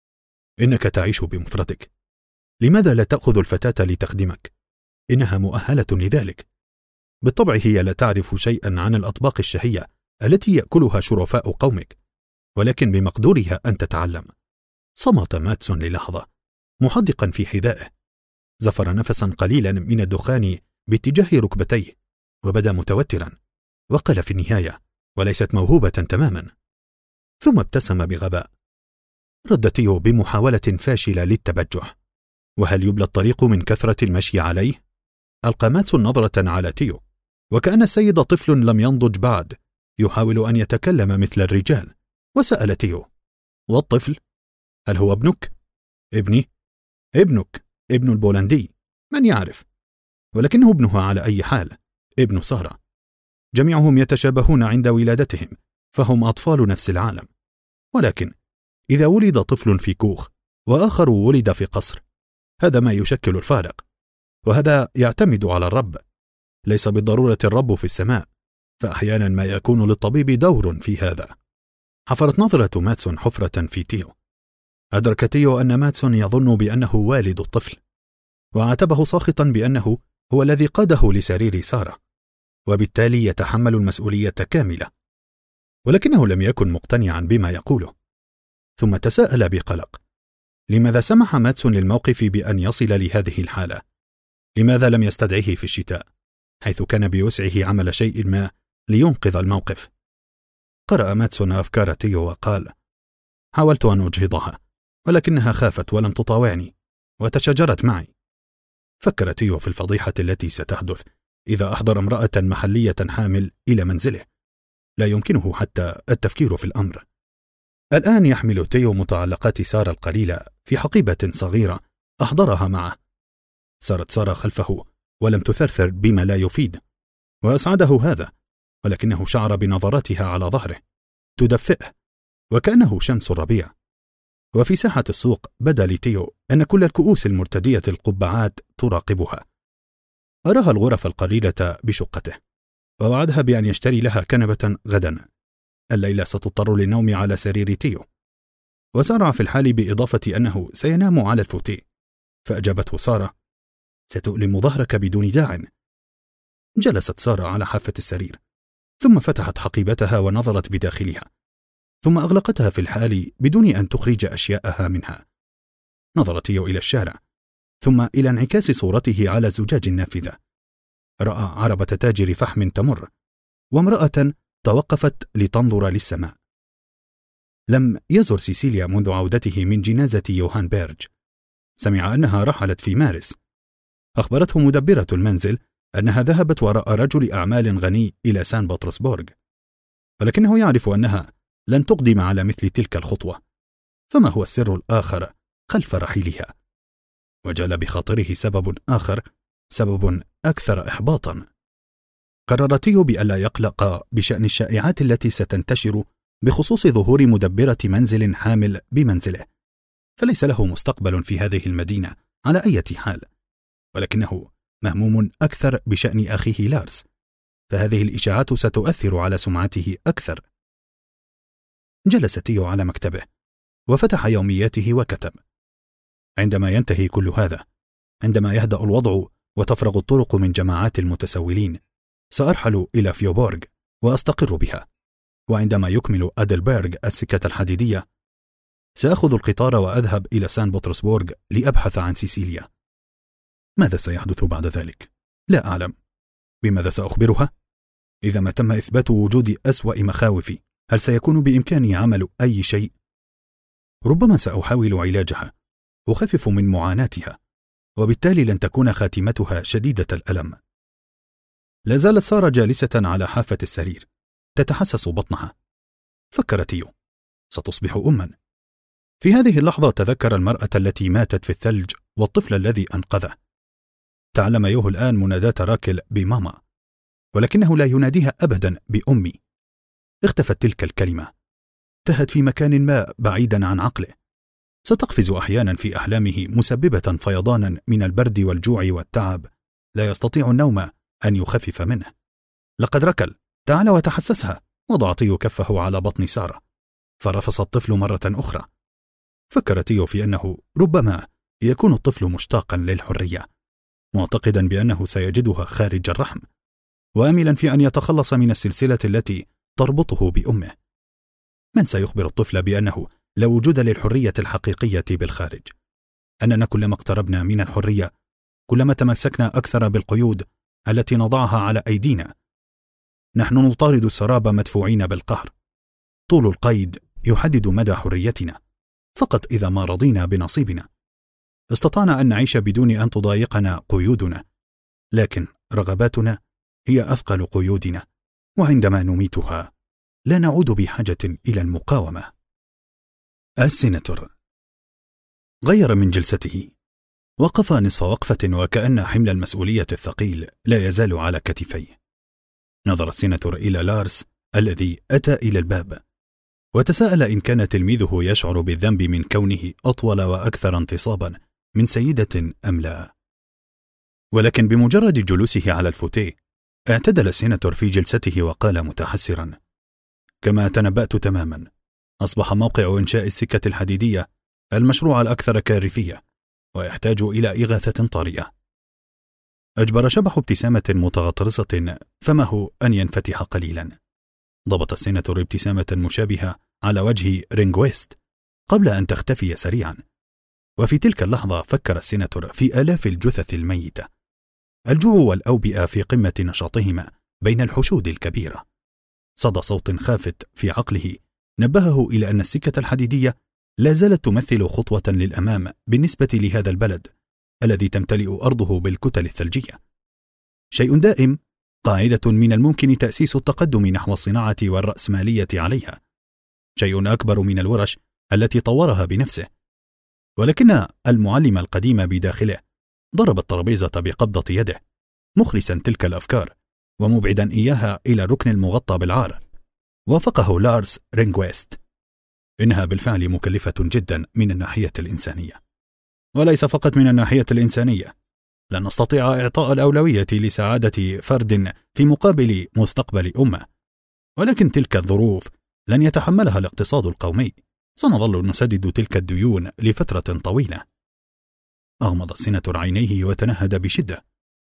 إنك تعيش بمفردك، لماذا لا تأخذ الفتاة لتخدمك؟ إنها مؤهلة لذلك. بالطبع هي لا تعرف شيئا عن الأطباق الشهية التي يأكلها شرفاء قومك، ولكن بمقدورها أن تتعلم. صمت ماتسون للحظة محدقا في حذائه، زفر نفسا قليلا من الدخان باتجاه ركبتيه، وبدا متوترا، وقال في النهاية: وليست موهوبة تماما. ثم ابتسم بغباء. رد تيو بمحاولة فاشلة للتبجح: وهل يبلى الطريق من كثرة المشي عليه؟ ألقى ماتسون نظرة على تيو، وكأن السيد طفل لم ينضج بعد يحاول أن يتكلم مثل الرجال، وسأل تيو: والطفل؟ هل هو ابنك؟ ابني؟ ابنك، ابن البولندي، من يعرف؟ ولكنه ابنها على أي حال، ابن سارة. جميعهم يتشابهون عند ولادتهم، فهم أطفال نفس العالم. ولكن إذا ولد طفل في كوخ وآخر ولد في قصر، هذا ما يشكل الفارق، وهذا يعتمد على الرب. ليس بالضرورة الرب في السماء، فأحيانا ما يكون للطبيب دور في هذا. حفرت نظرة ماتسون حفرة في تيو. أدرك تيو أن ماتسون يظن بأنه والد الطفل، وعاتبه ساخطا بأنه هو الذي قاده لسرير سارة، وبالتالي يتحمل المسؤولية كاملة. ولكنه لم يكن مقتنعا بما يقوله. ثم تساءل بقلق: لماذا سمح ماتسون للموقف بأن يصل لهذه الحالة؟ لماذا لم يستدعيه في الشتاء، حيث كان بوسعه عمل شيء ما لينقذ الموقف؟ قرأ ماتسون أفكار تيو وقال: حاولت أن أجهضها، ولكنها خافت ولم تطاوعني وتشاجرت معي. فكر تيو في الفضيحة التي ستحدث إذا أحضر امرأة محلية حامل إلى منزله. لا يمكنه حتى التفكير في الأمر. الآن يحمل تيو متعلقات سارة القليلة في حقيبة صغيرة أحضرها معه. سارت سارة خلفه ولم تثرثر بما لا يفيد، وأسعده هذا، ولكنه شعر بنظراتها على ظهره تدفئه وكأنه شمس الربيع. وفي ساحة السوق بدا لتيو أن كل الكؤوس المرتدية القبعات تراقبها. أراها الغرف القليلة بشقته، ووعدها بأن يشتري لها كنبة غدا. الليلة ستضطر للنوم على سرير تيو، وسارع في الحال بإضافة أنه سينام على الفوتيه. فأجابته سارة: ستؤلم ظهرك بدون داع. جلست سارة على حافة السرير، ثم فتحت حقيبتها ونظرت بداخلها، ثم أغلقتها في الحال بدون أن تخرج أشياءها منها. نظر تيو إلى الشارع، ثم إلى انعكاس صورته على زجاج النافذة. رأى عربة تاجر فحم تمر، وامرأة توقفت لتنظر للسماء. لم يزر سيسيليا منذ عودته من جنازة يوهان بيرج. سمع أنها رحلت في مارس. أخبرته مدبرة المنزل أنها ذهبت وراء رجل أعمال غني إلى سان بطرسبورغ، ولكنه يعرف أنها لن تقدم على مثل تلك الخطوة. فما هو السر الآخر خلف رحيلها؟ وجال بخاطره سبب آخر، سبب أكثر إحباطا. قرر تيو بألا يقلق بشأن الشائعات التي ستنتشر بخصوص ظهور مدبرة منزل حامل بمنزله، فليس له مستقبل في هذه المدينة على أي حال. ولكنه مهموم أكثر بشأن أخيه لارس، فهذه الإشاعات ستؤثر على سمعته أكثر. جلس تيو على مكتبه وفتح يومياته وكتب: عندما ينتهي كل هذا، عندما يهدأ الوضع وتفرغ الطرق من جماعات المتسولين، سأرحل إلى فيوبورغ وأستقر بها، وعندما يكمل أدلبرغ السكة الحديدية سأخذ القطار وأذهب إلى سان بطرسبورغ لأبحث عن سيسيليا. ماذا سيحدث بعد ذلك؟ لا أعلم. بماذا سأخبرها؟ إذا ما تم إثبات وجود أسوأ مخاوفي، هل سيكون بإمكاني عمل أي شيء؟ ربما سأحاول علاجها، أخفف من معاناتها، وبالتالي لن تكون خاتمتها شديدة الألم. لا زالت سارة جالسة على حافة السرير تتحسس بطنها. فكر تيو: ستصبح أماً. في هذه اللحظة تذكر المرأة التي ماتت في الثلج والطفل الذي أنقذه. تعلم يوه الآن مناداة راكل بماما، ولكنه لا يناديها أبدا بأمي. اختفت تلك الكلمة، تهت في مكان ما بعيدا عن عقله. ستقفز أحيانا في أحلامه مسببة فيضانا من البرد والجوع والتعب لا يستطيع النوم أن يخفف منه. لقد ركل، تعال وتحسسها. وضع تيو كفه على بطن سارة، فرفص الطفل مرة أخرى. فكر تيو في أنه ربما يكون الطفل مشتاقا للحرية، معتقدا بأنه سيجدها خارج الرحم، وآملا في أن يتخلص من السلسلة التي تربطه بأمه. من سيخبر الطفل بأنه لا وجود للحرية الحقيقية بالخارج؟ أننا كلما اقتربنا من الحرية كلما تمسكنا أكثر بالقيود التي نضعها على أيدينا. نحن نطارد السراب مدفوعين بالقهر. طول القيد يحدد مدى حريتنا. فقط إذا ما رضينا بنصيبنا استطعنا أن نعيش بدون أن تضايقنا قيودنا، لكن رغباتنا هي أثقل قيودنا، وعندما نميتها لا نعود بحاجة إلى المقاومة. السيناتور غير من جلسته، وقف نصف وقفة وكأن حمل المسؤولية الثقيل لا يزال على كتفيه. نظر السيناتور إلى لارس الذي أتى إلى الباب، وتساءل إن كان تلميذه يشعر بالذنب من كونه أطول وأكثر انتصابا من سيدة أم لا. ولكن بمجرد جلوسه على الفوتيه اعتدل السيناتور في جلسته وقال متحسرا: كما تنبأت تماما، أصبح موقع إنشاء السكة الحديدية المشروع الأكثر كارثية، ويحتاج إلى إغاثة طارئة. أجبر شبح ابتسامة متغطرسة فمه أن ينفتح قليلا. ضبط السيناتور ابتسامة مشابهة على وجه رينغويست قبل أن تختفي سريعا. وفي تلك اللحظة فكر السيناتور في آلاف الجثث الميتة. الجوع والأوبئة في قمة نشاطهما بين الحشود الكبيرة. صدى صوت خافت في عقله نبهه إلى أن السكة الحديدية لا زالت تمثل خطوة للأمام بالنسبة لهذا البلد الذي تمتلئ أرضه بالكتل الثلجية. شيء دائم، قاعدة من الممكن تأسيس التقدم نحو الصناعة والرأسمالية عليها. شيء أكبر من الورش التي طورها بنفسه. ولكن المعلم القديم بداخله ضرب الترابيزة بقبضة يده، مخلصا تلك الأفكار ومبعدا إياها إلى الركن المغطى بالعار. وافقه لارس رينغويست: إنها بالفعل مكلفة جدا من الناحية الإنسانية، وليس فقط من الناحية الإنسانية. لن نستطيع إعطاء الأولوية لسعادة فرد في مقابل مستقبل أمة، ولكن تلك الظروف لن يتحملها الاقتصاد القومي. سنظل نسدد تلك الديون لفترة طويلة. أغمض السيناتور عينيه وتنهد بشدة.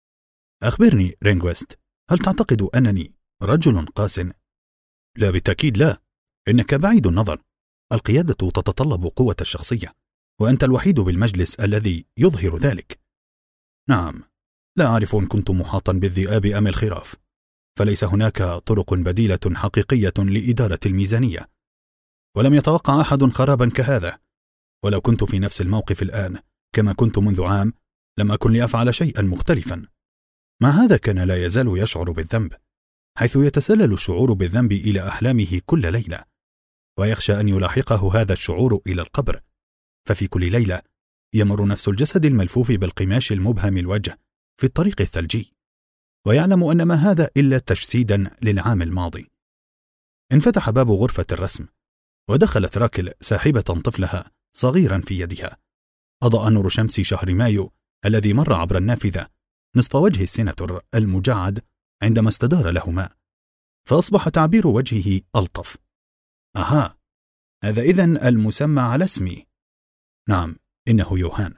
أخبرني رينغويست، هل تعتقد أنني رجل قاس؟ لا بالتأكيد لا، إنك بعيد النظر. القيادة تتطلب قوة الشخصية، وأنت الوحيد بالمجلس الذي يظهر ذلك. نعم، لا أعرف إن كنت محاطا بالذئاب أم الخراف، فليس هناك طرق بديلة حقيقية لإدارة الميزانية، ولم يتوقع أحد خرابا كهذا. ولو كنت في نفس الموقف الآن كما كنت منذ عام لم أكن لأفعل شيئا مختلفا. مع هذا كان لا يزال يشعر بالذنب، حيث يتسلل الشعور بالذنب إلى أحلامه كل ليلة، ويخشى أن يلاحقه هذا الشعور إلى القبر. ففي كل ليلة يمر نفس الجسد الملفوف بالقماش المبهم الوجه في الطريق الثلجي، ويعلم أن ما هذا إلا تجسيدا للعام الماضي. انفتح باب غرفة الرسم، ودخلت راكل ساحبة طفلها صغيرا في يدها. أضاء نور شمس شهر مايو الذي مر عبر النافذة نصف وجه السيناتور المجعد عندما استدار له ماء، فأصبح تعبير وجهه ألطف. أها، هذا إذن المسمى على اسمي. نعم، إنه يوهان.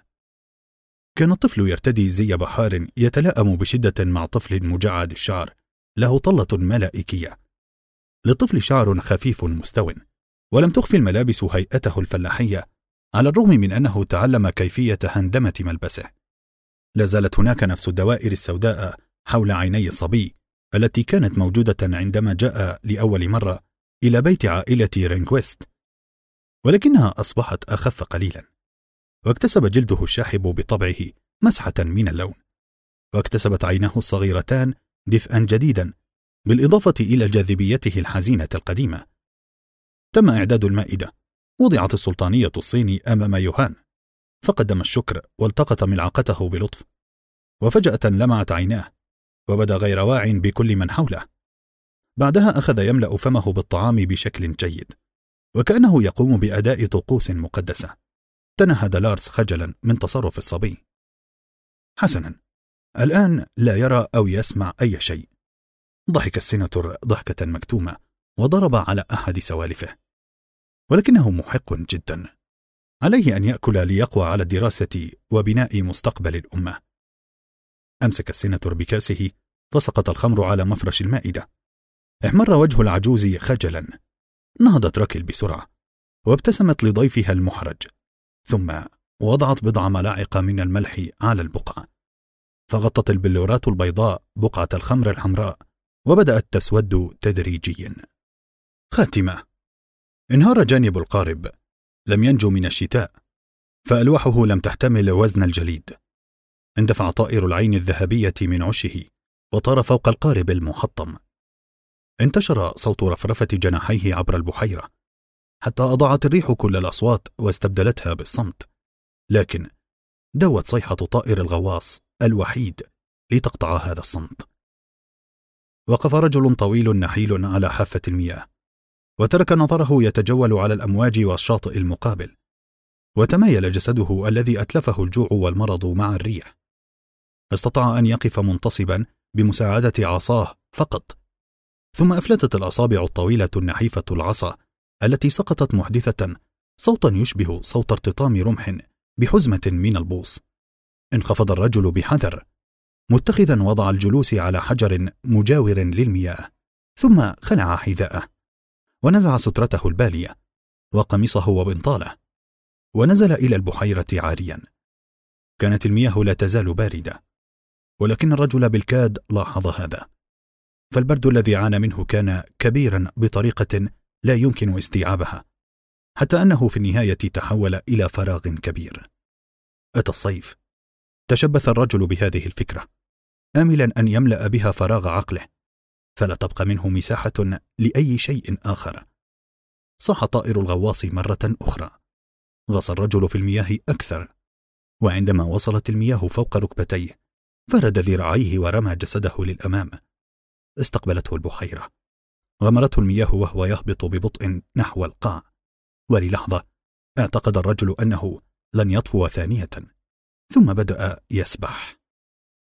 كان الطفل يرتدي زي بحار يتلائم بشدة مع طفل مجعد الشعر له طلة ملائكية. للطفل شعر خفيف مستو، ولم تخفي الملابس هيئته الفلاحية، على الرغم من أنه تعلم كيفية هندمة ملبسه. لا زالت هناك نفس الدوائر السوداء حول عيني الصبي التي كانت موجودة عندما جاء لأول مرة إلى بيت عائلة رينغويست، ولكنها أصبحت أخف قليلا. واكتسب جلده الشاحب بطبعه مسحة من اللون، واكتسبت عيناه الصغيرتان دفئا جديدا بالإضافة إلى جاذبيته الحزينة القديمة. تم إعداد المائدة، وضعت السلطانية الصيني أمام يوهان، فقدم الشكر والتقط ملعقته بلطف، وفجأة لمعت عيناه وبدا غير واع بكل من حوله. بعدها أخذ يملأ فمه بالطعام بشكل جيد، وكأنه يقوم بأداء طقوس مقدسة. تنهد لارس خجلا من تصرف الصبي. حسنا، الآن لا يرى أو يسمع أي شيء. ضحك السيناتور ضحكة مكتومة وضرب على أحد سوالفه، ولكنه محق جدا. عليه أن يأكل ليقوى على الدراسة وبناء مستقبل الأمة. أمسك السيناتور بكاسه فسقط الخمر على مفرش المائدة. احمر وجه العجوز خجلا. نهضت راكل بسرعة وابتسمت لضيفها المحرج، ثم وضعت بضع ملاعق من الملح على البقعة، فغطت البلورات البيضاء بقعة الخمر الحمراء وبدأت تسود تدريجيا. خاتمة: انهار جانب القارب، لم ينجو من الشتاء، فألواحه لم تحتمل وزن الجليد. اندفع طائر العين الذهبية من عشه وطار فوق القارب المحطم. انتشر صوت رفرفة جناحيه عبر البحيرة حتى أضاعت الريح كل الأصوات واستبدلتها بالصمت، لكن دوت صيحة طائر الغواص الوحيد لتقطع هذا الصمت. وقف رجل طويل نحيل على حافة المياه، وترك نظره يتجول على الأمواج والشاطئ المقابل، وتمايل جسده الذي أتلفه الجوع والمرض مع الريح. استطاع أن يقف منتصبا بمساعدة عصاه فقط، ثم أفلتت الأصابع الطويلة النحيفة العصا التي سقطت محدثة صوتا يشبه صوت ارتطام رمح بحزمة من البوص. انخفض الرجل بحذر، متخذا وضع الجلوس على حجر مجاور للمياه، ثم خلع حذاءه ونزع سترته البالية وقميصه وبنطاله، ونزل إلى البحيرة عاريا. كانت المياه لا تزال باردة، ولكن الرجل بالكاد لاحظ هذا، فالبرد الذي عانى منه كان كبيرا بطريقة لا يمكن استيعابها، حتى أنه في النهاية تحول إلى فراغ كبير. أتى الصيف. تشبث الرجل بهذه الفكرة، آملا أن يملأ بها فراغ عقله، فلا تبقى منه مساحة لأي شيء آخر. صاح طائر الغواص مرة أخرى. غص الرجل في المياه أكثر، وعندما وصلت المياه فوق ركبتيه فرد ذراعيه ورمى جسده للأمام. استقبلته البحيرة، غمرته المياه وهو يهبط ببطء نحو القاع، وللحظة اعتقد الرجل أنه لن يطفو ثانية، ثم بدأ يسبح.